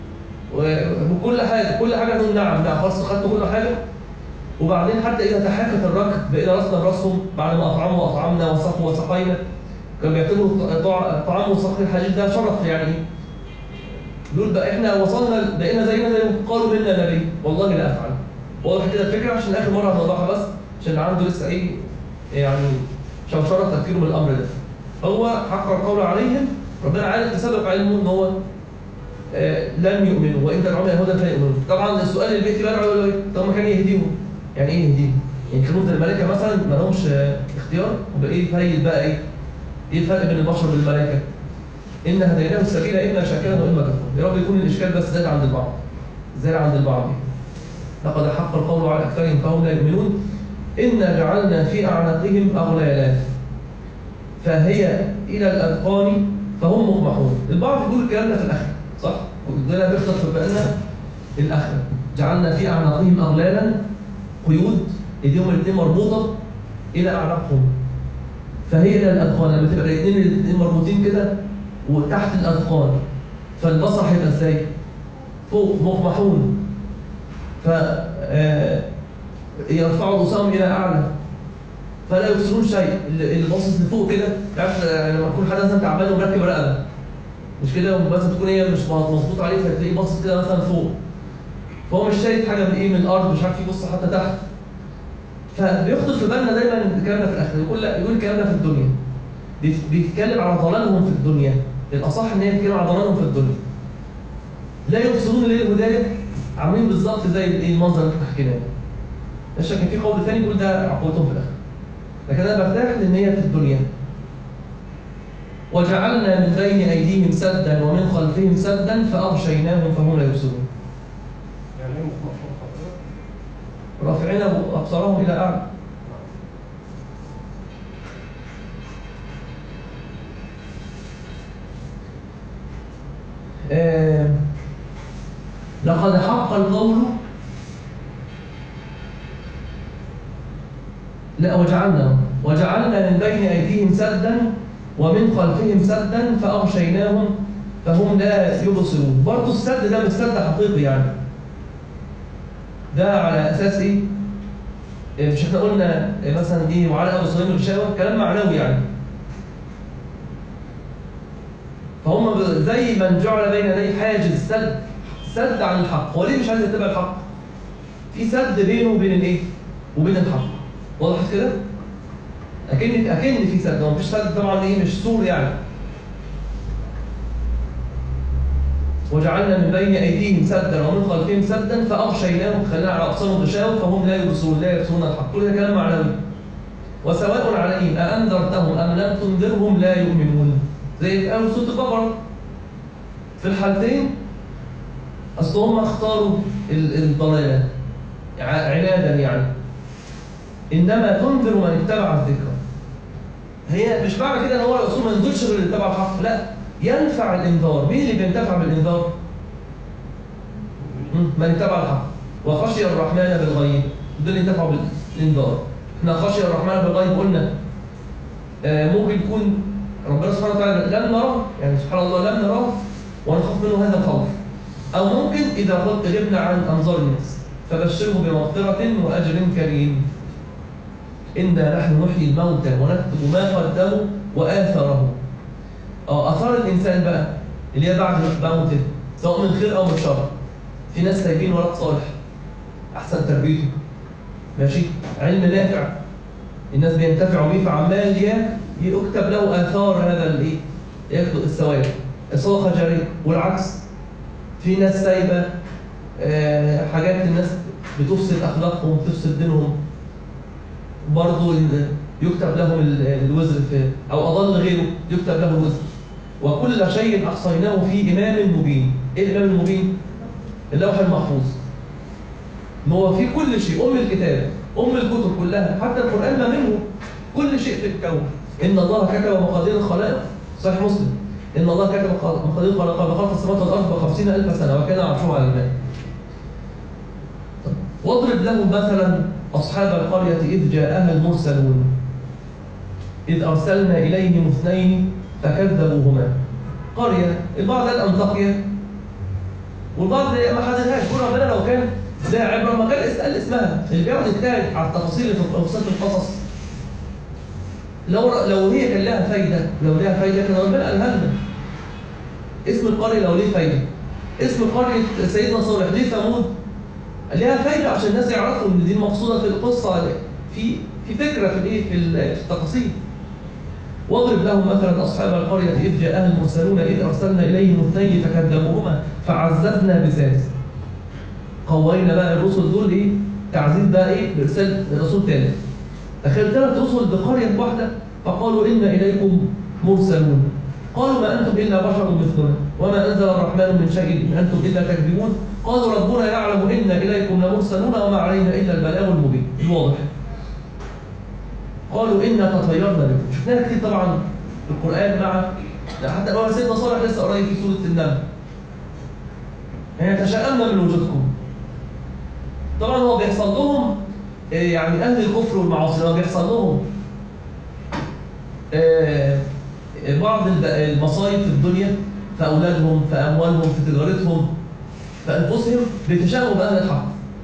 وكل حاجه كل حاجه نقول نعم نعم خلاص خدتوا كل حاجه. وبعدين حتى اذا تحاكت الركب بقينا راسنا براسهم بعد ما اطعموا واطعمنا وسقوا وسقينا. كانوا بيعتبروا طعام وسقي الحديد ده شرف يعني. دول بقى احنا وصلنا بقينا زينا زي قالوا منا نبي والله لا افعل. واضح كده الفكره؟ عشان اخر مره هنوضحها بس عشان اللي عنده لسه ايه يعني شوشره تفكيره من الامر ده. هو حق القول عليهم، ربنا عارف تسبب علمه ان هو آه لن يؤمنوا وان تدعوهم الى الهدى فلا يؤمنون. طبعا السؤال اللي بيجي بقى يقول له طب ما كان يهديهم؟ يعني ايه يهديهم؟ يعني كانوا زي الملائكه مثلا ما لهمش آه اختيار؟ وبقى ايه فايد بقى ايه؟ ايه الفرق بين البشر والملائكه؟ ان هديناه السبيل اما شاكرا واما كفورا. يا رب يكون الاشكال بس زاد عند البعض. زاد عند البعض. لقد حق القول على اكثرهم فهم لا يؤمنون. انا جعلنا في اعناقهم اغلالا فهي الى الاذقان فهم مقمحون. البعض يقول الكلام ده في الاخره صح؟ وده بيخطر في بالنا الاخره. جعلنا في اعناقهم اغلالا قيود ايديهم الاثنين مربوطه الى اعناقهم فهي الى الاذقان. لما تبقى الاثنين الاثنين مربوطين كده وتحت الاذقان فالبصر هيبقى ازاي؟ فوق مقمحون. ف يرفعوا رؤوسهم الى اعلى فلا يبصرون شيء. اللي باصص لفوق كده عارف لما يكون حد مثلا تعبان ومركب رقبه مش كده مثلا تكون هي مش مظبوط عليه فتلاقيه باصص كده مثلا فوق فهو مش شايف حاجه من ايه من الارض مش عارف يبص حتى تحت. فبيخطر في بالنا دايما الكلام ده في الاخر. يقول لا يقول الكلام ده في الدنيا بيتكلم على ضلالهم في الدنيا. الاصح ان هي بتتكلم على ضلالهم في الدنيا. لا يبصرون ليه الهدايه عاملين بالظبط زي الايه المنظر اللي احنا حكيناه. مش كان في قول ثاني يقول ده عقوبتهم في الاخر. لكن انا برتاح لان هي في الدنيا. وجعلنا من بين ايديهم سدا ومن خلفهم سدا فاغشيناهم فهم لا يبصرون. يعني ايه مقمحون حضرتك؟ رافعين أبصارهم إلى أعلى. آه لقد حق القول لا وجعلنا وجعلنا من بين أيديهم سدا ومن خلفهم سدا فأغشيناهم فهم لا يبصرون. برضه السد ده مش سد حقيقي يعني، ده على أساس إيه؟ مش احنا قلنا مثلا إيه وعلى أبصارهم غشاوة، كلام معنوي يعني. فهم زي من جعل بين يديه حاجز سد سد عن الحق. هو ليه مش عايز يتبع الحق؟ في سد بينه وبين الايه؟ وبين الحق. واضح كده؟ اكن اكن في سد، هو مفيش سد طبعا ايه مش سور يعني. وجعلنا من بين ايديهم سدا ومن خلفهم سدا فاغشيناهم خلينا على ابصارهم غشاوة فهم لا يبصرون لا يبصرون الحق. كل ده كلام معنوي. وسواء عليهم أأنذرتهم أم لم تنذرهم لا يؤمنون. زي في أول سورة البقرة في الحالتين أصل هم اختاروا الضلالة عنادا يعني. إنما تنذر من اتبع الذكر. هي مش معنى كده إن هو الرسول ما ينذرش غير اللي اتبع الحق، لا، ينفع الإنذار. مين اللي بينتفع بالإنذار؟ من اتبع الحق وخشي الرحمن بالغيب، دول اللي ينتفعوا بالإنذار. احنا خشي الرحمن بالغيب قلنا آه ممكن يكون ربنا سبحانه وتعالى لم نراه، يعني سبحان الله لم نراه ونخاف منه هذا الخوف. أو ممكن إذا غبنا عن أنظار الناس فبشره بمغفرة وأجر كريم. إنا نحن نحيي الموتى ونكتب ما قدموا وآثاره. أو آثار الإنسان بقى اللي هي بعد موته سواء من خير أو من شر. في ناس سايبين ولد صالح أحسن تربيته ماشي، علم نافع الناس بينتفعوا بيه فعمال يكتب له آثار هذا الإيه؟ يكتب الثواب صدقة جارية. والعكس في ناس سايبة آه حاجات الناس بتفسد أخلاقهم وتفسد دينهم برضه يكتب لهم الوزر في أو أضل غيره يكتب له الوزر. وكل شيء أحصيناه في إمام مبين. إيه الإمام المبين؟ اللوح المحفوظ. هو في كل شيء، أم الكتاب أم الكتب كلها حتى القرآن ما منه كل شيء في الكون. إن الله كتب مقادير الخلائق صحيح مسلم. إن الله كتب مقادير الخلائق قبل خلق السماوات والأرض بخمسين ألف سنة وكان عرشه على الماء. واضرب لهم مثلا أصحاب القرية إذ جاءها المرسلون إذ أرسلنا إليهم اثنين فكذبوهما. قرية البعض قال أنطاكيا والبعض ما حددهاش. كل ربنا لو كان ده عبرة ما كان اسأل اسمها. اللي بيقعد يجتهد على التفاصيل اللي في قصة القصص لو لو هي كان لها فايدة لو لها فايدة كان ربنا قالها لنا. اسم القرية لو ليه فايدة، اسم قرية سيدنا صالح ليه ثمود ليها فايدة عشان الناس يعرفوا ان دي المقصودة في القصة في في فكرة في الايه في التفاصيل. واضرب لهم مثلا أصحاب القرية إذ جاءها المرسلون إذ أرسلنا إليهم اثنين فكذبوهما فعززنا بثالث. قوينا بقى الرسل دول إيه؟ تعزيز بقى إيه؟ بإرسال الرسول ثالث. تخيل ثلاث رسل بقرية واحدة فقالوا إنا إليكم مرسلون. قالوا ما أنتم إلا بشر مثلنا وما أنزل الرحمن من شيء إن أنتم إلا تكذبون. قالوا ربنا يعلم إنا إليكم لمرسلون وما علينا إلا البلاغ المبين الواضح. قالوا إنا تطيرنا بكم. شفناها كتير طبعا في القرآن مع حتى لو سيدنا صالح لسه قريب في سورة النمل. يعني تشاءمنا من وجودكم. طبعا هو بيحصل لهم يعني أهل الكفر والمعاصي هو بيحصل لهم بعض المصايب في الدنيا في أولادهم في أموالهم في تجارتهم في أنفسهم بيتشاءموا بأهل الحق.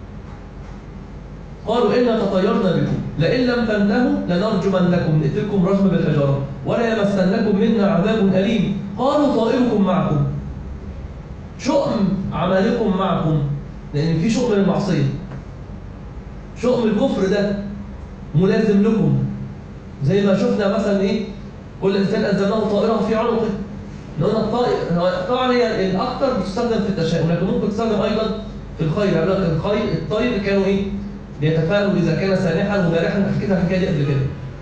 قالوا إنا تطيرنا بكم لئن لم تنتهوا لنرجمنكم نقتلكم رجما بالحجارة ولا يمسنكم منا عذاب أليم. قالوا طائركم معكم شؤم عملكم معكم لأن في شؤم المعصية. شؤم الكفر ده ملازم لكم زي ما شفنا مثلا إيه كل إنسان أنزلناه طائرا في عنقه. لأن الطائر طبعا هي الأكثر بتستخدم في التشاؤم لكن ممكن تستخدم أيضا في الخير. يعني الخير الطير كانوا إيه بيتفاءلوا إذا كان سانحا وبارحا. حكيت الحكاية دي قبل كده.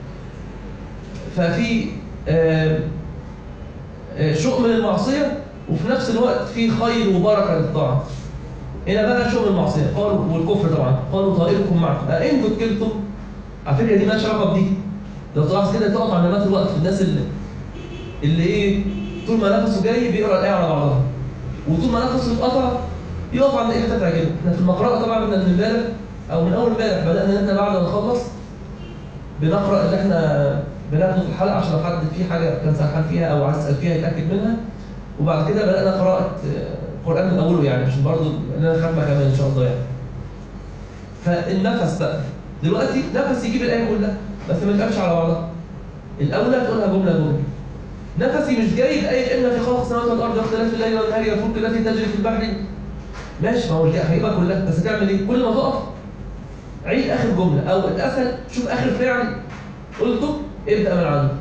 ففي آه آه شؤم للمعصية وفي نفس الوقت في خير وبركة للطاعة. هنا بقى شغل المعصيه قالوا والكفر طبعا، قالوا طائركم معكم أئن ذكرتم. على فكره دي مالهاش علاقه بدي. لو تلاحظ كده تقف على نبات الوقت الناس اللي اللي ايه طول ما نفسه جاي بيقرا الايه على بعضها، وطول ما نفسه اتقطع يقف عند ايه حته تعجبه. احنا في المقرأة طبعا من امبارح او من اول امبارح بدانا ان احنا بعد ما نخلص بنقرا اللي احنا بناخده في الحلقه عشان لو حد في حاجه كان سرحان فيها او عايز يسال فيها يتاكد منها. وبعد كده بدانا قراءه القران من اوله يعني عشان برضه لنا ختمه كمان ان شاء الله يعني. فالنفس بقى دلوقتي نفس يجيب الايه كلها بس ما يتقالش على بعضها. الاولى تقولها جمله جمله. نفسي مش جاي الايه ان في خلق السماوات والارض واختلاف الليل والنهار والفلك التي تجري في البحر. ماشي ما هو دي هيبقى كلها بس تعمل ايه؟ كل ما تقف عيد اخر جمله او الاسهل شوف اخر فعل قلته ابدا من عنده.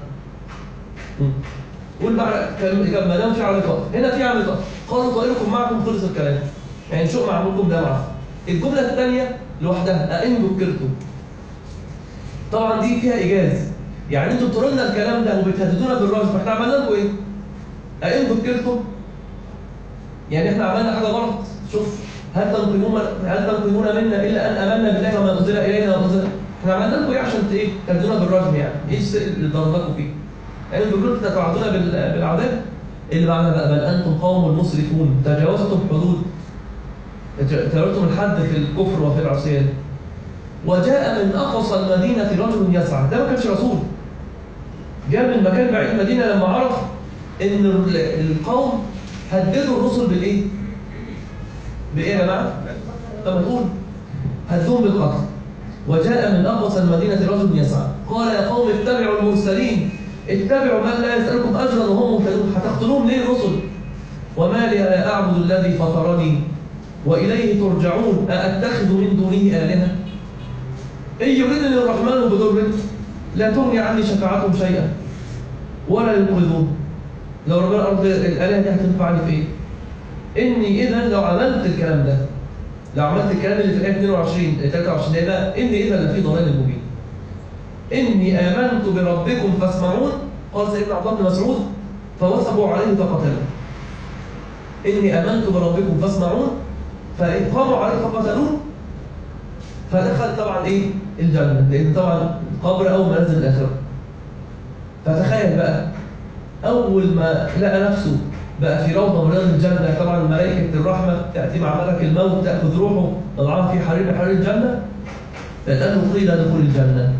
قول بقى كم ما دام في عمل تقف. هنا في عمل تقف قالوا طائركم معكم خلص الكلام. يعني شو معمولكم ده معكم. الجمله الثانيه لوحدها أئن ذكرتم. طبعا دي فيها ايجاز. يعني انتوا بتقولوا لنا الكلام ده وبتهددونا بالرجم فاحنا عملنا لكم ايه؟ أئن ذكرتم. يعني احنا عملنا حاجه غلط. شوف هل تنقمون هل تنقمون منا الا ان امنا بالله وما انزل الينا وانزل. احنا عملنا لكم ايه عشان ايه؟ تهددونا بالرجم يعني. ايه الشيء اللي ضربكم فيه؟ يعني ذكرتم توعدونا بالعذاب. اللي بعدها بقى بل انتم قوم مسرفون تجاوزتم حدود تجاوزتم الحد في الكفر وفي العصيان. وجاء من اقصى المدينه رجل يسعى. ده ما كانش رسول. جاء من مكان بعيد المدينه لما عرف ان القوم هددوا الرسل بالايه؟ بايه يا جماعه؟ طب ما تقول هدوهم بالقتل. وجاء من اقصى المدينه رجل يسعى قال يا قوم اتبعوا المرسلين اتبعوا من لا يسألكم أجرا وهم مهتدون. هتقتلون ليه الرسل؟ وما لي لا أعبد الذي فطرني وإليه ترجعون أأتخذ من دونه آلهة إن يردني الرحمن بضر لا تغني عني شفاعتهم شيئا ولا ينقذون. لو ربنا الأرض الآلهة دي هتنفعني في إيه؟ إني إذا لو عملت الكلام ده لو عملت الكلام اللي في الآية اثنين وعشرين ثلاثة وعشرين ده إني إذا لفي ضلال مبين. إني آمنت بربكم فاسمعون. قال سيدنا عبد الله بن مسعود فوثبوا عليه فقتلوه. إني آمنت بربكم فاسمعون فقاموا عليه فقتلوه. فدخل طبعا إيه؟ الجنة لأن طبعا القبر أول ما نزل الآخرة. فتخيل بقى أول ما لقى نفسه بقى في روضة من رياض الجنة. طبعا ملائكة الرحمة تأتي مع ملك الموت تأخذ روحه تضعها في حرير حرير الجنة. فقال له قيل ادخل الجنة.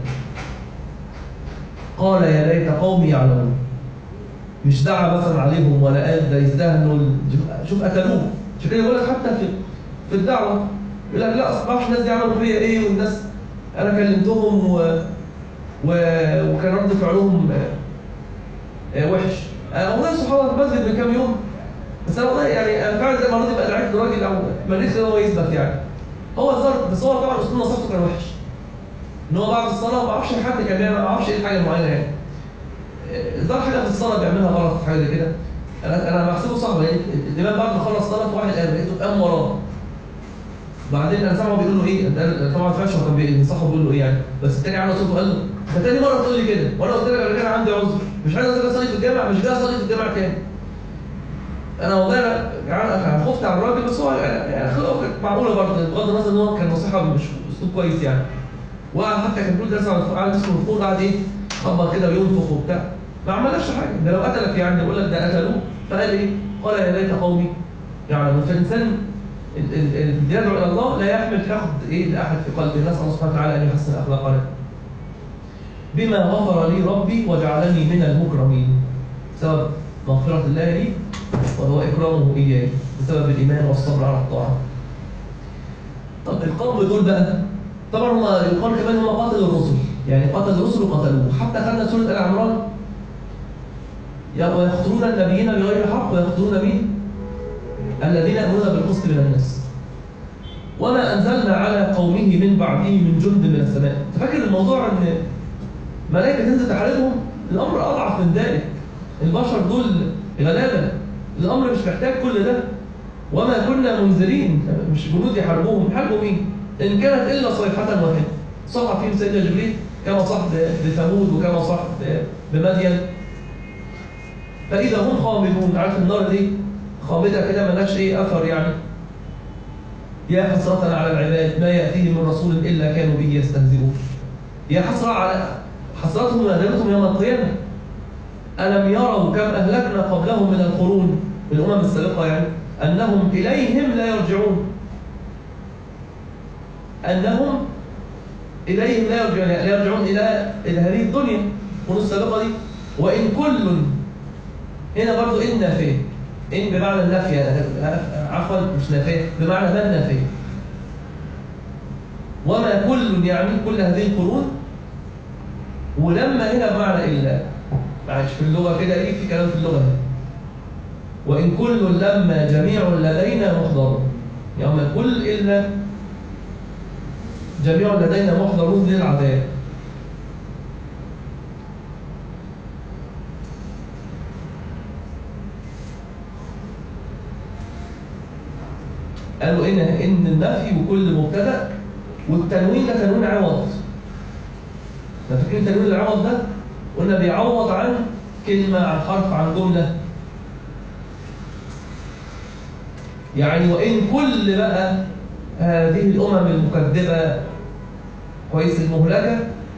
قال يا ليت قومي يعلمون. مش دعا مثلا عليهم ولا قال ده يستاهلوا. شوف قتلوه. عشان كده يقول لك حتى في في الدعوه يقول لك لا اصل ما اعرفش الناس دي عملوا فيا ايه والناس انا كلمتهم و... و... وكان رد فعلهم وحش. انا والله صحابي في المسجد من كام يوم بس انا والله يعني انا فعلا زي ما راضي بقى لعبت راجل او ما لقيتش ان هو يثبت يعني. هو ظرف بس هو طبعا اسلوب نصيحته كان وحش. ان هو بعد الصلاه ما اعرفش حد كان بيعمل ما اعرفش ايه الحاجه المعينه يعني. ظهر حاجه في الصلاه بيعملها غلط حاجه زي كده. انا انا بحسبه صعب يعني الامام بعد ما خلص صلاه في واحد قام لقيته قام وراه. بعدين انا سامعه بيقول له ايه؟ طبعا ما فهمش هو كان بينصحه بيقول له ايه يعني. بس الثاني عمل صوته قال له انت ثاني مره تقول لي كده وانا قلت لك قبل كده عندي عذر مش عايز اصلي في الجامع مش جاي اصلي في الجامع تاني. انا والله انا خفت على الراجل بس هو يعني اخلاقه كانت معقوله برضه بغض النظر ان هو كان نصيحه مش اسلوب كويس يعني. وحتى كان بيقول درس قاعد اسمه الفول قاعد ايه خبط كده وينفخ وبتاع ما عملش حاجه. ده لو قتلك يعني يقول لك ده قتلوه فقال ايه؟ قال يا ليت قومي يعلمون. فالانسان يدعو الى الله لا يحمل حقد ايه لاحد في قلبه. نسال الله سبحانه وتعالى ان يحسن اخلاقنا. بما غفر لي ربي وجعلني من المكرمين. بسبب مغفره الله لي وهو اكرامه اياي بسبب الايمان والصبر على الطاعه. طب القوم دول بقى طبعا هم يقال كمان هم قتلوا الرسل يعني قتلوا الرسل وقتلوه. حتى خدنا سوره ال عمران ويقتلون النبيين بغير حق ويقتلون مين؟ الذين يأمرون بالقسط من الناس. وما أنزلنا على قومه من بعده من جند من السماء. تفكر الموضوع أن ملائكة تنزل تحاربهم؟ الأمر أضعف من ذلك. البشر دول غلابة. الأمر مش محتاج كل ده. وما كنا منذرين مش جنود يحاربوهم. يحاربوا مين؟ إن كانت إلا صيحة واحدة. صح فيهم سيدنا جبريل كما صح بثمود وكما صح بمدين. فإذا هم خامدون. عارف النار دي خامدة كده مالهاش ايه اثر يعني. يا حسرة على العباد ما يأتيهم من رسول إلا كانوا به يستهزئون. يا حسرة على حسرتهم وندامتهم يوم القيامة. ألم يروا كم أهلكنا قبلهم من القرون، من الأمم السابقة يعني، أنهم إليهم لا يرجعون. أنهم إليهم لا يرجعون، لا يرجعون إلى إلى هذه الدنيا القرون السابقة دي. وإن كل، هنا برضو إن نافية، إن بمعنى النفي، عفوا مش نافية، بمعنى من نافية. وما كل يعني كل هذه القرون، ولما هنا بمعنى إلا، معلش في اللغة كده إيه، في كلام في اللغة هنا. وإن كل لما جميع لدينا محضرون، يعني ما كل إلا جميع لدينا محضرون للعذاب. قالوا إن إن النفي وكل مبتدأ، والتنوين ده تنوين عوض. فاكرين تنوين العوض ده؟ قلنا بيعوض عن كلمة، عن حرف، عن جملة. يعني وإن كل بقى هذه الأمم المكذبة كويس المهلكة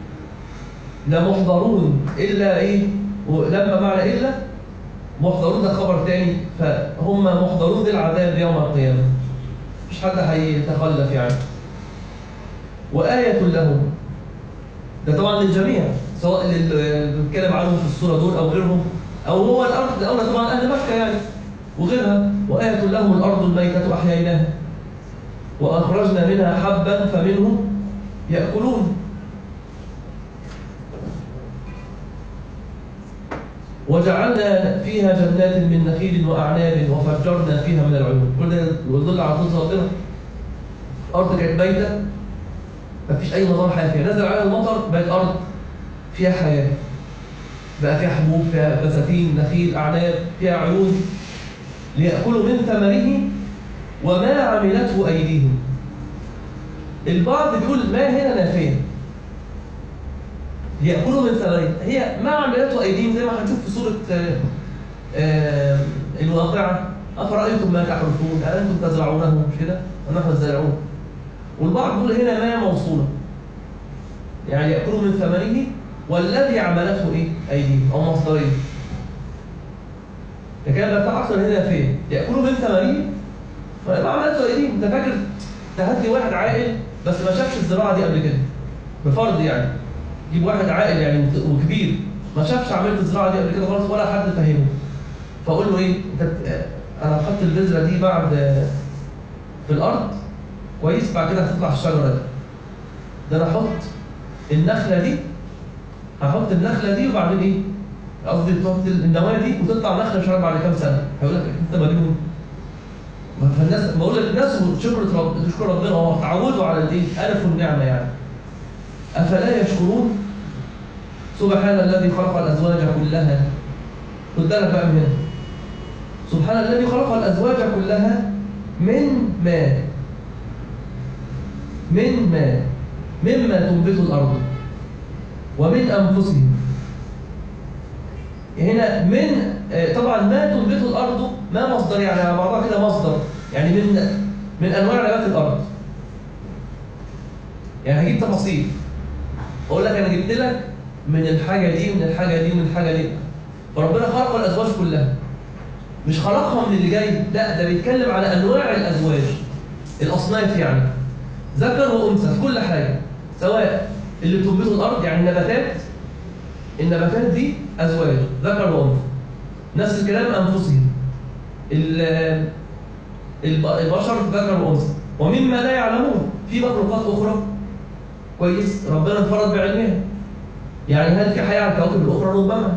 لمحضرون إلا إيه؟ ولما معنى إلا محضرون ده خبر تاني، فهم محضرون للعذاب يوم القيامة، مش حد هيتخلف يعني. وآية لهم، ده طبعا للجميع، سواء اللي بنتكلم عنهم في السورة دول أو غيرهم، أو هو الأرض الأولى طبعا أهل مكة يعني وغيرها. وآية لهم الأرض الميتة أحييناها وأخرجنا منها حبا فمنه يأكلون وجعلنا فيها جنات من نخيل وأعناب وفجرنا فيها من العيون. كل ده يدل على قدرة ربنا. الأرض كانت ميتة مفيش أي نظام حياة فيها، نزل عليها المطر بقت أرض فيها حياة، بقى فيها حبوب، فيها بساتين، نخيل، أعناب، فيها عيون ليأكلوا من ثمره وما عملته أيديهم. البعض بيقول ما هنا نافية، ليأكلوا من ثمره، هي ما عملته أيديهم زي ما هنشوف في سورة آآ آآ الواقعة. أفرأيتم ما تحرثون أأنتم تزرعونه، مش كده؟ ونحن الزارعون. والبعض بيقول هنا ما موصولة، يعني يأكلوا من ثمره والذي عملته إيه؟ أيديهم، أو مصدرين. لكن بقى أكثر هنا فين؟ يأكلوا من ثمره ما عملته أيديهم. أنت فاكر تهدي واحد عاقل بس ما شافش الزراعة دي قبل كده، بفرض يعني جيب واحد عاقل يعني وكبير ما شافش عملية الزراعة دي قبل كده خالص ولا حد فهمه، فأقول له إيه؟ أنت أنا هحط البذرة دي بعد في الأرض كويس، بعد كده هتطلع الشجرة دي. ده أنا أحط النخلة دي، هحط النخلة دي وبعدين إيه؟ قصدي تحط النواة دي وتطلع نخلة مش عارف بعد كام سنة. هيقول لك أنت مجنون. فالناس بقول لك الناس شكر رب تشكر ربنا، هو تعودوا على الإيه؟ ألفوا النعمة يعني. أفلا يشكرون؟ سبحان الذي خلق الأزواج كلها. خد بالك بقى من هنا. سبحان الذي خلق الأزواج كلها من ماء، من ماء مما تنبت الأرض ومن أنفسهم. هنا من طبعا ما تنبت الأرض ما مصدر، يعني على بعضها كده مصدر، يعني من من أنواع نبات الأرض. يعني هجيب تفاصيل أقول لك أنا جبت لك من الحاجة دي ومن الحاجة دي ومن الحاجة دي. فربنا خلق الأزواج كلها، مش خلقها من اللي جاي، لا ده بيتكلم على أنواع الأزواج، الأصناف يعني ذكر وأنثى في كل حاجة، سواء اللي بتنبته الأرض يعني النباتات، النباتات دي أزواج ذكر وأنثى. نفس الكلام أنفسهم، البشر ذكر وأنثى. ومما لا يعلمون في مخلوقات أخرى كويس ربنا انفرد بعلمها، يعني هل في حياة على الكواكب الأخرى؟ ربما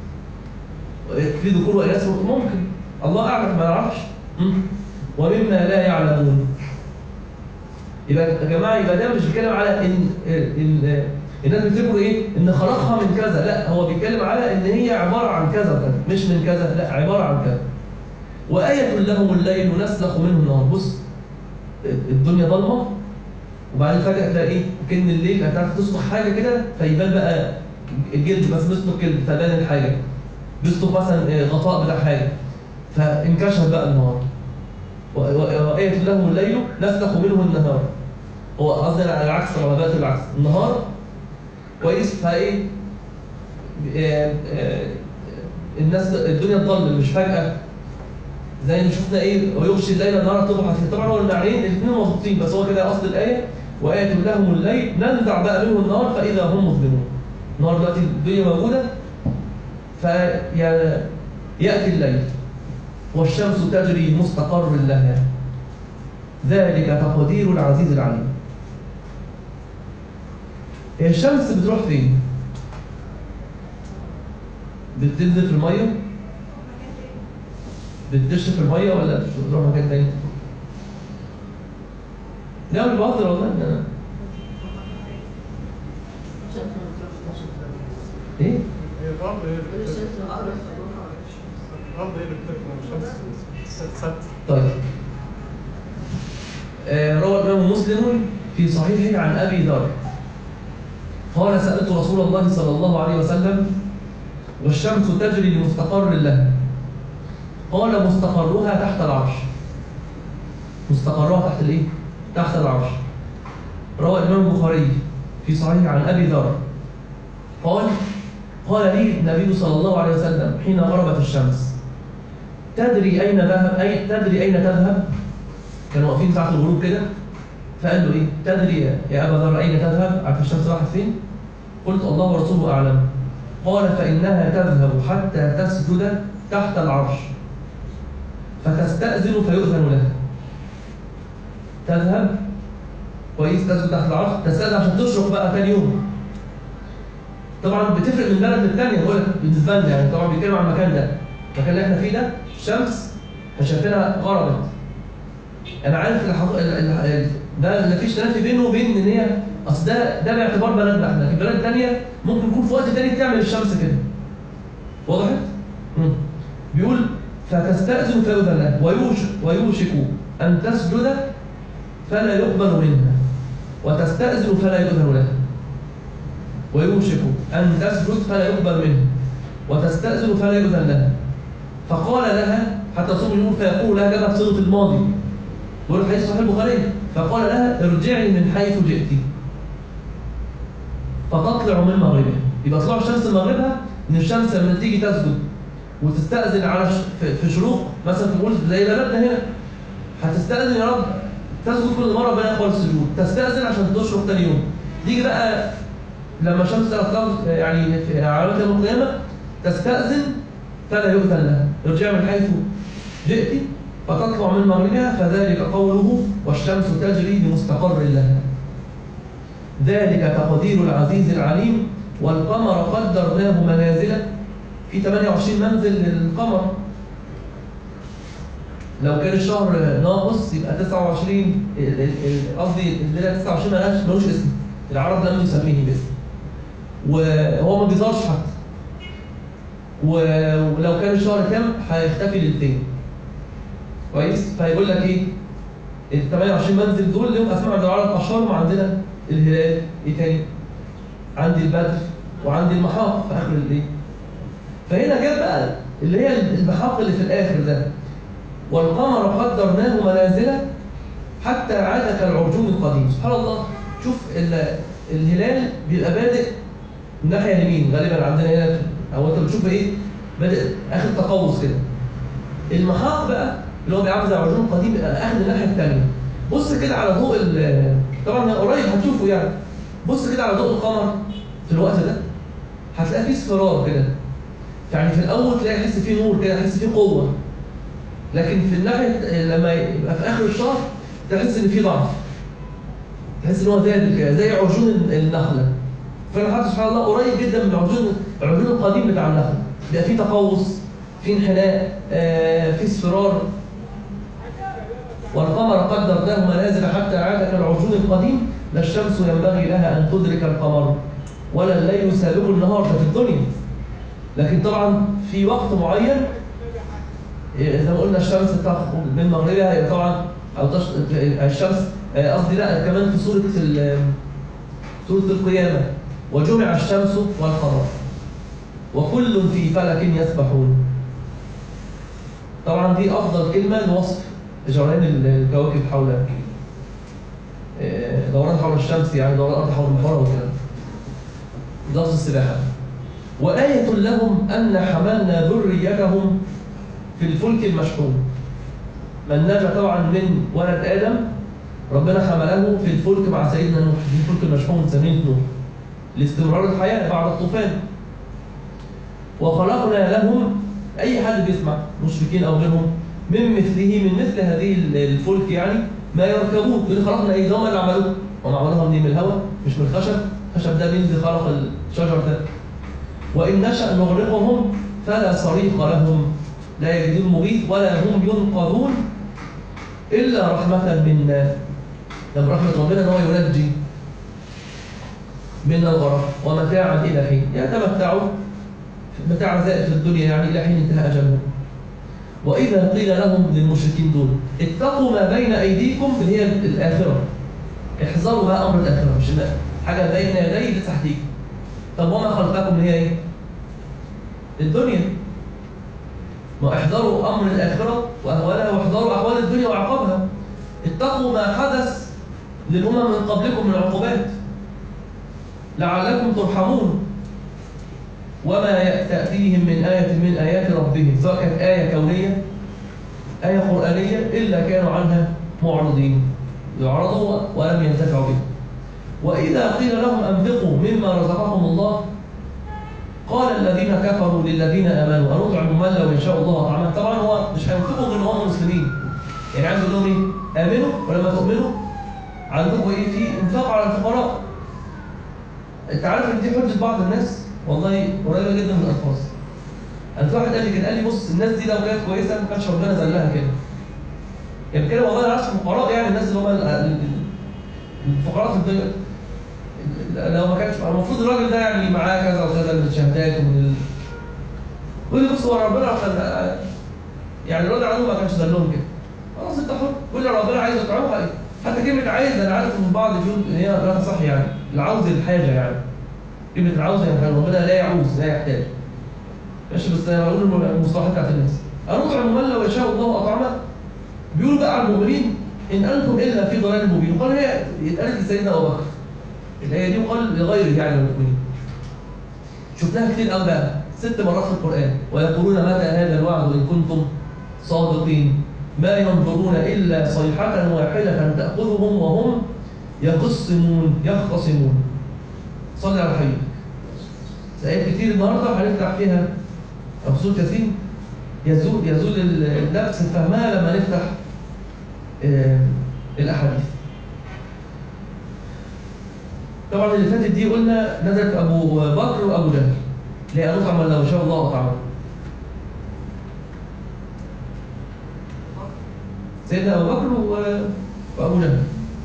في ذكور وإناث ممكن، الله أعلم ما نعرفش. ومما لا يعلمون. يبقى يا جماعة يبقى ده مش بيتكلم على إن إن الناس بتفكروا إيه؟ إن خلقها من كذا، لا هو بيتكلم على إن هي عبارة عن كذا وكذا، مش من كذا، لا عبارة عن كذا. وآية لهم الليل نسلخ منه النهار. بص الدنيا ضلمة وبعدين فجأة تلاقي إيه؟ كأن الليل هتعرف تصبح حاجة كده فيبان بقى الجلد بس بيصبح كده فبان الحاجة، بيصبح مثلا غطاء بتاع حاجة فانكشف بقى النهار. وآية لهم الليل نسلخ منه النهار. هو قصدي على العكس، رغبات العكس، النهار كويس فايه آه آه الناس الدنيا تضلل مش فجأة زي ما شفنا ايه ويغشي الليل النهار طبعا. طبعا هو المعنيين الاثنين مظبوطين، بس هو كده اصل الايه وآية لهم الليل ننزع بقى منه النهار فإذا هم مظلمون. النهار دلوقتي الدنيا موجودة فيأتي الليل والشمس تجري مستقر لها ذلك تقدير العزيز العليم. الشمس بتروح فين؟ بتنزل في المية؟ بتدش في المية ولا بتروح مكان تاني؟ لا مش بهزر والله. ايه؟ هي الأرض هي اللي بتكتب الأرض هي اللي بتكتب والشمس ثابتة. طيب. آه روى الإمام مسلم في صحيحه عن أبي ذر قال سألت رسول الله صلى الله عليه وسلم والشمس تجري لمستقر لها قال مستقرها تحت العرش. مستقرها تحت الايه؟ تحت العرش. روى الإمام البخاري في صحيح عن أبي ذر قال قال لي النبي صلى الله عليه وسلم حين غربت الشمس تدري أين ذهب؟ أي تدري أين تذهب؟ كانوا واقفين ساعة الغروب كده فقال له إيه؟ تدري يا أبا ذر أين تذهب؟ عارف الشمس راحت فين؟ قلت الله ورسوله أعلم. قال فإنها تذهب حتى تسجد تحت العرش فتستأذن فيؤذن لها. تذهب كويس تسجد تحت العرش تستأذن عشان تشرق بقى ثاني يوم. طبعا بتفرق من بلد للثانيه بقول لك بالنسبه لنا يعني طبعا بيتكلموا عن المكان ده. المكان اللي احنا فيه ده الشمس احنا شايفينها غربت. انا عارف الحق... ده اللي فيش تنافي بينه وبين ان هي اصل ده ده باعتبار بلدنا احنا، لكن بلد ثانيه ممكن يكون في وقت ثاني تعمل الشمس كده. وضحت؟ امم بيقول فتستأذن فيؤذن لها ويوشك ويوشك ان تسجد فلا يقبل منها وتستأذن فلا يؤذن لها. ويوشك أن تسجد فلا يقبل منه وتستأذن فلا يؤذن لها. فقال لها حتى صوم يقول فيقول لها جابها بصيغة الماضي يقول الحديث صحيح البخاري فقال لها ارجعي من حيث جئتي فتطلع من مغربها. يبقى طلوع الشمس من مغربها ان الشمس لما تيجي تسجد وتستأذن على في شروق مثلا تقول زي بلدنا هنا هتستأذن يا رب تسجد كل مرة بين اخوال السجود تستأذن عشان تشرق ثاني يوم. تيجي بقى لما الشمس تطلع يعني في علامات يوم القيامة تستأذن فلا يؤذن لها ارجع من حيث جئت فتطلع من مغربها فذلك قوله والشمس تجري بمستقر لها ذلك تقدير العزيز العليم. والقمر قدرناه منازل في ثمانية وعشرين منزل للقمر. لو كان الشهر ناقص يبقى تسعة وعشرين قصدي الليله تسعة وعشرين مالهاش ملوش اسم العرب لم يسميه باسم وهو ما بيظهرش حتى. ولو كان الشهر كام هيختفي ليلتين كويس. فيقول لك ايه ال ثمانية وعشرين منزل دول لهم اسماء عند العرب اشهرهم عندنا الهلال ايه تاني عندي البدر وعندي المحاق في اخر الليل. فهنا جاب بقى اللي هي المحاق اللي في الاخر ده والقمر قدرناه منازل حتى عاد كالعرجون القديم. سبحان الله شوف الهلال بيبقى بادئ من الناحيه اليمين غالبا عندنا هنا او انت بتشوف ايه بادئ اخر تقوس كده. المحاق بقى اللي هو بيعمل زي العرجون القديم بيبقى اخر الناحيه الثانيه. بص كده على ضوء طبعا قريب هتشوفه يعني. بص كده على ضوء القمر في الوقت ده هتلاقي فيه اصفرار كده يعني في الاول تلاقي تحس فيه نور كده تحس فيه قوه لكن في الناحيه لما يبقى في اخر الشهر تحس ان فيه ضعف تحس ان هو زي زي عرجون النخله. فانا حاطط سبحان الله قريب جدا من العرجون العرجون القديم بتاع النخله بيبقى فيه تقوس فيه انحناء آه فيه اصفرار. والقمر قدرناه منازل حتى عاد كالعرجون القديم لا الشمس ينبغي لها ان تدرك القمر ولا الليل سابق النهار. ده في الدنيا لكن طبعا في وقت معين زي ما قلنا الشمس تخرج من مغربها هي طبعا او تش... الشمس قصدي لا كمان في سوره سوره القيامه وجمع الشمس والقمر وكل في فلك يسبحون. طبعا دي افضل كلمه لوصف جريان الكواكب حول دوران حول الشمس، يعني دوران الأرض حول المحورة وكده. لفظ السباحة. وآية لهم أن حملنا ذريتهم في الفلك المشحون. من نجا طبعا من ولد آدم ربنا حمله في الفلك مع سيدنا نوح، في الفلك المشحون سفينة نوح لاستمرار الحياة بعد الطوفان. وخلقنا لهم، أي حد بيسمع مشركين أو غيرهم، من مثله من مثل هذه الفلك يعني ما يركبون. يقول خلقنا إيه؟ هم اللي عملوه. هم عملوها منين؟ من الهواء مش من الخشب. الخشب ده مين اللي خلق الشجر ده؟ وإن نشأ نغرقهم فلا صريخ لهم، لا يجدون مغيث ولا هم ينقذون إلا رحمة منا. لما رحمة ربنا إن هو ينجي من الغرق ومتاعا إلى حين، يتمتعوا متاع زائد في الدنيا يعني إلى حين انتهى أجلهم. وإذا قيل لهم للمشركين دول اتقوا ما بين أيديكم اللي هي الآخرة، احذروا بقى أمر الآخرة، مش حاجة بين يدي لسه هتيجي. طب وما خلقكم اللي هي إيه؟ الدنيا. ما احذروا أمر الآخرة وأهوالها، واحذروا أحوال الدنيا وعقابها. اتقوا ما حدث للأمم من قبلكم من عقوبات لعلكم ترحمون. وما تأتيهم من آية من آيات ربهم، سواء كانت آية كونية آية قرآنية، إلا كانوا عنها معرضين، يعرضوا ولم ينتفعوا به. وإذا قيل لهم أنفقوا مما رزقكم الله قال الذين كفروا للذين آمنوا أنطعم من لو إن شاء الله أطعمه. طبعا هو مش هينفقوا غير هم مسلمين، يعني عايز يقول لهم إيه؟ آمنوا، ولما تؤمنوا عندكم إيه؟ في إنفاق على الفقراء. أنت عارف إن دي حجة بعض الناس والله قريبه جدا من الألفاظ. أنا في واحد قال لي كده، قال لي بص الناس دي لو كانت كويسة ما كانش ربنا ذلها كده. يعني كده والله أنا عارف الفقراء، يعني الناس اللي هم الفقراء في الدنيا لو ما كانش المفروض الراجل ده يعني معاه كذا وكذا من الشهادات ومن ال... يقول لي بص هو ربنا عشان يعني الراجل عنده ما كانش ذلهم كده. خلاص أنت حر، كل اللي ربنا عايز يطعمه عليه. حتى كلمة عايز أنا عارف إن بعض فيهم هي لا تصح، يعني العوز الحاجة، يعني كلمة العوز يعني ربنا لا يعوز لا يحتاج. ماشي، بس انا بقول المصطلحات بتاعت الناس. أنطعم من لو يشاء الله أطعمه. بيقولوا بقى على المؤمنين إن أنتم إلا في ضلال مبين. وقال هي اتقالت لسيدنا أبو بكر الآية دي، وقال لغيره يعني المؤمنين. شفناها كتير قوي بقى ست مرات في القرآن. ويقولون متى هذا الوعد إن كنتم صادقين ما ينظرون إلا صيحة واحدة تأخذهم وهم يخصمون يختصمون. صلي على الحبيب. آيات كتير النهارده هنفتح فيها سورة ياسين يزول يزول النفس فهمها لما نفتح آه الأحاديث. طبعا اللي فاتت دي قلنا نزلت أبو بكر وأبو جهل، اللي أنطعم لو شاء الله أطعمه. سيدنا أبو بكر وأبو جهل.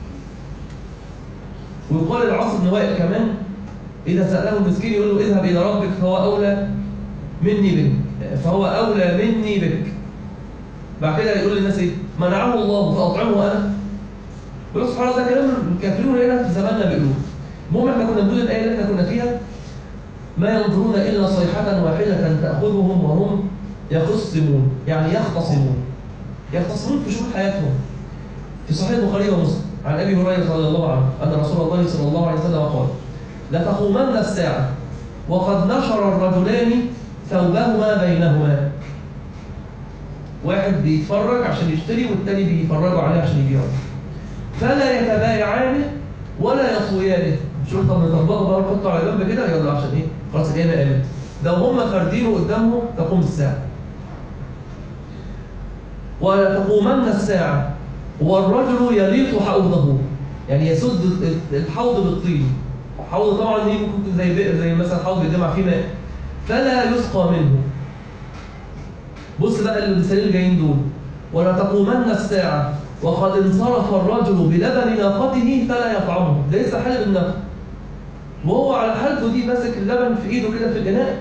ويقال العاص بن وائل كمان إذا سأله المسكين يقول له اذهب إلى ربك فهو أولى مني بك، فهو أولى مني بك. بعد كده يقول للناس إيه؟ منعه الله فأطعمه أنا. يقول سبحان الله، ده كلام الكافرون هنا في زماننا بيقولوه. المهم احنا كنا بنقول الآية اللي احنا كنا فيها ما ينظرون إلا صيحة واحدة تأخذهم وهم يخصمون، يعني يختصمون يختصمون في شؤون حياتهم. في صحيح البخاري ومسلم عن أبي هريرة رضي الله عنه أن رسول الله صلى الله عليه وسلم قال لتقومن الساعة وقد نشر الرجلان ثوبهما بينهما. واحد بيتفرج عشان يشتري والتاني بيفرجوا عليه عشان يبيعه، فلا يتبايعان ولا يطويانه. شوف طب نطبقه بقى ونحطه على جنب كده، يلا عشان ايه؟ خلاص القيامة قامت. لو هم فاردينه قدامهم تقوم الساعة. ولتقومن الساعة والرجل يليط حوضه، يعني يسد الحوض بالطين. حوض طبعا دي ممكن زي بئر، زي مثلا حوض بيتجمع فيه ماء، فلا يسقى منه. بص بقى المثالين الجايين دول. ولا تقومن الساعة وقد انصرف الرجل بلبن ناقته فلا يطعمه. ده لسه حالب الناقة وهو على حالته دي ماسك اللبن في ايده كده في الإناء،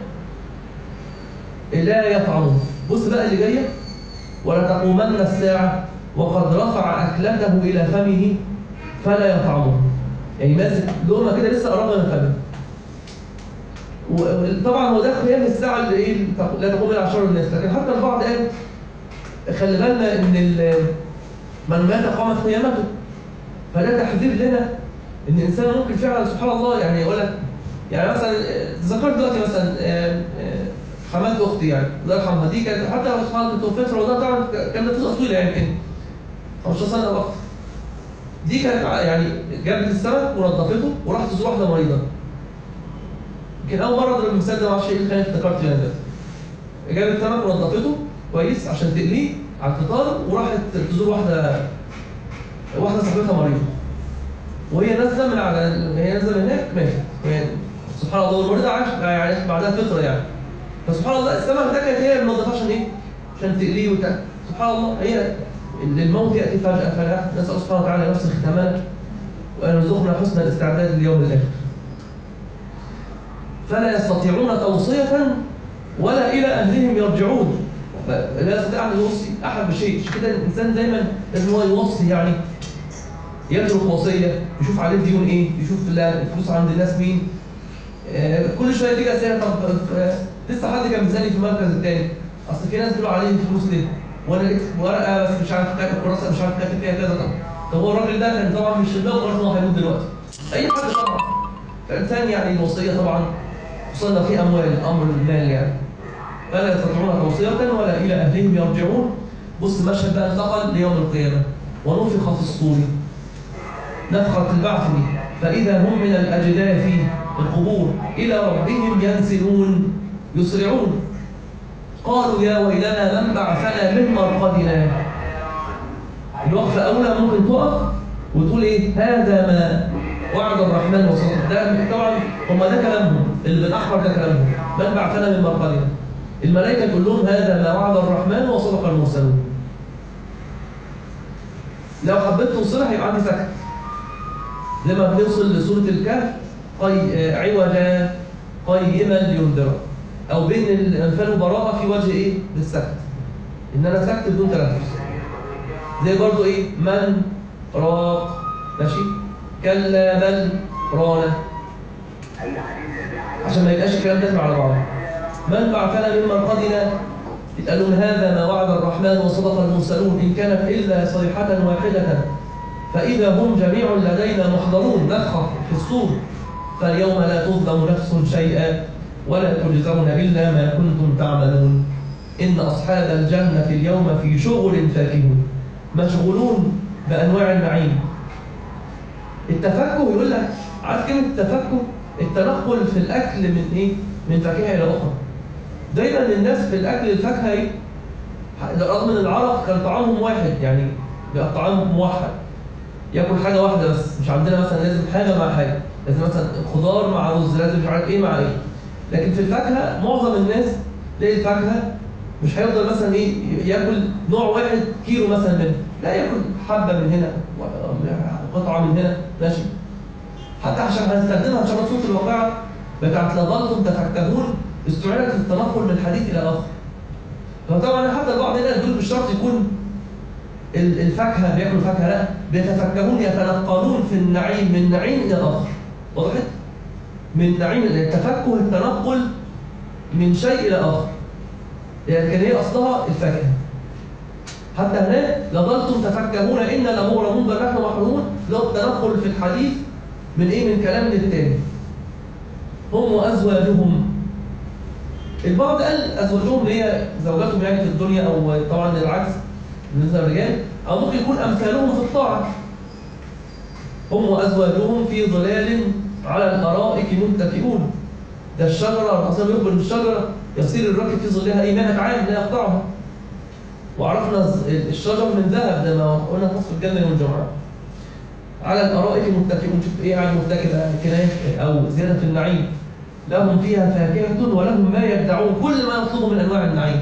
لا يطعمه. بص بقى اللي جايه. ولا تقومن الساعة وقد رفع أكلته إلى فمه فلا يطعمه، يعني ماسك لقمة كده لسه قربها من فمه. وطبعا هو ده قيام الساعة اللي ايه لا تقوم إلا عشر الناس. لكن حتى البعض قال خلي بالنا ان من مات قامت قيامته. فده تحذير لنا ان الانسان ممكن فعلا سبحان الله يعني يقول لك يعني مثلا ذكرت دلوقتي مثلا حمات اختي يعني الله يرحمها، دي كانت حتى لو سبحان الله توفيت في رمضان طبعا كانت قصه طويله يعني يمكن خمستاشر سنه او اكثر. دي كانت يعني جابت السمك ونظفته وراحت تزور واحده مريضه. يمكن اول مره اضرب المثال ده، ما اعرفش ايه اللي خلاني افتكرت يعني ده. جابت السمك ونظفته كويس عشان تقليه على الفطار، وراحت تزور واحده واحده صاحبتها مريضه. وهي نازله من على هي نازله من هناك ماتت. يعني سبحان الله والمريضه عاش يعني بعدها فتره يعني. فسبحان الله السمك ده كانت هي اللي منظفاه عشان ايه؟ عشان تقليه وبتاع. سبحان الله هي الموت ياتي فجاه، فلا نسال الله سبحانه وتعالى نفس ختامنا وان يرزقنا حسن الاستعداد لليوم الاخر. فلا يستطيعون توصيه ولا الى اهلهم يرجعون. لا يستطيع ان يوصي احد بشيء، عشان كده الانسان دايما لازم هو يوصي يعني يترك وصيه، يشوف عليه ديون ايه، يشوف الفلوس عند الناس مين. آه كل شويه تيجي اسئله، طب آه لسه حد كان بيسالني في المركز الثاني، اصل في ناس بيقولوا عليه فلوس ليه؟ وانا لقيت ورقه بس مش عارف كاتب كراسه مش عارف كاتب فيها كذا. طب طب هو الراجل ده كان طبعا مش في دماغه ان هو هيموت دلوقتي. اي حد طبعا. فالانسان يعني الوصيه طبعا وصلنا في اموال امر المال يعني. فلا يستطيعون توصيه ولا الى اهلهم يرجعون. بص المشهد بقى انتقل ليوم القيامه ونفخ في الصور. نفخة البعث فإذا هم من الأجداث في القبور إلى ربهم ينسلون يسرعون. قالوا يا ويلنا من بعثنا من مرقدنا. الوقفة أولى ممكن تقف وتقول إيه؟ هذا ما وعد الرحمن وصدق. ده طبعا هم ده كلامهم اللي بالأحمر ده كلامهم، من بعثنا من مرقدنا. الملائكة تقول لهم هذا ما وعد الرحمن وصدق المرسلون. لو حبيت توصلها يبقى عندي سكت. لما بنوصل لسورة الكهف قي... عوجا قيما لينذر، او بين الانفال وبراءه في وجه ايه؟ للسكت. ان انا سكت بدون تنفس. زي برضو ايه؟ من راق ماشي؟ كلا بل رانا، عشان ما يبقاش الكلام داخل على بعضه. من بعثنا من مرقدنا يتقال لهم هذا ما وعد الرحمن وصدق المرسلون ان كانت الا صيحه واحده فإذا هم جميع لدينا محضرون. نفخ في الصور فاليوم لا تظلم نفس شيئا ولا تجزون إلا ما كنتم تعملون. إن أصحاب الجنة اليوم في شغل فاكهون مشغولون بأنواع النعيم. التفكه يقول لك، عارف كلمة التفكه؟ التنقل في الأكل من إيه؟ من فاكهة إلى أخرى. دايما الناس في الأكل الفاكهة إيه؟ رغم إن العرب كان طعامهم واحد يعني بقى طعامهم موحد، ياكل حاجه واحده بس. مش عندنا مثلا لازم حاجه مع حاجه، لازم مثلا خضار مع رز، لازم مش عارف ايه مع ايه. لكن في الفاكهه معظم الناس تلاقي الفاكهه مش هيفضل مثلا ايه ياكل نوع واحد كيلو مثلا منه، لا ياكل حبه من هنا قطعه من هنا ماشي. حتى عشان هنستخدمها عشان صوت الواقعه بتاعت لظلتم تفكهون استعيرت التنقل من حديث الى اخر. فطبعا حتى البعض هنا يقول مش شرط يكون الفاكهه بياكلوا فاكهه، لا بيتفكهون يتنقلون في النعيم من نعيم الى اخر. وضحت؟ من نعيم التفكه التنقل من شيء الى اخر. لكن يعني هي اصلها الفاكهه. حتى هناك لظلتم تفكهون ان لمغرمون بل نحن محرومون، لو التنقل في الحديث من ايه؟ من كلام للتاني. هم وازواجهم. البعض قال ازواجهم اللي هي زوجاتهم يعني في الدنيا، او طبعا العكس بالنسبه للرجال، او ممكن يكون امثالهم في الطاعه. هم وازواجهم في ظلال على الارائك متكئون. ده الشجره اصلا يقبل الشجره يصير الراكب في ظلها ايه؟ مائة عام لا يقطعها. وعرفنا الشجر من ذهب ده ما قلنا في وصف الجنه يوم الجمعه. على الارائك متكئون. شوف ايه عن متكئ كنايه او زياده في النعيم. لهم فيها فاكهه ولهم ما يدعون، كل ما يطلبوا من انواع النعيم.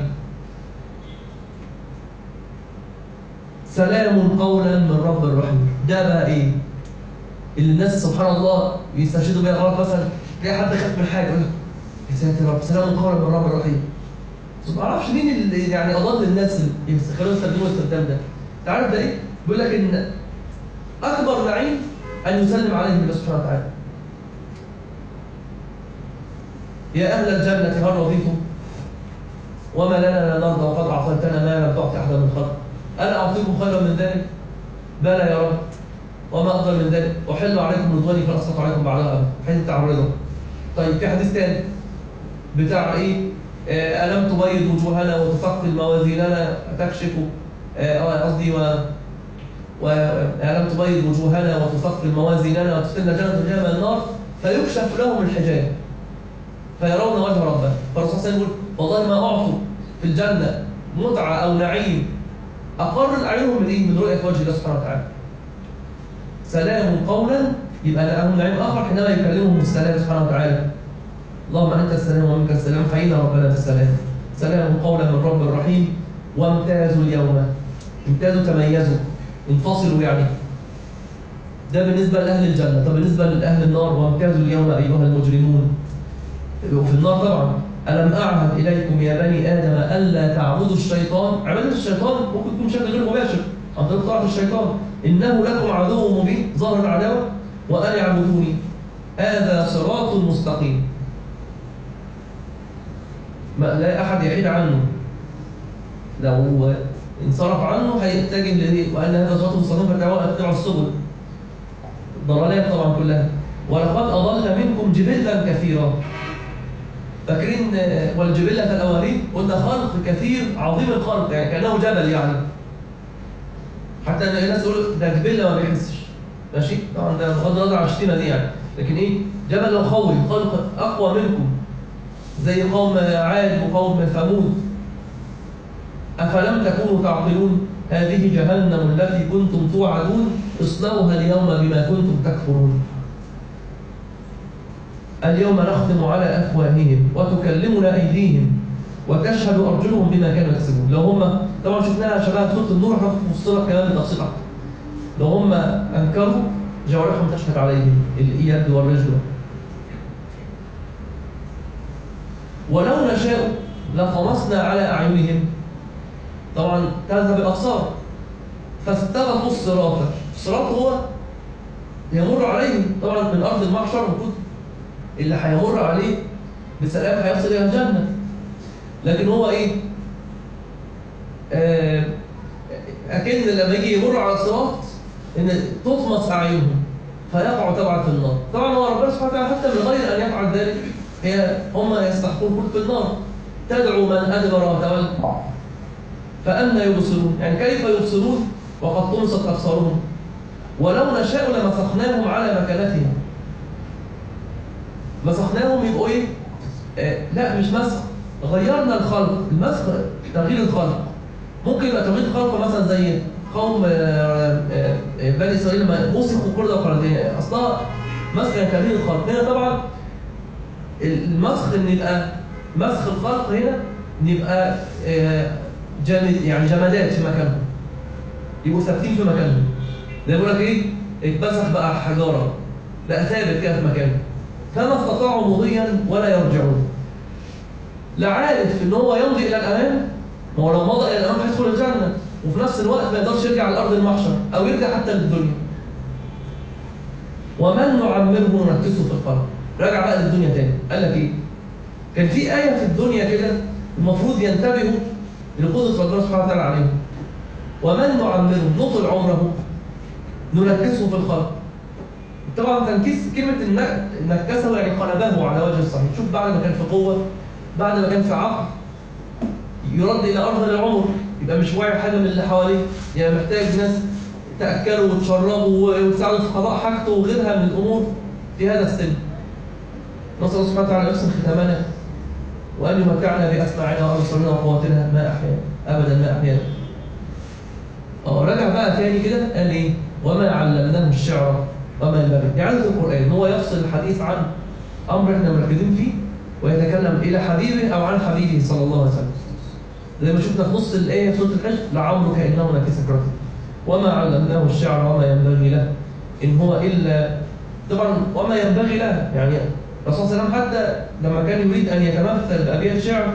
سلام قولا من رب الرحيم. ده بقى ايه؟ اللي الناس سبحان الله يستشهدوا بيها غلط. مثلا تلاقي حد خاف من حاجه يقول يا ساتر يا رب سلام قولا من رب الرحيم. ما اعرفش مين اللي يعني اضل الناس اللي خلوهم يستخدموا الاستخدام ده. انت عارف ده ايه؟ بيقول لك ان اكبر نعيم ان يسلم عليه الله سبحانه وتعالى. يا اهل الجنه هل رضيتم؟ وما لنا لا نرضى وقد اعطيتنا ما لم تعطي احدا من خلق. ألا أعطيكم خيرا من ذلك؟ بلى يا رب، وما أفضل من ذلك، أحل عليكم رضواني فلا أسخط عليكم بعدها، حديث بتاع الرضا. طيب في حديث تاني بتاع إيه؟ آه ألم تبيض وجوهنا وتثقل موازيننا تكشف قصدي و وألم تبيض وجوهنا وتثقل موازيننا وتفتنا جنة جنة النار فيكشف لهم الحجاب فيرون وجه ربنا. فالرسول صلى الله عليه وسلم يقول والله ما أعطوا في الجنة متعة أو نعيم أقر أعينهم من إيه؟ من رؤية وجه الله سبحانه وتعالى. سلام قولا، يبقى لهم نعيم آخر حينما يكلمهم السلام سبحانه وتعالى. اللهم أنت السلام ومنك السلام، حيينا ربنا بالسلام. سلام قولا من رب رحيم. وامتازوا اليوم، امتازوا تميزوا، انفصلوا يعني. ده بالنسبة لأهل الجنة. طب بالنسبة لأهل النار، وامتازوا اليوم أيها المجرمون. وفي النار طبعا ألم أعهد إليكم يا بني آدم ألا تعبدوا الشيطان. عبادة الشيطان ممكن تكون بشكل غير مباشر عن طريق طاعة الشيطان. إنه لكم عدو مبين، ظاهر العداوة، وأن اعبدوني هذا صراط مستقيم. ما لا أحد يحيد عنه، لو انصرف عنه هيتجه لإيه؟ وأن هذا صراط مستقيم فاتبعوا السبل. ضلالات طبعا كلها. ولقد أضل منكم جبلا كثيرا. فاكرين والجبلة الأوالين؟ قلنا خلق كثير عظيم الخلق، يعني كأنه جبل يعني. حتى ان الناس يقولوا ده جبلة ما بيحسش. ماشي؟ طبعا ده بغض النظر عن الشتيمة دي يعني. لكن ايه؟ جبل قوي، خلق أقوى منكم. زي قوم عاد وقوم ثمود. أفلم تكونوا تعقلون؟ هذه جهنم التي كنتم توعدون اصلوها اليوم بما كنتم تكفرون. اليوم نختم على أفواههم وتكلمنا أيديهم وتشهد أرجلهم بما كانوا يكسبون. لو هم طبعا شفناها شباب سورة النور هنفصلها كمان بالتفصيل أكتر. لو هم أنكروا جوارحهم تشهد عليهم، اليد والرجل. ولو نشاء لطمسنا على أعينهم، طبعا تذهب الأبصار، فاستبقوا الصراط. الصراط هو يمر عليهم طبعا من أرض المحشر، المفروض اللي هيمر عليه بسلام هيصل إلى الجنة. لكن هو إيه؟ آه أكن لما يجي يمر على الصراط إن تطمس أعينهم فيقعوا طبعا في النار. طبعا هو ربنا سبحانه وتعالى حتى من غير أن يفعل ذلك هي هم يستحقون خلد في النار. تدعو من أدبر وتولى فأنى يبصرون، يعني كيف يبصرون وقد طمست أبصارهم. ولو نشاء لمسخناهم على مكانتهم. مسخناهم يبقوا ايه؟ آه لا مش مسخ، غيرنا الخلق. المسخ تغيير الخلق. ممكن يبقى تغيير الخلق مثلا زي قوم آه آه بني اسرائيل لما مسخوا قردة وقردين، اصلها مسخ يعني تغيير الخلق. هنا طبعا المسخ ان يبقى مسخ الخلق هنا نبقى آه جامد، يعني جمادات في مكانهم، يبقوا ثابتين في مكانهم. ده بيقول لك ايه؟ اتمسخ بقى حجاره، بقى ثابت كده في مكانه. فما استطاعوا مضيا ولا يرجعون. لا عارف ان هو يمضي الى الامام، ما هو لو مضى الى الامام هيدخل الجنه، وفي نفس الوقت ما يقدرش يرجع لارض المحشر او يرجع حتى للدنيا. ومن نعمره نركزه في القلب. راجع بقى للدنيا تاني، قال لك ايه؟ كان في ايه في الدنيا كده المفروض ينتبهوا لقدره ربنا سبحانه وتعالى عليهم. ومن نعمره نطل عمره نركزه في الخلق. طبعا تنكيس كلمة نكسه يعني قلبه على وجه الصحيح. شوف بعد ما كان في قوة، بعد ما كان في عقل، يرد إلى أرض العمر، يبقى مش واعي حاجة من اللي حواليه، يعني محتاج ناس تأكلوا وتشربوا وتساعدوا في قضاء حاجته وغيرها من الأمور في هذا السن. نسأل الله سبحانه وتعالى يحسن ختامنا وأن يمتعنا بأسماعنا وأبصارنا وقواتنا ما أحيانا، أبدا ما أحيانا. اه رجع بقى تاني كده قال إيه؟ وما علمناه الشعر وما ينبغي. يعني القرآن هو يفصل الحديث عن أمر احنا مركزين فيه ويتكلم إلى حبيبه أو عن حبيبه صلى الله عليه وسلم. زي ما شفنا في نص الآية في سورة الحج لعمرك إنه لفي سكرته. وما علمناه الشعر وما ينبغي له إن هو إلا، طبعا وما ينبغي له، يعني الرسول صلى الله عليه وسلم حتى لما كان يريد أن يتمثل بأبيات شعر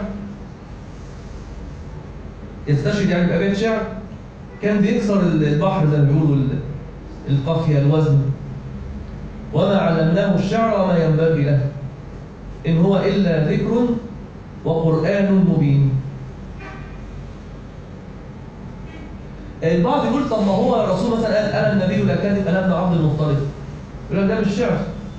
يستشهد يعني بأبيات شعر كان بيكسر البحر زي ما بيقولوا القافية الوزن. وما علمناه الشعر وما ينبغي له إن هو إلا ذكر وقرآن مبين. البعض يقول طب ما هو الرسول مثلا قال انا النبي لا كاذب انا ابن عبد المطلب، يقول لك ده مش شعر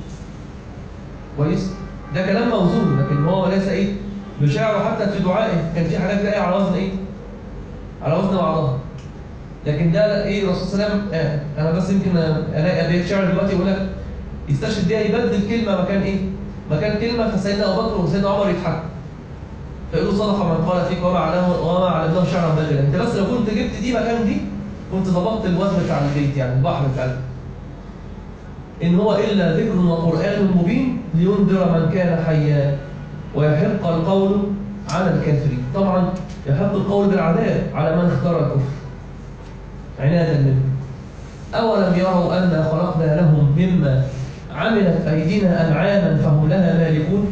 كويس، ده كلام موزون لكن هو ليس ايه بشعر. وحتى في دعائه كان في حاجات جايه على وزن ايه على وزن بعضها، لكن ده ايه الرسول صلى الله عليه وسلم آه. انا بس يمكن الاقي ابيات شعر دلوقتي يقول لك يستشهد بيها يبدل كلمه مكان ايه مكان كلمه، فسيدنا ابو بكر وسيدنا عمر يضحكوا فيقولوا صدق من قال فيك وما علمه وما علمناه شعرا بلغا. انت بس لو كنت جبت دي مكان دي كنت ظبطت الوزن بتاع البيت يعني البحر بتاع ان هو الا ذكر وقران مبين لينذر من كان حيا ويحق القول على الكافرين. طبعا يحق القول بالعذاب على من اختار الكفر عنادا منه. اولم يروا انا خلقنا لهم مما عملت ايدينا انعاما فهم لها مالكون.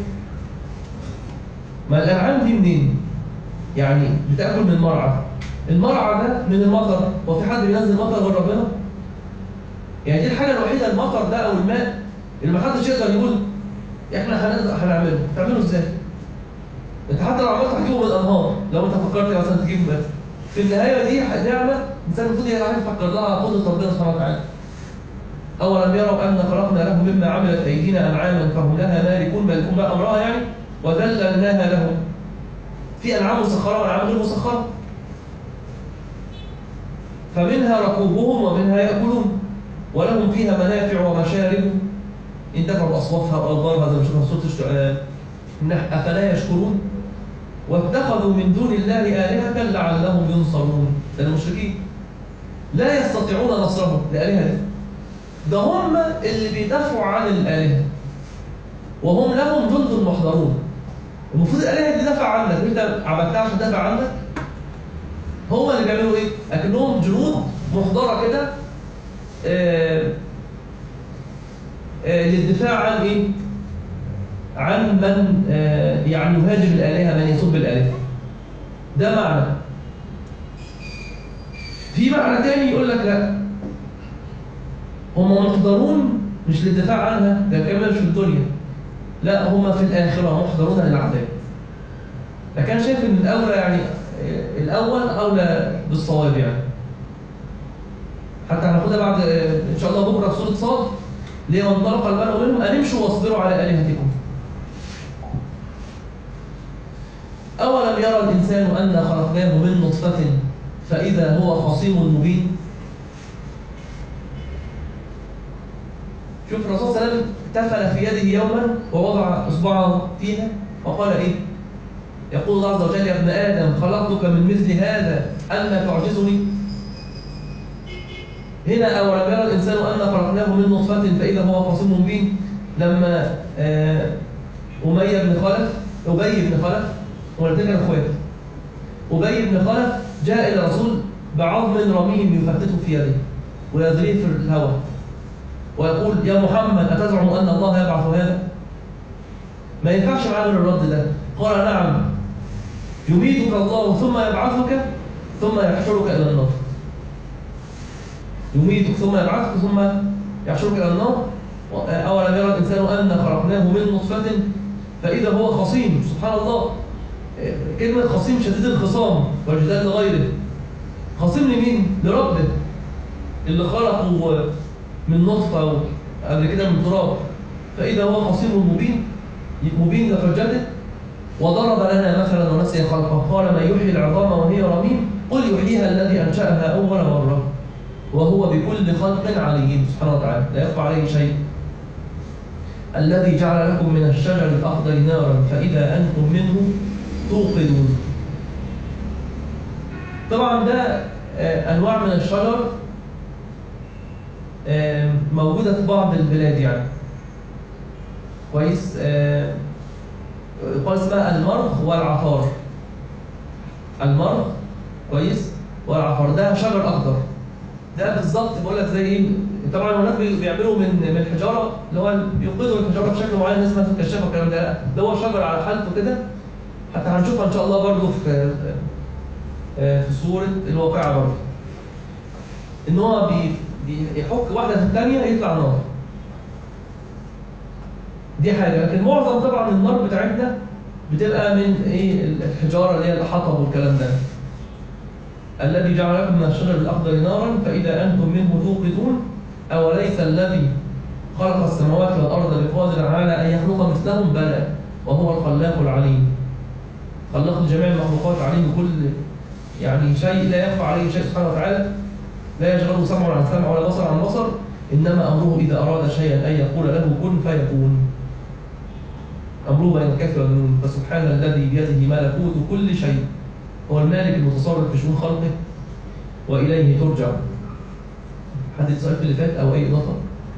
ما الانعام دي منين؟ يعني بتاكل من المرعى، المرعى ده من المطر، وفي حد بينزل مطر غير ربنا؟ يعني دي الحاجه الوحيده المطر ده او الماء اللي ما حدش يقدر يقول احنا هنقدر هنعمله. تعمله ازاي؟ انت حتى لو عملت هتجيبه من الانهار، لو انت فكرت مثلا تجيب ماء في النهايه دي نعمه الانسان المفروض يفكر لها قدره ربنا سبحانه وتعالى. اولم يروا ان خلقنا لهم مما عملت ايدينا انعاما فهم لها مالكون، مالكون بقى امرها يعني وذللناها لهم. في انعام مسخره وانعام غير مسخره، فمنها ركوبهم ومنها ياكلون ولهم فيها منافع ومشارب انتفعوا باصوافها واضرارها زي ما شفنا في سوره النحل افلا يشكرون واتخذوا من دون الله الهه لعلهم ينصرون. ده المشركين لا يستطيعون نصرهم لالهه، ده هم اللي بيدافعوا عن الالهه وهم لهم جند محضرون. المفروض الالهه دي تدافع عنك، انت عبدتها عشان تدافع عنك. هم اللي بيعملوا ايه؟ اكنهم جنود محضره كده آه آه للدفاع عن ايه؟ عن من آه يعني يهاجم الالهه، من يسب الالهه. ده معنى. في معنى تاني يقول لك لا، هم محضرون مش للدفاع عنها، ده كمان مش في الدنيا، لا هم في الآخرة محضرون للعذاب. لكن شايف ان الأولى يعني الأول أولى بالصواب يعني. حتى هناخدها بعد إن شاء الله بكرة في سورة صاد، ليه وانطلق الملأ منهم أن امشوا واصبروا على آلهتكم. أولم يرى الإنسان أنا خلقناه من نطفة فإذا هو خصيم مبين. شوف الرسول صلى الله عليه وسلم تفل في يده يوما ووضع اصبعه فيها وقال ايه؟ يقول الله عز وجل يا ابن ادم خلقتك من مثل هذا اما تعجزني. هنا اولم يرى الانسان انا خلقناه من نطفه فاذا هو خصيم مبين. لما آه اميه بن خلف ابي بن خلف والاثنين كانوا اخوات، ابي بن خلف جاء الى الرسول بعظم رميم يفتته في يده ويضربه في الهواء ويقول يا محمد أتزعم أن الله يبعث هذا؟ ما ينفعش معاه من الرد ده. قال نعم، يميتك الله ثم يبعثك ثم يحشرك إلى النار. يميتك ثم يبعثك ثم يحشرك إلى النار. أولم يرى الإنسان أن خلقناه من نطفة فإذا هو خصيم. سبحان الله، كلمة خصيم شديد الخصام والجدال لغيره. خصيم لمين؟ لربه اللي خلقه من نطفة قبل كده من تراب، فإذا هو خصيم مبين مبين لحجته. وضرب لنا مثلا ونسي خلقه قال من يحيي العظام وهي رميم قل يحييها الذي أنشأها أول مرة وهو بكل خلق عليم. سبحانه وتعالى لا يخفى عليه شيء. الذي جعل لكم من الشجر الأخضر نارا فإذا أنتم منه توقدون. طبعا ده أنواع من الشجر موجودة في بعض البلاد يعني كويس. يقال اسمها المرغ والعفار. المرغ كويس والعفار ده شجر أخضر. ده بالظبط بقول لك زي ايه. طبعا الناس بيعملوا من من الحجاره اللي هو بيوقدوا الحجاره بشكل معين اسمها الكشافه والكلام ده، ده هو شجر على حالته كده. حتى هنشوفها ان شاء الله برضه في في سوره الواقعه برضه ان هو بيحك واحده في الثانيه يطلع نار. دي حاجه. لكن معظم طبعا النار بتاعتنا بتبقى من ايه الحجاره اللي هي الحطب والكلام ده. الذي جعل لكم من الشجر الأخضر نارا فإذا أنتم منه توقدون أوليس الذي خلق السماوات والأرض بقادر على أن يخلق مثلهم بلى وهو الخلاق العليم. خلق جميع المخلوقات عليم بكل يعني شيء لا يخفى عليه شيء سبحانه وتعالى، لا يشغله سمع عن سمع ولا بصر عن بصر، إنما أمره إذا أراد شيئا أن يقول له كن فيكون. أمره بين الكاف والنون. فسبحان الذي بيده ملكوت كل شيء، هو المالك المتصرف في شؤون خلقه وإليه ترجع. حد سؤال في اللي فات أو أي إضافة؟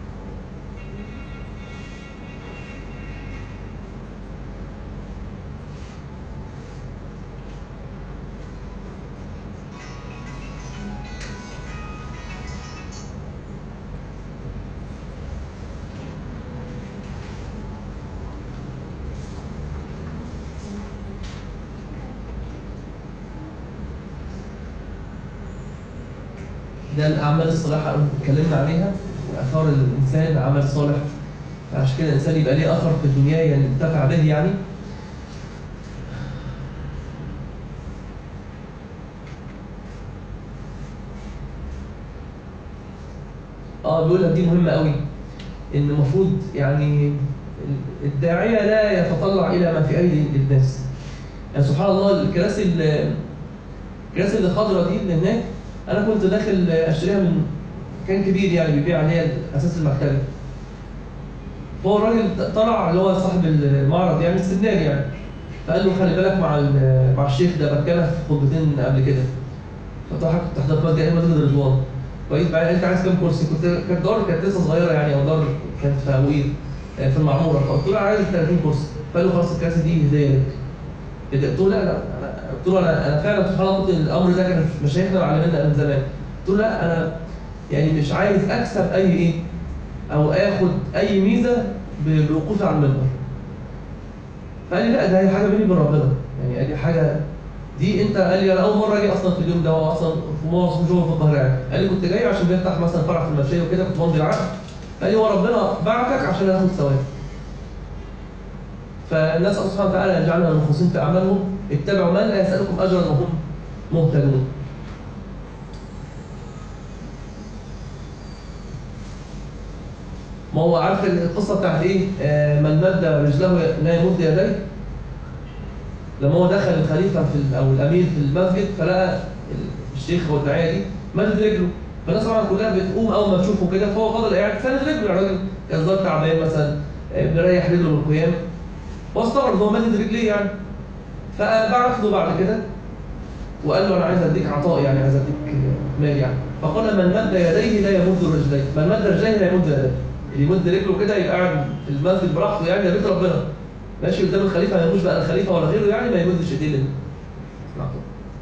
ده الأعمال الصالحة اتكلمنا عليها، آثار الإنسان عمل صالح، فعشان كده الإنسان يبقى ليه أثر في الدنيا يعني ينتفع به يعني. اه بيقول لك دي مهمة قوي، إن المفروض يعني الداعية لا يتطلع إلى ما في أيدي الناس. يعني سبحان الله الكراسي الكراسي الخضراء دي اللي هناك أنا كنت داخل أشتريها من كان كبير يعني بيبيع اللي هي أساس المكتبة. فهو الراجل طلع اللي هو صاحب المعرض يعني السنان يعني، فقال له خلي بالك مع مع الشيخ ده بتكلم في خطبتين قبل كده. فطبعا كنت حضرت مادة ايه مادة الرضوان. كويس بعدين انت عايز كام كرسي؟ كنت كانت دار كانت لسه صغيرة يعني او دار كانت في أبوير في المعمورة، فقلت له عايز ثلاثين كرسي. فقال له خلاص الكراسي دي هدية لك. قلت له لا لا انا قلت له انا انا فعلا سبحان الله الامر ده كان مشايخنا معلمينا من زمان. قلت له لا انا يعني مش عايز اكسب اي ايه او اخد اي ميزه بوقوفي على المنبر. فقال لي لا ده هي حاجه بيني وبين ربنا، يعني قال لي حاجه دي انت قال لي انا اول مره اجي اصلا في اليوم ده، هو اصلا في معظم شغل في القاهره يعني. قال لي كنت جاي عشان بيفتح مثلا فرع في المنشيه وكده كنت بمضي العقد. قال لي هو ربنا بعتك عشان اخد ثواب. فالناس سبحانه وتعالى يجعلنا المخلصين في اعمالهم، اتبعوا من لا يسالكم اجرا وهم مهتدون. ما هو عارف القصه بتاعت ايه؟ آه من مد رجله لا يمد يديه. لما هو دخل الخليفه في او الامير في المسجد فلقى الشيخ والداعيه دي مد رجله، فالناس طبعا كلها بتقوم اول ما تشوفه كده، فهو فضل قاعد ساند رجله. الراجل كان ظهر تعبان مثلا مريح رجله من القيام، واستغرب هو مد رجليه يعني. فبعت له بعد كده وقال له انا عايز اديك عطاء يعني عايز اديك مال يعني. فقال من مد يديه لا يمد رجليه، من مد رجليه لا يمد يديه. اللي يمد رجله كده يبقى قاعد في المسجد براحته يعني، ده بيت ربنا ماشي قدام الخليفه، ما يموش بقى الخليفه ولا غيره يعني، ما يمدش ايديه العطاء.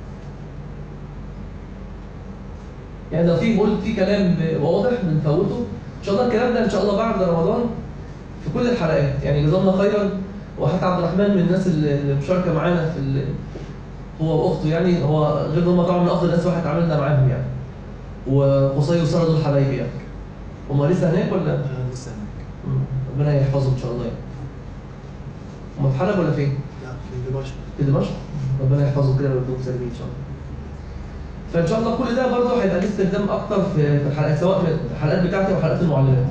يعني لو في قلت في كلام واضح بنفوته ان شاء الله. الكلام ده ان شاء الله بعد رمضان في كل الحلقات يعني، جزاهم الله خيرا. وحتى عبد الرحمن من الناس اللي مشاركه معانا في ال... هو واخته يعني، هو غير ان هم طبعا من افضل الناس واحد اتعاملنا معاهم يعني. وقصي وساره دول حبايبي يعني. هم لسه هناك ولا؟ لسه هناك. ربنا يحفظهم ان شاء الله يعني. هم في حلب ولا فين؟ لا في دمشق. في دمشق؟ ربنا يحفظهم كده ويردهم سالمين ان شاء الله. فان شاء الله كل ده برضه هيبقى ليه استخدام اكتر في الحلقات، سواء في الحلقات بتاعتي او حلقات المعلمات.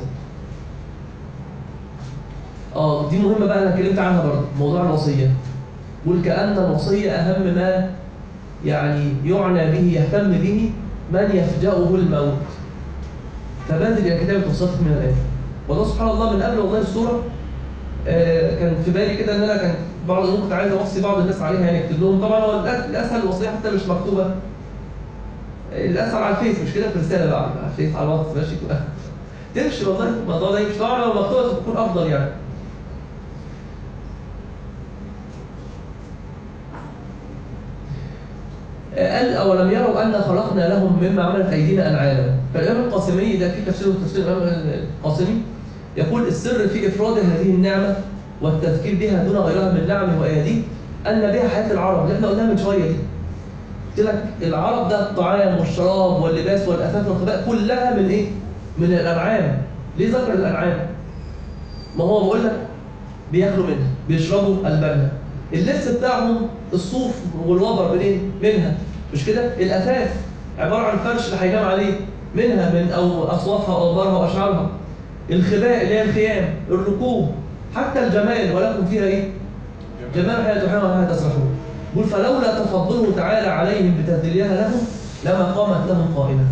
اه دي مهمه بقى انا اتكلمت عنها برضه، موضوع الوصيه. بقول كأن الوصيه اهم ما يعني يعنى به يهتم به من يفجأه الموت. فبادر يا كتاب توصيتك من الآن. والله سبحان الله من قبل والله الصورة آه كان في بالي كده ان انا كان بعض الامور كنت عايز اوصي بعض الناس عليها يعني اكتب لهم. طبعا هو الاسهل الوصيه حتى مش مكتوبه، الاسهل على الفيس مش كده في رساله بقى على الفيس على الواتس ماشي كده تمشي والله الموضوع ده يمشي. طبعا لو مكتوبه تكون افضل يعني. قال أولم يروا أن خلقنا لهم مما عملت أيدينا أنعاما. فالإمام القاسمي ده في تفسير تفسير الإمام القاسمي يقول السر في إفراد هذه النعمة والتذكير بها دون غيرها من نعمه وأياديه أن بها حياة العرب اللي احنا قلناها من شوية دي. قلت لك العرب ده الطعام والشراب واللباس والأثاث والخباء كلها من إيه؟ من الأنعام. ليه ذكر الأنعام؟ ما هو بقول لك بياكلوا منها، بيشربوا ألبانها، اللبس بتاعهم الصوف والوبر منين؟ منها. مش كده؟ الأثاث عبارة عن فرش اللي هينام عليه منها من أو أصوافها وأوبارها وأشعارها. الخباء اللي هي الخيام، الركوب، حتى الجمال ولكم فيها إيه؟ جمال حياة تحيون وما تسرحون. يقول فلولا تفضله تعالى عليهم بتذليلها لهم لما قامت لهم قائمة.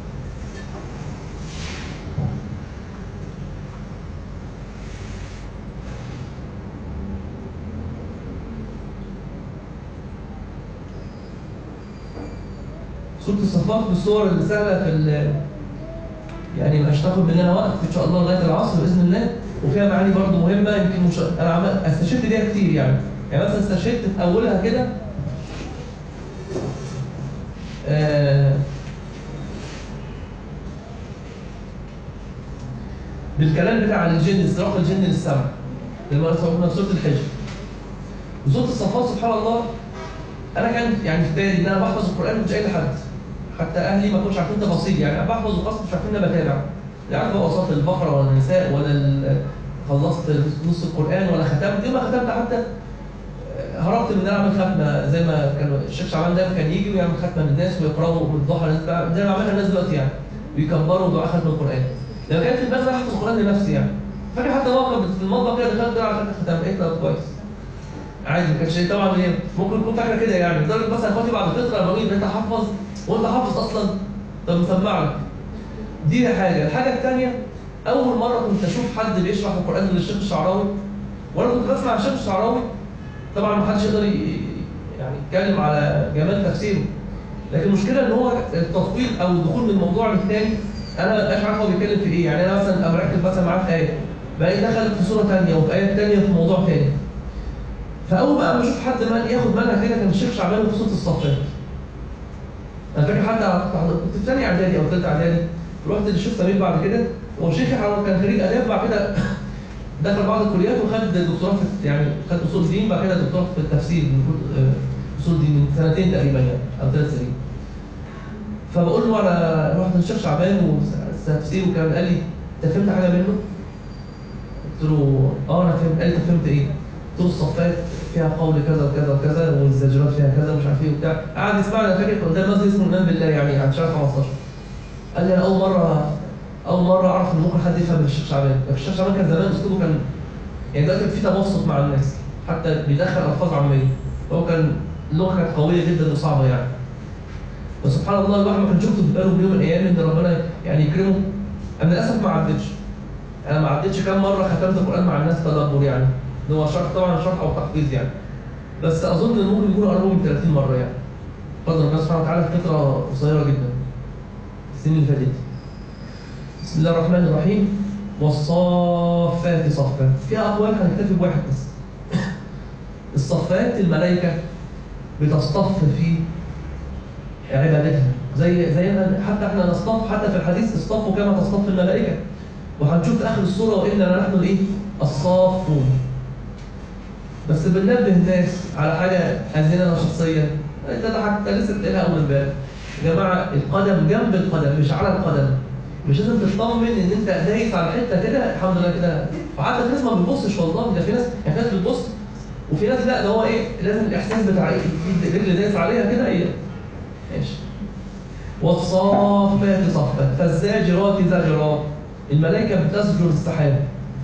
سورة الصفات بالصور اللي سهلة في ال يعني مش هتاخد مننا وقت إن شاء الله لغاية العصر بإذن الله، وفيها معاني برضه مهمة يمكن مش أنا عمال استشهدت بيها كتير يعني، يعني مثلا استشهدت في أولها كده آه بالكلام بتاع الجن، استراق الجن للسمع لما رسولنا في سورة الحجر. وسورة الصفات سبحان الله أنا كان يعني في بالي إن أنا بحفظ القرآن مش أي حد، حتى أهلي ما كانوش عارفين تفاصيل، يعني بحفظ وخلاص مش عارفين أنا بتابع، لا عارف بقى وصلت البقرة ولا النساء ولا خلصت نص القرآن ولا ختمت، يوم ما ختمت حتى هربت من ان انا اعمل ختمه زي ما كان الشيخ شعبان دايما كان يجي ويعمل ختمه للناس ويقراوا من الضحى زي ما عملها الناس دلوقتي يعني، ويكبروا دعاء ختم القرآن. لما كانت في دماغي احفظ القرآن لنفسي يعني، فاكر حتى موقف في المطبخ كده دخلت على ختم لقيت له كويس. عادي ما كانش طبعا ايه ممكن تكون فاكره كده يعني، لدرجه مثلا اخواتي بعد فتره لما يقولوا انت حافظ وانت حافظ اصلا طب مسمع لك. دي حاجه، الحاجه الثانيه اول مره كنت اشوف حد بيشرح القرآن للشيخ الشعراوي، وانا كنت بسمع الشيخ الشعراوي طبعا ما حدش يقدر يعني يتكلم على جمال تفسيره، لكن المشكله ان هو التطويل او الدخول من موضوع للثاني انا ما بقاش عارف هو بيتكلم في ايه، يعني انا مثلا ابقى مثلا معاه في ايه بلاقي دخل في سوره ثانيه وفي ايه ثانيه في موضوع ثاني. فاول بقى ما اشوف حد من ياخد منهج كده كان الشيخ شعبان في سوره الصفات. انا فاكر حتى كنت في ثانيه اعدادي او ثالثه اعدادي، رحت للشيخ سمير بعد كده، هو شيخ كان خريج اداب بعد كده دخل بعض الكليات وخد دكتوراه في يعني خد اصول الدين، بعد كده دكتوراه في التفسير المفروض اصول الدين من سنتين تقريبا يعني او ثلاث سنين. فبقول له انا رحت للشيخ شعبان والتفسير وكان قال لي انت فهمت حاجه منه؟ قلت له اه انا فهمت. قال لي انت فهمت ايه؟ قلت له الصفات فيها قول كذا وكذا وكذا والزجرات فيها كذا ومش عارف ايه وبتاع، قعد يسمعني. انا فاكر قدام مسجد اسمه الايمان بالله يعني عند شارع خمستاشر. قال لي انا اول مره اول مره اعرف ان ممكن حد يفهم الشيخ شعبان، الشيخ شعبان كان زمان اسلوبه كان يعني دلوقتي في تبسط مع الناس، حتى بيدخل الفاظ عاميه، هو كان اللغه كانت قويه جدا وصعبه يعني. وسبحان الله الواحد ما كانش يخطر في باله في يوم من الايام ان ربنا يعني يكرمه. انا للاسف ما عدتش، انا ما عدتش كام مره ختمت القران مع الناس تدبر يعني، ده هو شرح طبعا شرح او تحفيظ يعني، بس اظن ان ممكن يكونوا قربوا من ثلاثين مره يعني. قدر الله سبحانه وتعالى في فتره قصيره جدا السنين اللي فاتت. بسم الله الرحمن الرحيم. والصافات صفا، فيها اقوال هنكتفي بواحد بس. الصفات الملائكه بتصطف في عبادتها زي زي ما حتى احنا نصطف، حتى في الحديث اصطفوا كما تصطف الملائكه، وهنشوف في اخر السوره واننا نحن الايه؟ الصافون. بس بننبه الناس على حاجه عندنا شخصيه، انت حتى لسه بتقولها اول امبارح يا جماعه، القدم جنب القدم مش على القدم، مش لازم تطمن ان انت دايس على حته كده الحمد لله كده. وحتى في ناس ما بتبصش والله، ده في ناس يعني في ناس بتبص وفي ناس لا، ده هو ايه لازم الاحساس بتاع ايه الرجل دايس عليها كده ايه ماشي. والصافات صفا فالزاجرات زجرا، الملائكه بتزجر السحاب،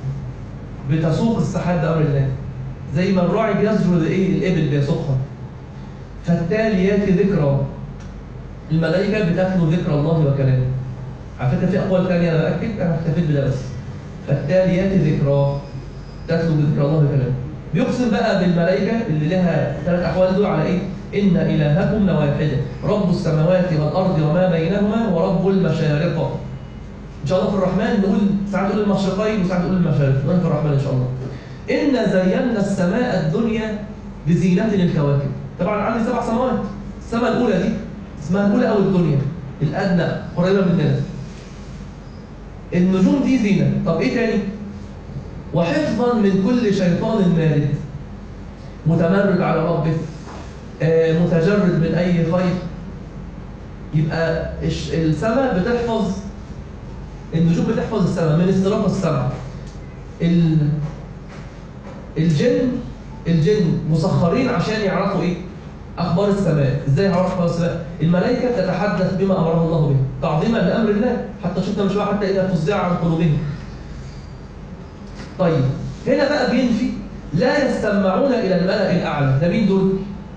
بتسوق السحاب بامر الله زي ما الراعي بيزجر الايه الابل بيسوقها. فالتاليات ذكرى، الملائكه بتتلو ذكر الله وكلامه. على فكره في اقوال ثانيه انا باكد، انا اكتفيت بده بس. فالتاليات ذكرى تتلو بذكر الله وكلامه. بيقسم بقى بالملائكه اللي لها ثلاث احوال دول على ايه؟ ان الهكم لواحد رب السماوات والارض وما بينهما ورب المشارق. ان شاء الله في الرحمن نقول ساعات نقول المشرقين وساعات نقول المشارق، نقول في الرحمن ان شاء الله. ان زينا السماء الدنيا بزينه للكواكب. طبعا عندي سبع سماوات، السماء الاولى دي اسمها الاولى او الدنيا، الادنى قريبه مننا. النجوم دي زينه. طب ايه تاني؟ وحفظا من كل شيطان مارد متمرد على ربه، آه متجرد من اي خير. يبقى السماء بتحفظ، النجوم بتحفظ السماء من استراق السماء. الجن الجن مسخرين عشان يعرفوا ايه؟ اخبار السماء. ازاي هعرف اخبار السماء؟ الملائكه تتحدث بما امرها الله به تعظيما لامر الله، حتى شفنا مش حتى اذا فزع عن قلوبهم. طيب هنا بقى بينفي لا يستمعون الى الملأ الاعلى. ده مين دول؟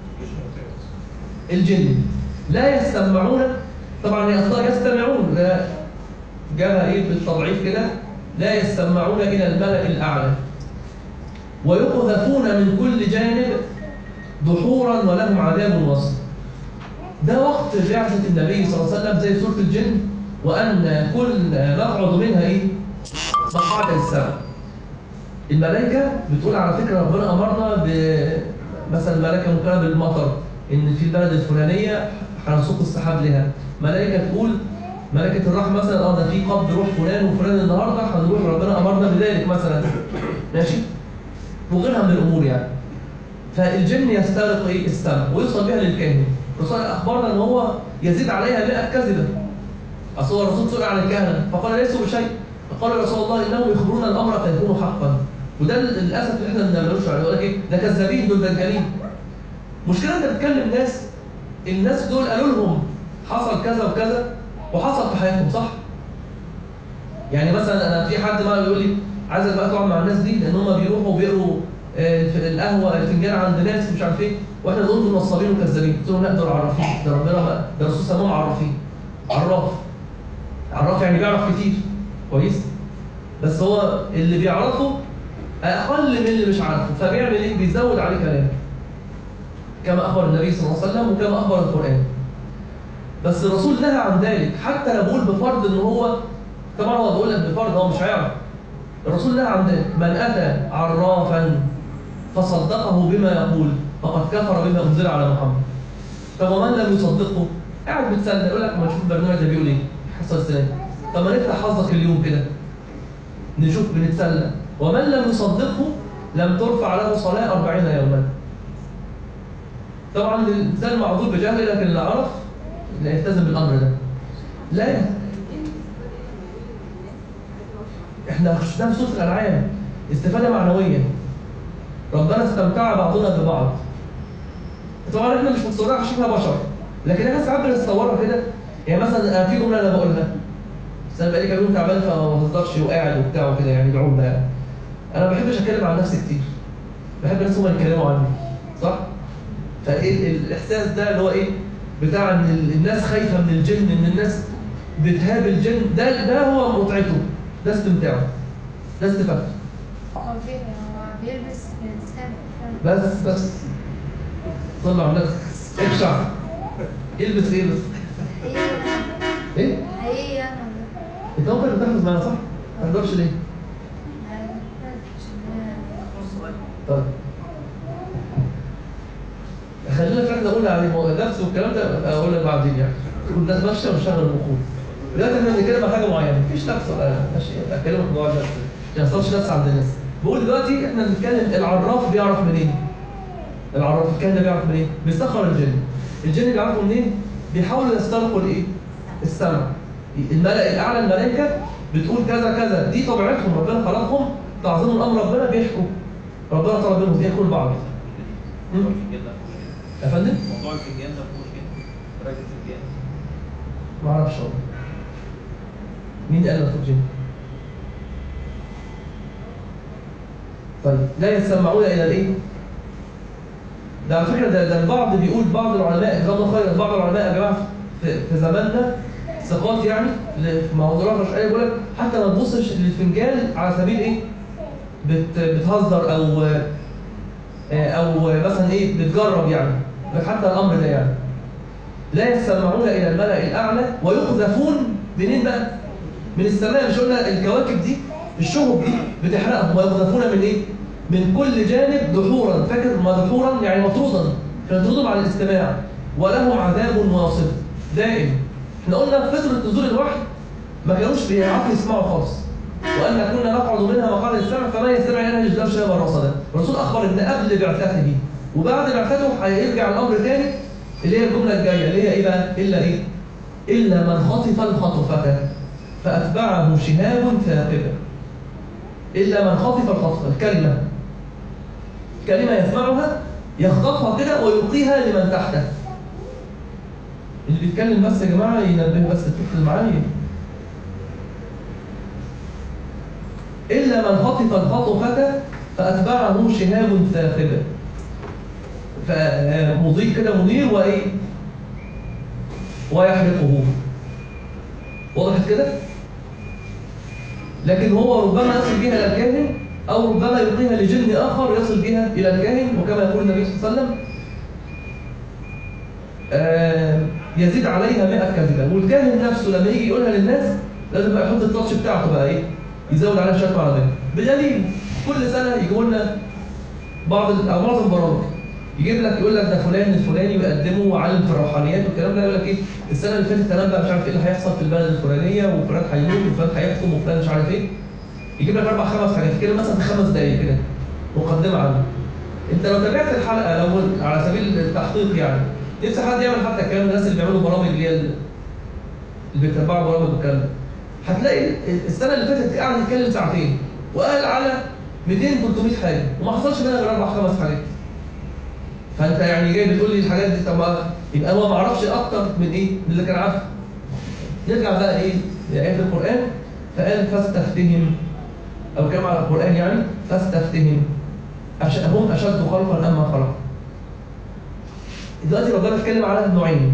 الجن. لا يستمعون، طبعا هي اصلا يستمعون، لا جابها ايه بالتضعيف كده، لا يستمعون الى الملأ الاعلى ويقذفون من كل جانب دحورا ولهم عذاب واصب. ده وقت بعثة النبي صلى الله عليه وسلم زي سورة الجن، وأن كل مقعد منها إيه؟ مقعد للسمع. الملائكة بتقول على فكرة ربنا أمرنا ب مثلا ملائكة مكرمة بالمطر، إن في البلد الفلانية هنسوق السحاب لها. ملائكة تقول ملائكة الرحمة مثلا اه ده في قبض روح فلان وفلان النهارده هنروح ربنا أمرنا بذلك مثلا. ماشي؟ وغيرها من الأمور يعني. فالجن يستغرق ايه؟ السمع ويوصل بها للكاهن. الرسول اخبرنا ان هو يزيد عليها مئة كذبه. اصل الرسول سئل عن الكهنه فقال ليسوا بشيء، فقال يا رسول الله انهم يخبرون الامر فيكون حقا. وده للاسف اللي احنا ما بنعملوش. يعني يقول لك ايه؟ ده كذابين دول دجالين. مشكله انت بتكلم ناس، الناس دول قالوا لهم حصل كذا وكذا وحصل في حياتهم، صح؟ يعني مثلا انا في حد ما يقول لي عايزك بقى تقعد مع الناس دي لان هم بيروحوا وبيقروا في القهوه الفنجان عند ناس مش عارف ايه، واحنا نقول دول نصابين وكذابين. قلت لهم لا دول عرافين، ده ربنا ده الرسول سماهم عرافين. عراف عراف يعني بيعرف كتير كويس، بس هو اللي بيعرفه اقل من اللي مش عارفه، فبيعمل ايه؟ بيزود عليه كلام كما اخبر النبي صلى الله عليه وسلم وكما اخبر القران. بس الرسول نهى عن ذلك، حتى لو بقول بفرض ان هو طبعا هو بيقول لك بفرض هو مش هيعرف. الرسول نهى عن ذلك. من اتى عرافا فصدقه بما يقول فقد كفر بما انزل على محمد. طب ومن لم يصدقه قاعد بتسلى يقول لك ما نشوف البرنامج ده بيقول ايه؟ حصل السنه. طب ما نفتح حظك اليوم كده نشوف بنتسلى. ومن لم يصدقه لم ترفع له صلاه أربعين يوما. طبعا الانسان معذور بجهل، لكن اللي عرف لا يلتزم بالامر ده. لا احنا خشناها في سوره الانعام استفاده معنويه. ربنا استمتع بعضنا ببعض. طبعا احنا مش متصورين عايشينها بشر، لكن احنا ساعات بنتصورها كده. يعني مثلا في جمله انا بقولها بس انا بقالي كام يوم تعبان فما بهزرش وقاعد وبتاع وكده، يعني العمله يعني. انا ما بحبش اتكلم عن نفسي كتير، بحب الناس هم يتكلموا عني، صح؟ فايه الاحساس ده اللي هو ايه؟ بتاع ان الناس خايفه من الجن، ان الناس بتهاب الجن، ده ده هو متعته، ده استمتاعه، ده استفادته. هو بيلبس بس بس صلى على النبي. ابشع البس ايه بس؟ ايه؟ حقيقي انا انت ممكن تحفظ معانا صح؟ ما تقدرش ليه؟ طيب خلينا في احنا نقول على درس والكلام ده اقول لك بعدين يعني. والناس ماشيه ونشغل المخول. دلوقتي احنا بنتكلم عن حاجه معينه، مفيش نفس ولا ماشي اكلمك في موضوع النفس ما يحصلش نفس عند الناس. بقول دلوقتي احنا بنتكلم العراف بيعرف منين؟ العراف الكلام ده بيعرف منين؟ بيسخر الجن. الجن بيعرفوا منين؟ بيحاولوا يسترقوا الايه؟ السمع. الملأ الاعلى الملائكه بتقول كذا كذا، دي طبيعتهم، ربنا خلقهم تعظيم الامر، ربنا بيحكوا، ربنا طلب منهم يحكوا لبعض. يا فندم؟ موضوع الفنجان ده فيه مشكله، درجه الفنجان ما اعرفش والله. مين قال لك الجن؟ طيب لا يستمعون الى الايه؟ ده على فكره ده, ده البعض بيقول، بعض العلماء جزاهم الله خير، بعض العلماء يا جماعه في, في زماننا ثقات يعني في موضوعات مش اي، بيقول لك حتى ما تبصش للفنجان على سبيل ايه؟ بت بتهزر او او مثلا ايه بتجرب يعني، لك حتى الامر ده يعني. لا يستمعون الى الملأ الاعلى ويقذفون منين بقى؟ من السماء. مش قلنا الكواكب دي الشهب دي بتحرقهم، ويقذفون من ايه؟ من كل جانب دحورا. فاكر ما دحورا يعني مطرودا، فيطردهم على الاستماع. ولهم عذاب واصب دائم. احنا قلنا في فتره نزول الوحي ما كانوش بيعرفوا يسمعوا خالص، وان كنا نقعد منها مقعد السمع فما يستمع اليها يجدر شهابا رصدا. الرسول اخبر ان قبل بعثته وبعد بعثته هيرجع الامر ثاني، اللي هي الجمله الجايه اللي هي ايه بقى؟ الا ايه؟ الا من خطف الخطفه فاتبعه شهاب ثاقب. الا من خطف الخطفه، الكلمه كلمه يسمعها يخطفها كده ويلقيها لمن تحته. اللي بيتكلم بس يا جماعه ينبه بس الطفل معايا. الا من خطف الخطفه فاتبعه شهاب ثاقب، فمضيء كده منير وايه ويحرقه. وضحت كده؟ لكن هو ربما يصل بها الى الكاهن، او ربما يلقيها لجن اخر يصل بها الى الكاهن، وكما يقول النبي صلى الله عليه وسلم آه يزيد عليها مئة كذبه. والكاهن نفسه لما يجي يقولها للناس لازم بقى يحط التاتش بتاعته بقى ايه؟ يزود عليها شويه معلومات. بدليل كل سنه يجيبوا لنا بعض او معظم البرامج يجيب لك يقول لك ده فلان الفلاني بيقدمه وعالم في الروحانيات والكلام ده، يقول لك ايه السنه اللي فاتت تنبأ مش عارف ايه اللي هيحصل في البلد الفلانيه، وفلان هيموت وفلان هيحكم وفلان مش عارف ايه. يجيب لك اربع خمس حاجات كده مثلا في خمس دقائق كده مقدمه عنه. انت لو تابعت الحلقه لو على سبيل التحقيق يعني نفسي حد يعمل حتى الكلام الناس اللي بيعملوا برامج اللي هي اللي بيتبعوا برامج والكلام ده، هتلاقي السنه اللي فاتت قاعد يتكلم ساعتين وقال على مئتين ثلاثمئة حاجه وما حصلش منها غير اربع خمس حاجات. فانت يعني جاي بتقول لي الحاجات دي، طب يبقى هو ما عرفش اكتر من ايه؟ من اللي كان عارفه. نرجع بقى ايه لايه القران، فقال فاستفتهم، او كما على القران يعني فاستفتهم هم اشد خلقا اما خلق. دلوقتي ربنا اتكلم على نوعين،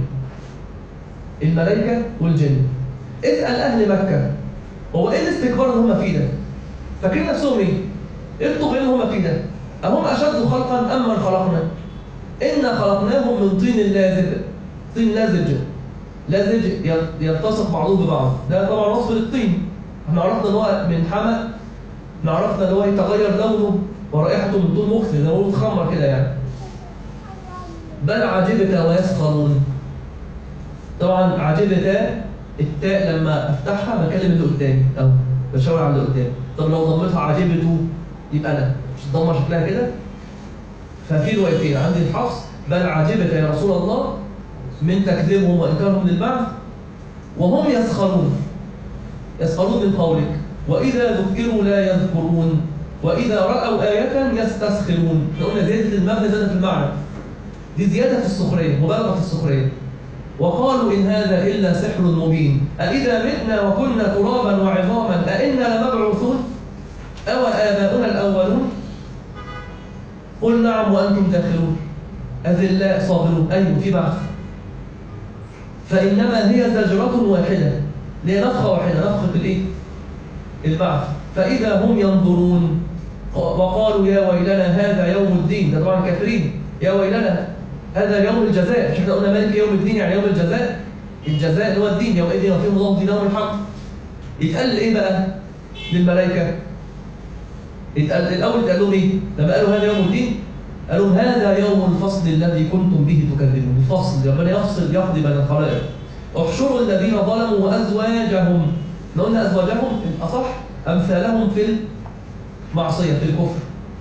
الملائكه والجن. اسال اهل مكه هو ايه الاستكبار اللي هم فيه ده؟ فاكرين نفسهم ايه؟ اكتب ايه اللي هم فيه ده؟ اهم اشد خلقا ام من خلقنا؟ إنا خلقناهم من طين لازج. طين لازج لازج يلتصق بعضه ببعض. ده طبعا وصف للطين. احنا عرفنا ان هو من حمأ، احنا عرفنا ان هو يتغير لونه ورائحته من طول مخ زي ما بيقولوا تخمر كده يعني. بل عجبت ويسخرون. طبعا عجبت التاء لما افتحها بكلم اللي قدامي او بشاور على اللي قدامي. طب لو ضمتها عجبته يبقى انا مش الضمه شكلها كده؟ ففي روايتين عندي الحفص بل عجبت يا رسول الله من تكذيبهم وانكارهم للبعث وهم يسخرون. يسخرون من قولك واذا ذكروا لا يذكرون واذا راوا ايه يستسخرون. احنا قلنا زياده المبنى زادت في المعنى، دي زياده في السخريه، مبالغه في السخريه. وقالوا ان هذا الا سحر مبين أإذا متنا وكنا ترابا وعظاما أإنا لمبعوثون أو آباؤنا الأولون قل نعم وأنتم داخلون أذلاء صابرون. أيوه في بعث. فإنما هي زجرة واحدة، ليه نفخة واحدة، نفخة الإيه؟ البعث. فإذا هم ينظرون وقالوا يا ويلنا هذا يوم الدين. ده طبعا كافرين. يا ويلنا هذا يوم الجزاء. مش احنا قلنا مالك يوم الدين يعني يوم الجزاء؟ الجزاء اللي هو الدين، يومئذ يفيض الله دينهم الحق. يتقال إيه بقى للملائكة؟ يتقال الأول اتقال لهم إيه؟ لما قالوا هذا يوم الدين قال لهم هذا يوم الفصل الذي كنتم به تكذبون. الفصل ربنا يفصل يقضي بين الخلائق. احشروا الذين ظلموا وازواجهم. احنا قلنا ازواجهم الاصح امثالهم في المعصيه في الكفر.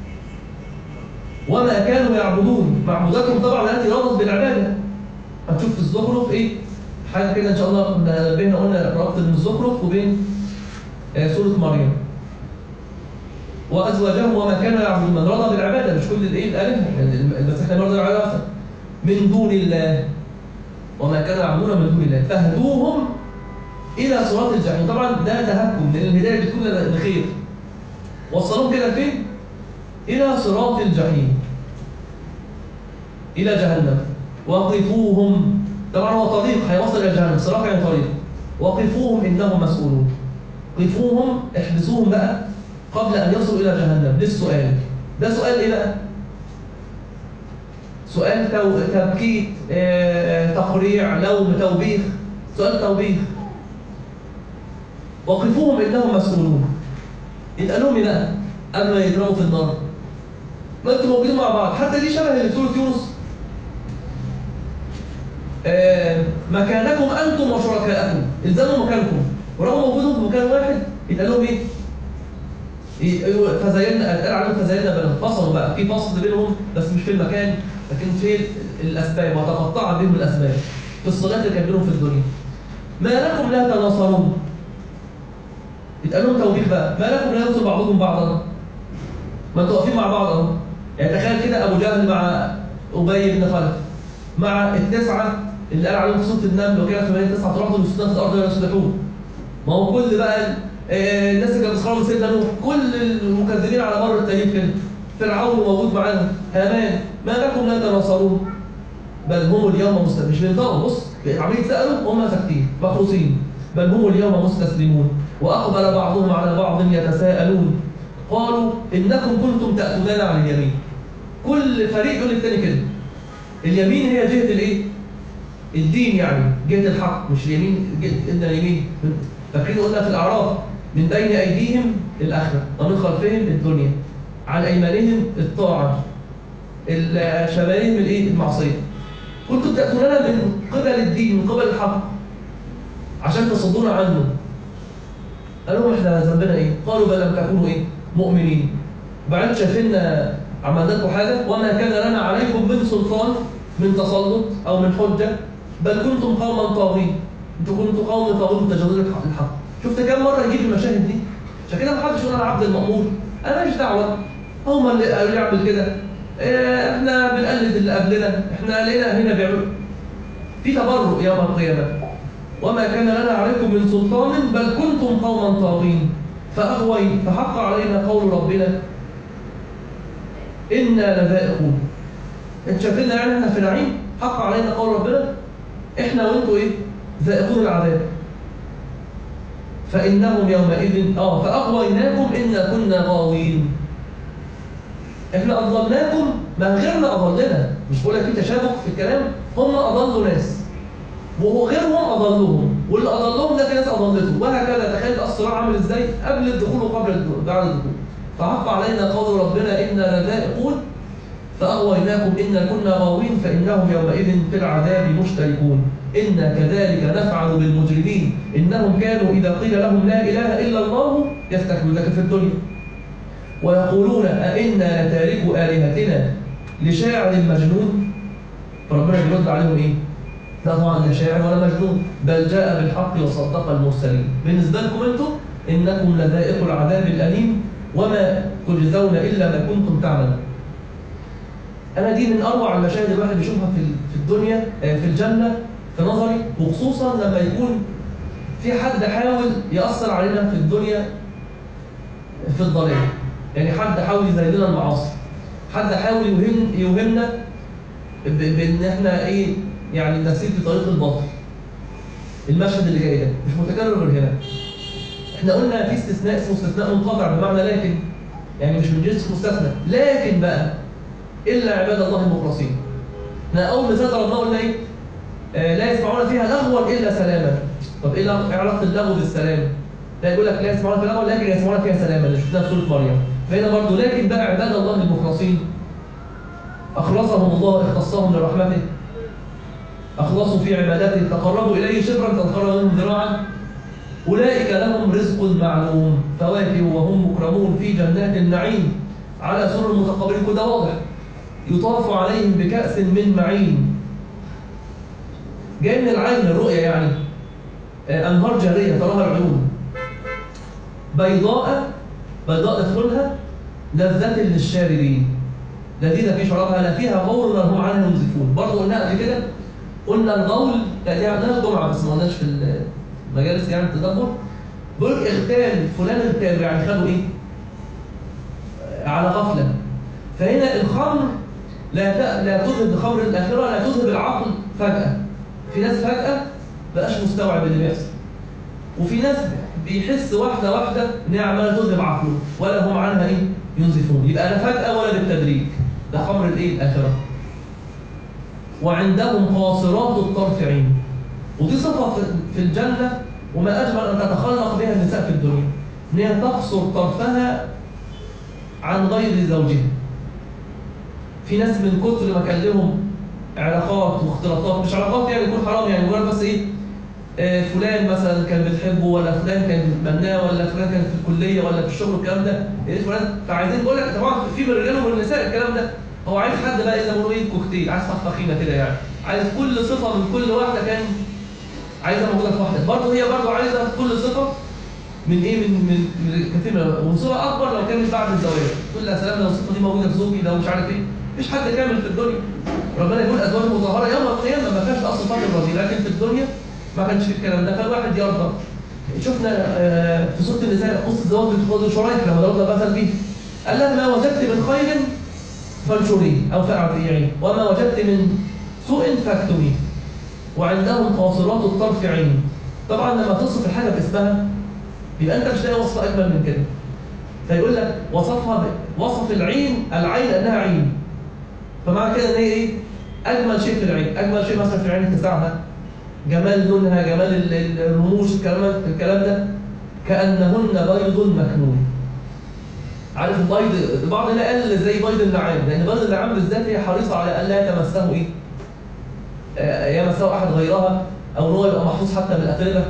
وما كانوا يعبدون، معبوداتهم طبعا التي رمز بالعباده. هتشوف في الزخرف ايه؟ حاجه كده ان شاء الله بينا قلنا ربط بين الزخرف وبين سوره مريم. وازواجهم وما كانوا يعبدون، من رضى بالعباده مش كل الايه الالهه يعني، بس احنا برضه العباده من دون الله. وما كانوا يعبدون من دون الله فاهدوهم الى صراط الجحيم. طبعا ده تهكم لان الهدايه بتكون لخير. وصلوهم كده فين؟ الى صراط الجحيم، الى جهنم. وقفوهم، طبعا هو طريق هيوصل الى جهنم، صراط يعني طريق. وقفوهم انهم مسؤولون. قفوهم احبسوهم بقى قبل أن يصلوا إلى جهنم للسؤال. ده سؤال إيه بقى؟ سؤال تو... تبكيت، آه... تقريع، لوم، توبيخ. سؤال توبيخ. وقفوهم إنهم مسؤولون. يتقال لهم إيه بقى؟ قبل ما يضربوا في النار. ما أنتم موجودين مع بعض، حتى دي شبه اللي في سورة يونس. آه... مكانكم أنتم وشركائكم، الزموا مكانكم. ورغم وجودهم في مكان واحد يتقال لهم إيه؟ فزينا اتقال عليهم فزينا بينهم، فصلوا بقى في فصل بينهم بس مش في المكان لكن في الاسباب، وتقطع بهم الاسباب في الصلاه اللي كانت بينهم في الدنيا. ما لكم لا تناصرون. يتقال لهم توبيخ بقى، ما لكم لا ينصر بعضكم بعضا؟ ما انتوا واقفين مع بعض اهو. يعني تخيل كده ابو جهل مع ابي بن خلف مع التسعه اللي قال عليهم في سوره النمل وكده ثمانية تسعه طلعوا يفسدون في الارض ولا يصلحون. ما هو كل بقى آه الناس اللي كانوا بيسخروا من سيدنا نوح، كل المكذبين على مر التاريخ كده، فرعون موجود معاهم، هامان، ما لكم لا تناصرون بل هم اليوم مستسلمون. مش بينطقوا، بص عمالين يسالوا هم ساكتين مخروصين. بل هم اليوم مستسلمون واقبل بعضهم على بعض يتساءلون قالوا انكم كنتم تاتوننا عن اليمين. كل فريق يقول للتاني كده. اليمين هي جهه الايه؟ الدين، يعني جهه الحق، مش اليمين جهه ان اليمين. فاكرين قلنا في الاعراف من بين ايديهم الاخره ومن خلفهم الدنيا، عن ايمانهم الطاعه، شمالهم الايه؟ المعصيه. كنتم تاتوننا من قبل الدين، من قبل الحق، عشان تصدونا عنه. قالوا احنا ذنبنا ايه؟ قالوا بل لم تكونوا ايه؟ مؤمنين. وبعدين شايفيننا عملنا لكم حاجه وما كان لنا عليكم من سلطان، من تسلط او من حجه، بل كنتم قوما طاغين. انتوا كنتم قوم طاغين متجاوزين الحق. شفت كم مره يجيب المشاهد دي؟ عشان كده ما حدش يقول انا عبد المأمور، انا ماليش دعوه، هم اللي قالوا يعمل كده، اه احنا بنقلد اللي قبلنا، احنا لقينا هنا بيعملوا. في تبرؤ يوم القيامه. وما كان لنا عليكم من سلطان بل كنتم قوما طاغين فأغوي فحق علينا قول ربنا إنا لذائقون. انت شايفين يعني احنا في نعيم، حق علينا قول ربنا، احنا وانتوا ايه؟ ذائقون العذاب. فإنهم يومئذ اه فأغويناكم إنا كنا غاوين. احنا أضللناكم، ما غيرنا أضلنا، مش بقول لك في تشابك في الكلام، هم أضلوا ناس وهو غيرهم أضلهم، واللي أضلهم ده في ناس أضلته، وهكذا. تخيل الصراع عامل ازاي قبل الدخول وقبل بعد الدخول. فحق علينا قول ربنا إنا لذائقون فأغويناكم إنا كنا غاوين فإنهم يومئذ في العذاب مشتركون. إنا كذلك نفعل بالمجرمين إنهم كانوا إذا قيل لهم لا إله إلا الله يستكبرون. لكن في الدنيا ويقولون أئنا لتاركو آلهتنا لشاعر مجنون. فربنا بيرد عليهم إيه؟ لا طبعا لا شاعر ولا مجنون، بل جاء بالحق وصدق المرسلين. بالنسبة لكم انتم إنكم لذائق العذاب الأليم وما تجزون إلا ما كنتم تعملون. أنا دي من أروع المشاهد الواحد بيشوفها في في الدنيا، في الجنة في نظري، وخصوصا لما يكون في حد حاول يأثر علينا في الدنيا في الضلال. يعني حد حاول يزيدنا المعاصي، حد حاول يوهم يوهمنا بأن احنا ايه يعني نسير في طريق الباطل. المشهد اللي جاي ده مش متكرر غير هنا. احنا قلنا في استثناء اسمه استثناء منقطع، بمعنى لكن، يعني مش من جنس مستثنى، لكن بقى الا عباد الله المخلصين. احنا اول مثال ضربناه قلنا ايه؟ آه لا يسمعون فيها لغوا الا سلاما. طب ايه علاقه اللغو بالسلام؟ لا يقول لك لا يسمعون فيها لغوا لكن يسمعون فيها سلاما، اللي شفناها في سوره مريم. فهنا برضه لكن بقى عباد الله المخلصين اخلصهم الله، اختصهم لرحمته، أخلصوا في عبادته، تقربوا إليه شبرا تقرب منهم ذراعا، أولئك لهم رزق معلوم فواكه وهم مكرمون في جنات النعيم على سرر متقابلين. كده واضح. يطاف عليهم بكأس من معين. جاي من العين الرؤية يعني. أنهار جارية تراها العيون بيضاء بيضاء تدخلها لذة للشاربين الذين في شرابها لا فيها غول ولا هم عنها ينزفون. برضه قلنا قبل كده، قلنا الغول يعني عندنا الجمعة بس ما قلناش في المجالس يعني التدبر. بيقول اغتال فلان اغتال، يعني خدوا ايه؟ على غفلة. فهنا الخمر لا لا تذهب بخمر الآخرة، لا تذهب العقل فجأة. في ناس فجأة بقاش مستوعب اللي بيحصل، وفي ناس بيحس واحدة واحدة ان هي عمالة تذهب عقله ولا هم عنها ايه؟ ينزفون. يبقى لا فجأة ولا بالتدريج، ده خمر الايه؟ الآخرة. وعندهم قاصرات الطرف عين. ودي صفة في الجنة، وما أجمل أن تتخلق بها النساء في الدنيا، إن هي تقصر طرفها عن غير زوجها. في ناس من كتر ما كان لهم علاقات واختلاطات، مش علاقات يعني يكون حرام، يعني مجرد بس إيه آه فلان مثلا كان بتحبه، ولا فلان كان بتمناه، ولا فلان كان في الكلية ولا في الشغل والكلام ده، إيه فلان. فعايزين بقول لك طبعا في من الرجال ومن النساء الكلام ده. هو عايز حد بقى إذا بيقولوا إيه كوكتيل، عايز فخفخينة كده يعني، عايز كل صفة من كل واحدة كان عايزة موجودة في واحدة. برضه هي برضه عايزة كل صفة من إيه من من, من كثير من، وصفة أكبر لو كانت بعد الزواج. تقول لها سلام لو الصفة دي موجودة في زوجي، لو مش عارف إيه. مفيش حد كامل في الدنيا. ربنا يقول ازواج مطهره يوم القيامه ما كانش اصلا فاطر الرضي، لكن في الدنيا ما كانش في الكلام ده، فالواحد يرضى. شفنا في سوره النساء قصه زواج بنت شريح لما ضربنا مثل فيه، قال لها ما وجدت من خير فانشريه او فاعطيه، وما وجدت من سوء فاكتميه، وعندهم قاصرات الطرف عين. طبعا لما تصف الحاجه باسمها يبقى انت مش لاقي وصف اجمل من كده. فيقول لك وصفها وصف العين العين انها عين، فمعنى كده ان هي ايه؟ اجمل شيء في العين، اجمل شيء مثلا في العين اتساعها، جمال لونها، جمال الرموش، الكلام الكلام ده، كانهن بيض مكنون. عارف البيض، البعض هنا قال زي بيض النعام، لان بيض النعام بالذات هي حريصه على ان لا يتمسه ايه؟ يمسه احد غيرها، او ان هو يبقى محفوظ حتى بالاتربه.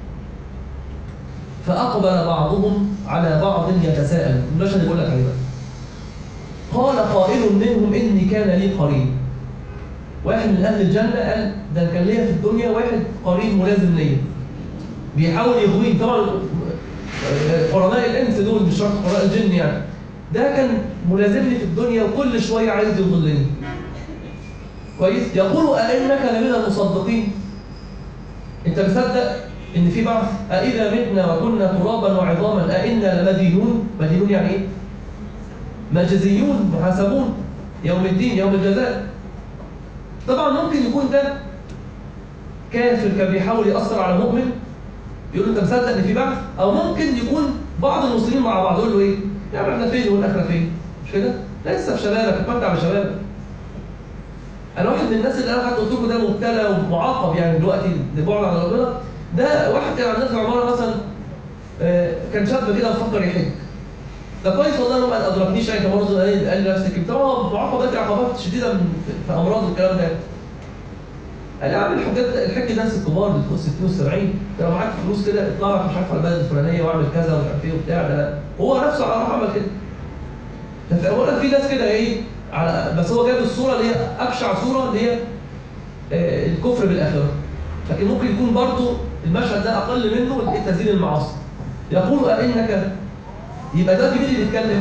فاقبل بعضهم على بعض يتساءل، المشهد يقول لك عليه بقى. قال قائل منهم اني كان لي قرين. واحد من اهل الجنه قال ده كان ليا في الدنيا واحد قرين ملازم ليا بيحاول يغويني. طبعا قرناء الانس دول مش شرط قرناء الجن يعني، ده كان ملازمني في الدنيا وكل شويه عايز يضلني. كويس؟ يقول أئنك لمن المصدقين؟ انت مصدق ان في بعث؟ أإذا متنا وكنا ترابا وعظاما أئنا لمدينون؟ مدينون يعني ايه؟ مجزيون، محاسبون يوم الدين، يوم الجزاء. طبعا ممكن يكون ده كافر كان بيحاول يأثر على مؤمن يقول له انت مصدق ان في بعث، او ممكن يكون بعض المسلمين مع بعض يقول له ايه؟ يا عم احنا فين والاخره فين؟ مش كده؟ لسه في شبابك، اتمتع بشبابك. انا واحد من الناس اللي انا حتى قلت لكم ده مبتلى ومعاقب يعني دلوقتي لبعد عن ربنا. ده واحد كان عندنا في العماره مثلا كان شاب كده بفكر يحج. ده كويس والله انه ما ادركنيش يعني، كان برضه قال لي نفس الكلمه. طبعا معاقب دلوقتي عقبات شديده في امراض والكلام ده. قال لي يا عم الحاجات الحج ناس الكبار اللي فوق ستين وسبعين، لو معاك فلوس كده اطلع لك مش عارف على البلد الفلانيه واعمل كذا ومش عارف ايه وبتاع. ده هو نفسه راح عمل كده. اولا في ناس كده ايه على، بس هو جايب الصوره اللي هي ابشع صوره اللي هي آه الكفر بالاخره، لكن ممكن يكون برضه المشهد ده اقل منه تزيين المعاصي. يقول أئنك، يبقى ده مين اللي بيتكلم؟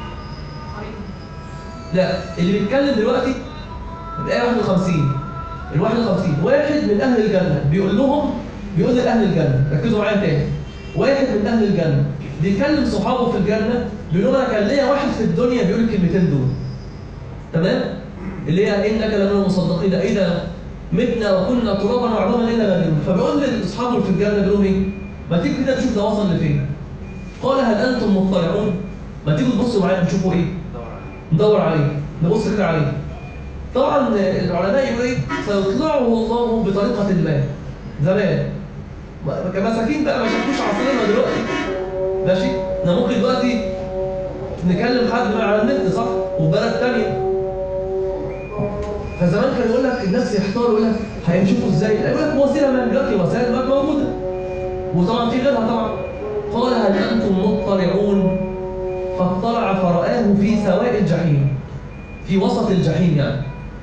لا، اللي بيتكلم دلوقتي الآية واحد وخمسين، ال واحد وخمسين واحد من أهل الجنة بيقول لهم، بيقول لأهل الجنة، ركزوا معايا تاني. واحد من أهل الجنة بيكلم صحابه في الجنة بيقول لهم أنا كان ليا واحد في الدنيا بيقول الكلمتين دول. تمام؟ اللي هي إنك لمن المصدقين إذا متنا وكنا ترابا وعظاما إلا مدينون. فبيقول لأصحابه في الجنة بيقول لهم إيه؟ ما تيجي كده نشوف ده وصل لفين. قال هل أنتم مطلعون؟ ما تيجوا تبصوا معايا نشوفوا إيه؟ ندور عليه، نبص كده عليه. طبعا العلماء يقولوا ايه؟ سيطلعه الله بطريقه ما. زمان كمساكين بقى ما شافوش عصرنا دلوقتي. ماشي؟ احنا ممكن دلوقتي نكلم حد من على النت صح؟ وفي بلد ثانيه. فزمان كان يقول لك الناس يحتاروا يقول لك هيشوفوا ازاي؟ يقول لك وسيله ما، دلوقتي وسائل ما موجوده. وطبعا في غيرها طبعا. قال هل انتم مطلعون؟ فاطلع فرآه في سواء الجحيم. في وسط الجحيم يعني.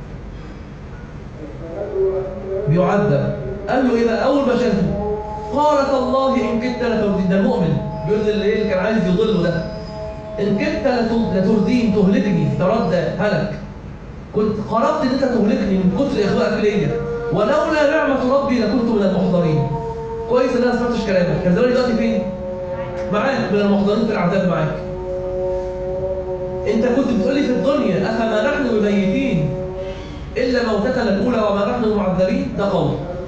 بيعذب. قال له ايه بقى؟ اول ما شافه قال تالله ان كدت لتردين. ده المؤمن بيقول اللي اللي كان عايز يضله ده، ان كدت لتردين تهلكني، تردى هلك. كنت قربت ان انت تهلكني من كتر اخوائك ليا، ولولا نعمه ربي لكنت من المحضرين. كويس ان انا ما سمعتش كلامك، كان زماني دلوقتي فين؟ معاك من المحضرين في العذاب معاك. انت كنت بتقول لي في الدنيا افما نحن بميتين الا موتتنا الاولى وما نحن معذبين. ده قول،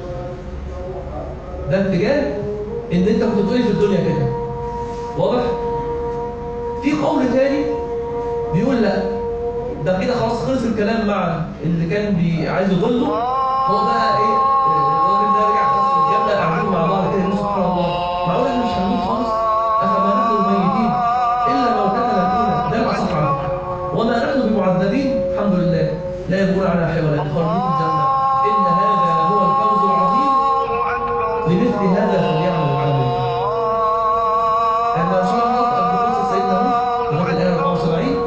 ده اتجاه ان انت كنت بتقول لي في الدنيا كده. واضح؟ في قول تاني بيقول لا، ده كده خلاص خلص الكلام مع اللي كان بي عايز يضله. هو بقى ايه؟ الراجل ده رجع خلاص في الجنه قاعدين مع بعض كده. سبحان الله، معقول احنا مش هنموت خالص؟ افما نحن بميتين الا موتتنا الاولى. ده الاصح عنه. وما نحن بمعذبين الحمد لله، لا يبغون عنها حولا، خالدين في الجنه. ان هذا هو الفوز العظيم، لمثل هذا فليعمل العاملون. احنا ان شاء الله قبل قصه سيدنا نوح لغايه الايه أربعة وسبعين.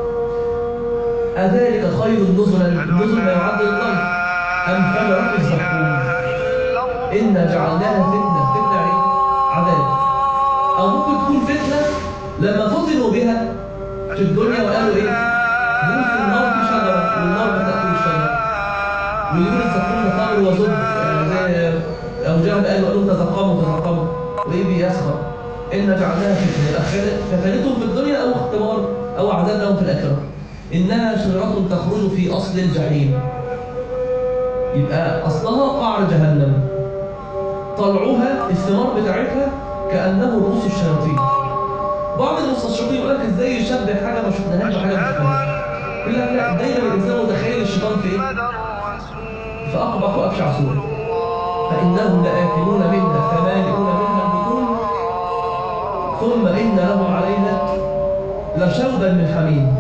اذلك خير نزلا، النزل ما يعد للطير، ام ثمره الزقوم انا جعلناها فتنه. فتنه يعني عذاب، او ممكن تكون فتنه لما فتنوا بها في الدنيا وقالوا ايه؟ بيقول في النار في شجره والنار بتاكل الشجره. ويقول الزقوم خمر وزب، زي ابو جهل قال له تزقموا تزقموا، وايه بيسخر. ان جعلناها فتنه، فتنتهم في الدنيا او اختبار او عذاب لهم في الاخره. انها شجره تخرج في اصل الجحيم. يبقى اصلها قعر جهنم، طلعوها الثمار بتاعتها كانه رؤوس الشياطين. بعض المستشرقين يقول لك ازاي يشبه حاجه ما شفناهاش بحاجه ما شفناهاش. يقول لك لا، دايما الانسان متخيل الشيطان في ايه؟ في اقبح وابشع صوره. فانهم لاكلون منها فمالئون منها البطون ثم ان لهم عليها لشوبا من حميم.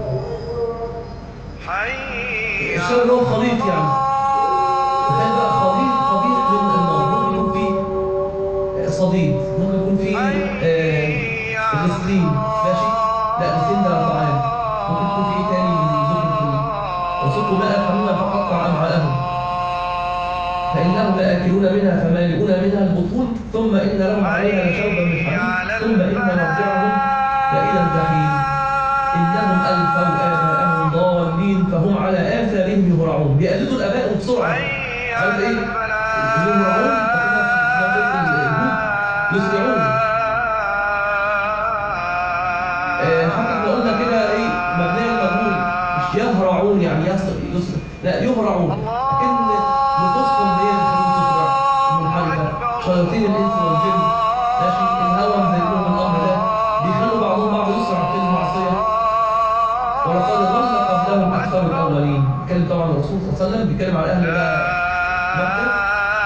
الشوب اللي هو خليط يعني. تخيل بقى خليط خليط من النار، ممكن يكون فيه صديد، ممكن يكون فيه آه غسلين، ماشي؟ لا غسلين ده طعام. ممكن يكون فيه تاني من زوج الفول. وسقوا ماء حميما فقطع امعاءهم. فانهم لاكلون منها فمالئون منها البطون ثم ان لهم عليها لشوبا من حميم ثم ان مرجعهم لالى الجحيم. انهم الفوا اباءهم ضالين فهم على اثارهم يهرعون. بيقلدوا الاباء بسرعه. عارف ايه؟ يهرعون يسرعون. آه حتى احنا قلنا كده ايه مبنيه المجهول، مش يهرعون يعني يسرع يسرع، لا يهرعون. لكن نفوسهم هي اللي تخليهم تسرع منحرفه. شياطين الانس والجن ماشي، الهوى مزينهم الامر ده، بيخلوا بعضهم بعض يسرع في المعصيه. ولقد ضل قبلهم اكثر الاولين. بيتكلم طبعا الرسول صلى الله عليه وسلم، بيتكلم على اهل بقى مكه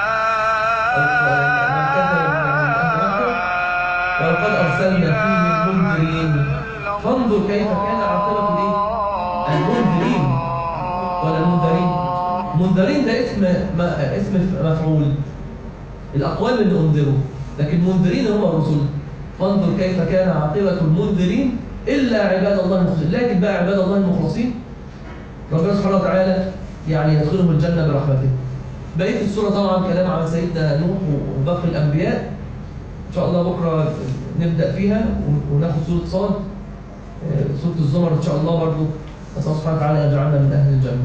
او من كذب من اهل مكه. ولقد ارسلنا فيهم منذرين فانظر كيف كان عاقبه الايه؟ المنذرين ولا المنذرين؟ منذرين ده اسم ما اسم مفعول، الاقوال اللي انذروا، لكن منذرين هم الرسل. فانظر كيف كان عاقبه المنذرين الا عباد الله المخلصين. لكن بقى عباد الله المخلصين ربنا سبحانه وتعالى يعني يدخلهم الجنه برحمته. بقيه السوره طبعا كلام عن سيدنا نوح وباقي الانبياء. ان شاء الله بكره نبدا فيها وناخد سوره صاد، سوره الزمر ان شاء الله برضه. نسال الله سبحانه وتعالى يجعلنا من اهل الجنه.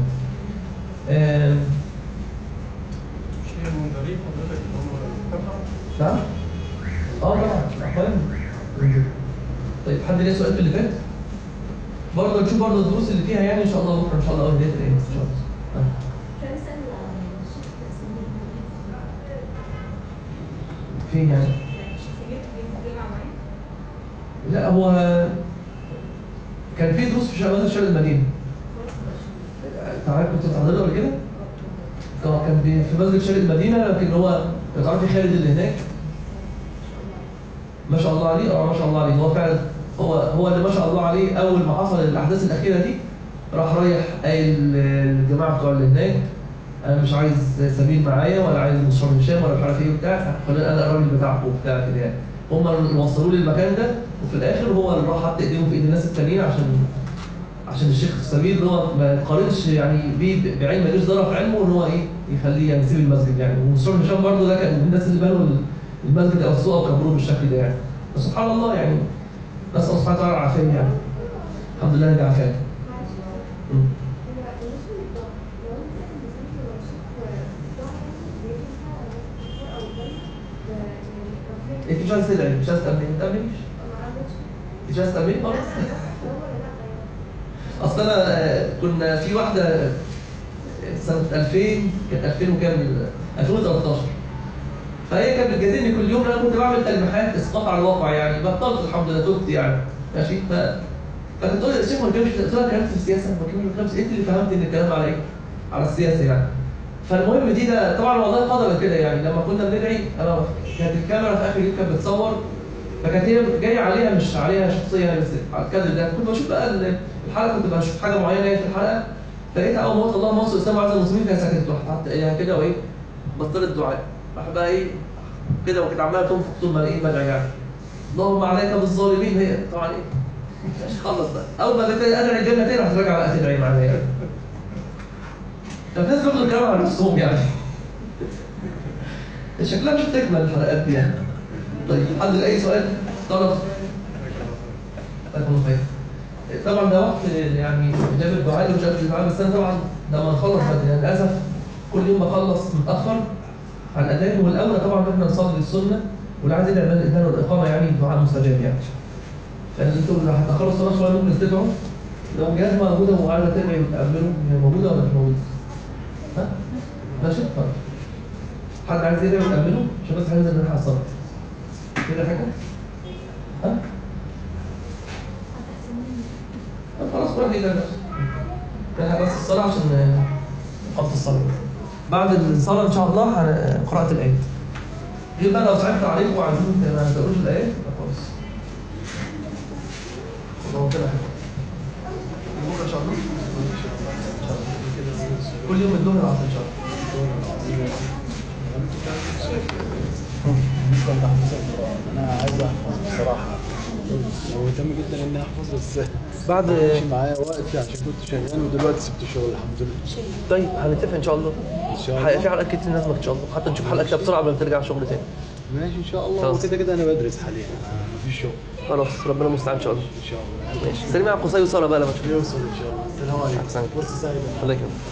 شيء منذرين حضرتك هم تبع؟ نعم؟ اه طبعا اخوان. طيب حد ليه سؤال في اللي فات؟ برضه نشوف برضه الدروس اللي فيها يعني ان شاء الله بكره ان شاء الله اول بدايه الايه ان شاء الله. فين يعني؟ لا هو كان في دروس في شباب شباب المدينه. تعرف كنت بتحضرها قبل كده؟ كان في مسجد شارع المدينه، لكن هو تعرفي خالد اللي هناك؟ ما شاء الله عليه، اه ما شاء الله عليه، هو فعلا هو هو اللي ما شاء الله عليه. اول ما حصل الاحداث الاخيره دي راح رايح قايل للجماعه بتوع اللي هناك انا مش عايز سبيل معايا ولا عايز مستشار هشام ولا مش عارف ايه وبتاع، خلينا انا الراجل بتاعكم وبتاع كده يعني. هم اللي وصلوه للمكان ده، وفي الاخر هو اللي راح حط ايديهم في ايد الناس التانيين عشان عشان الشيخ سمير اللي هو ما يقارنش يعني بيه بعلم، ما يجيش ضرر في علمه ان هو ايه يخليه يعني يسيب المسجد يعني. ومستشار هشام برضه ده كان من الناس اللي بنوا المسجد او السوق او كبروه بالشكل ده يعني. سبحان الله يعني، نسال الله سبحانه وتعالى العافيه يعني. الحمد لله انك عافاك. انت مش عايز تدعي، مش عايز تأمني، ما تأمنيش. مش عايز تأمني خلاص. اصل انا كنا في واحده سنه ألفين، كانت ألفين وكام؟ ألفين وثلاثة عشر. فهي كانت بتجادلني كل يوم. انا كنت بعمل تلميحات اسقاط على الواقع يعني، بطلت الحمد لله، تبت يعني ماشي. ف فكنت تقول لي الشيخ ما كانش قلت لها كلام في السياسه، ما كانش انت اللي فهمت ان الكلام على ايه؟ على السياسه يعني. فالمهم دي ده طبعا والله قدر كده يعني. لما كنا بندعي انا كانت الكاميرا في اخر اليوم كانت بتصور، فكانت هي جايه عليها مش عليها شخصيه يعني، بس على الكادر ده كنت بشوف بقى الحلقه، كنت بشوف حاجه معينه في الحلقه، فلقيتها اول ما قلت اللهم انصر الاسلام وعز المسلمين فهي سكتت، رحت حاطط ايديها كده وايه بطلت دعاء، راح بقى ايه كده وكانت عماله تنفخ طول ما ايه بدعي يعني اللهم عليك بالظالمين. هي طبعا ايه مش خلص بقى، اول ما ادعي الجنه تاني راح ترجع بقى تدعي معايا يعني. فالناس بياخدوا الكلام على نفسهم يعني. شكلها مش هتكمل الحلقات دي يعني. طيب حد اي سؤال؟ طلب؟ الله خير. طبعا ده وقت يعني اجابه الدعاء ومش قبل الدعاء، بس انا طبعا لما نخلص بدري يعني للاسف كل يوم بخلص متاخر عن الاذان، والاولى طبعا ان احنا نصلي السنه، واللي عايز يدعي الاذان والاقامه يعني الدعاء مستجاب يعني. فانتوا اللي هتاخروا الصلاه شويه ممكن تدعوا، لو جهاز موجوده وعايزه تدعي وتقبلوا هي موجوده ولا مش موجوده؟ ها؟ ماشي؟ طيب. حد عايز يدعي وتقبله عشان بس هننزل نلحق الصلاه. كده حاجه؟ ها؟ طب خلاص كل واحد يدعي نفسه. نلحق بس الصلاه عشان نحط الصلاه. بعد الصلاه ان شاء الله هن- قراءه الايات. غير بقى لو صعبت عليكم وعايزين ما تقروش الايات خلاص. الله كده حلو. بكره ان شاء الله. ان شاء الله. كل يوم الظهر العصر ان شاء الله. انا عايز احفظ بصراحه، ومهتم جدا اني احفظ، بس بعد ماشي معايا وقت عشان كنت شغال ودلوقتي سبت الشغل الحمد لله. طيب هنتفق ان شاء الله. ان شاء في الله حلقات كتير نازله ان شاء الله، حتى نشوف حلقه كده بسرعه قبل ما ترجع شغل تاني. ماشي ان شاء الله. خلاص. وكده كده انا بدرس حاليا، أنا مفيش شغل. خلاص ربنا المستعان ان شاء الله. ان شاء الله ماشي سلمي على قصي وصلاه بقى لما تشوف. يوصل ان شاء الله. السلام عليكم. أحسنت. فرصه سعيده. الله يكرمك.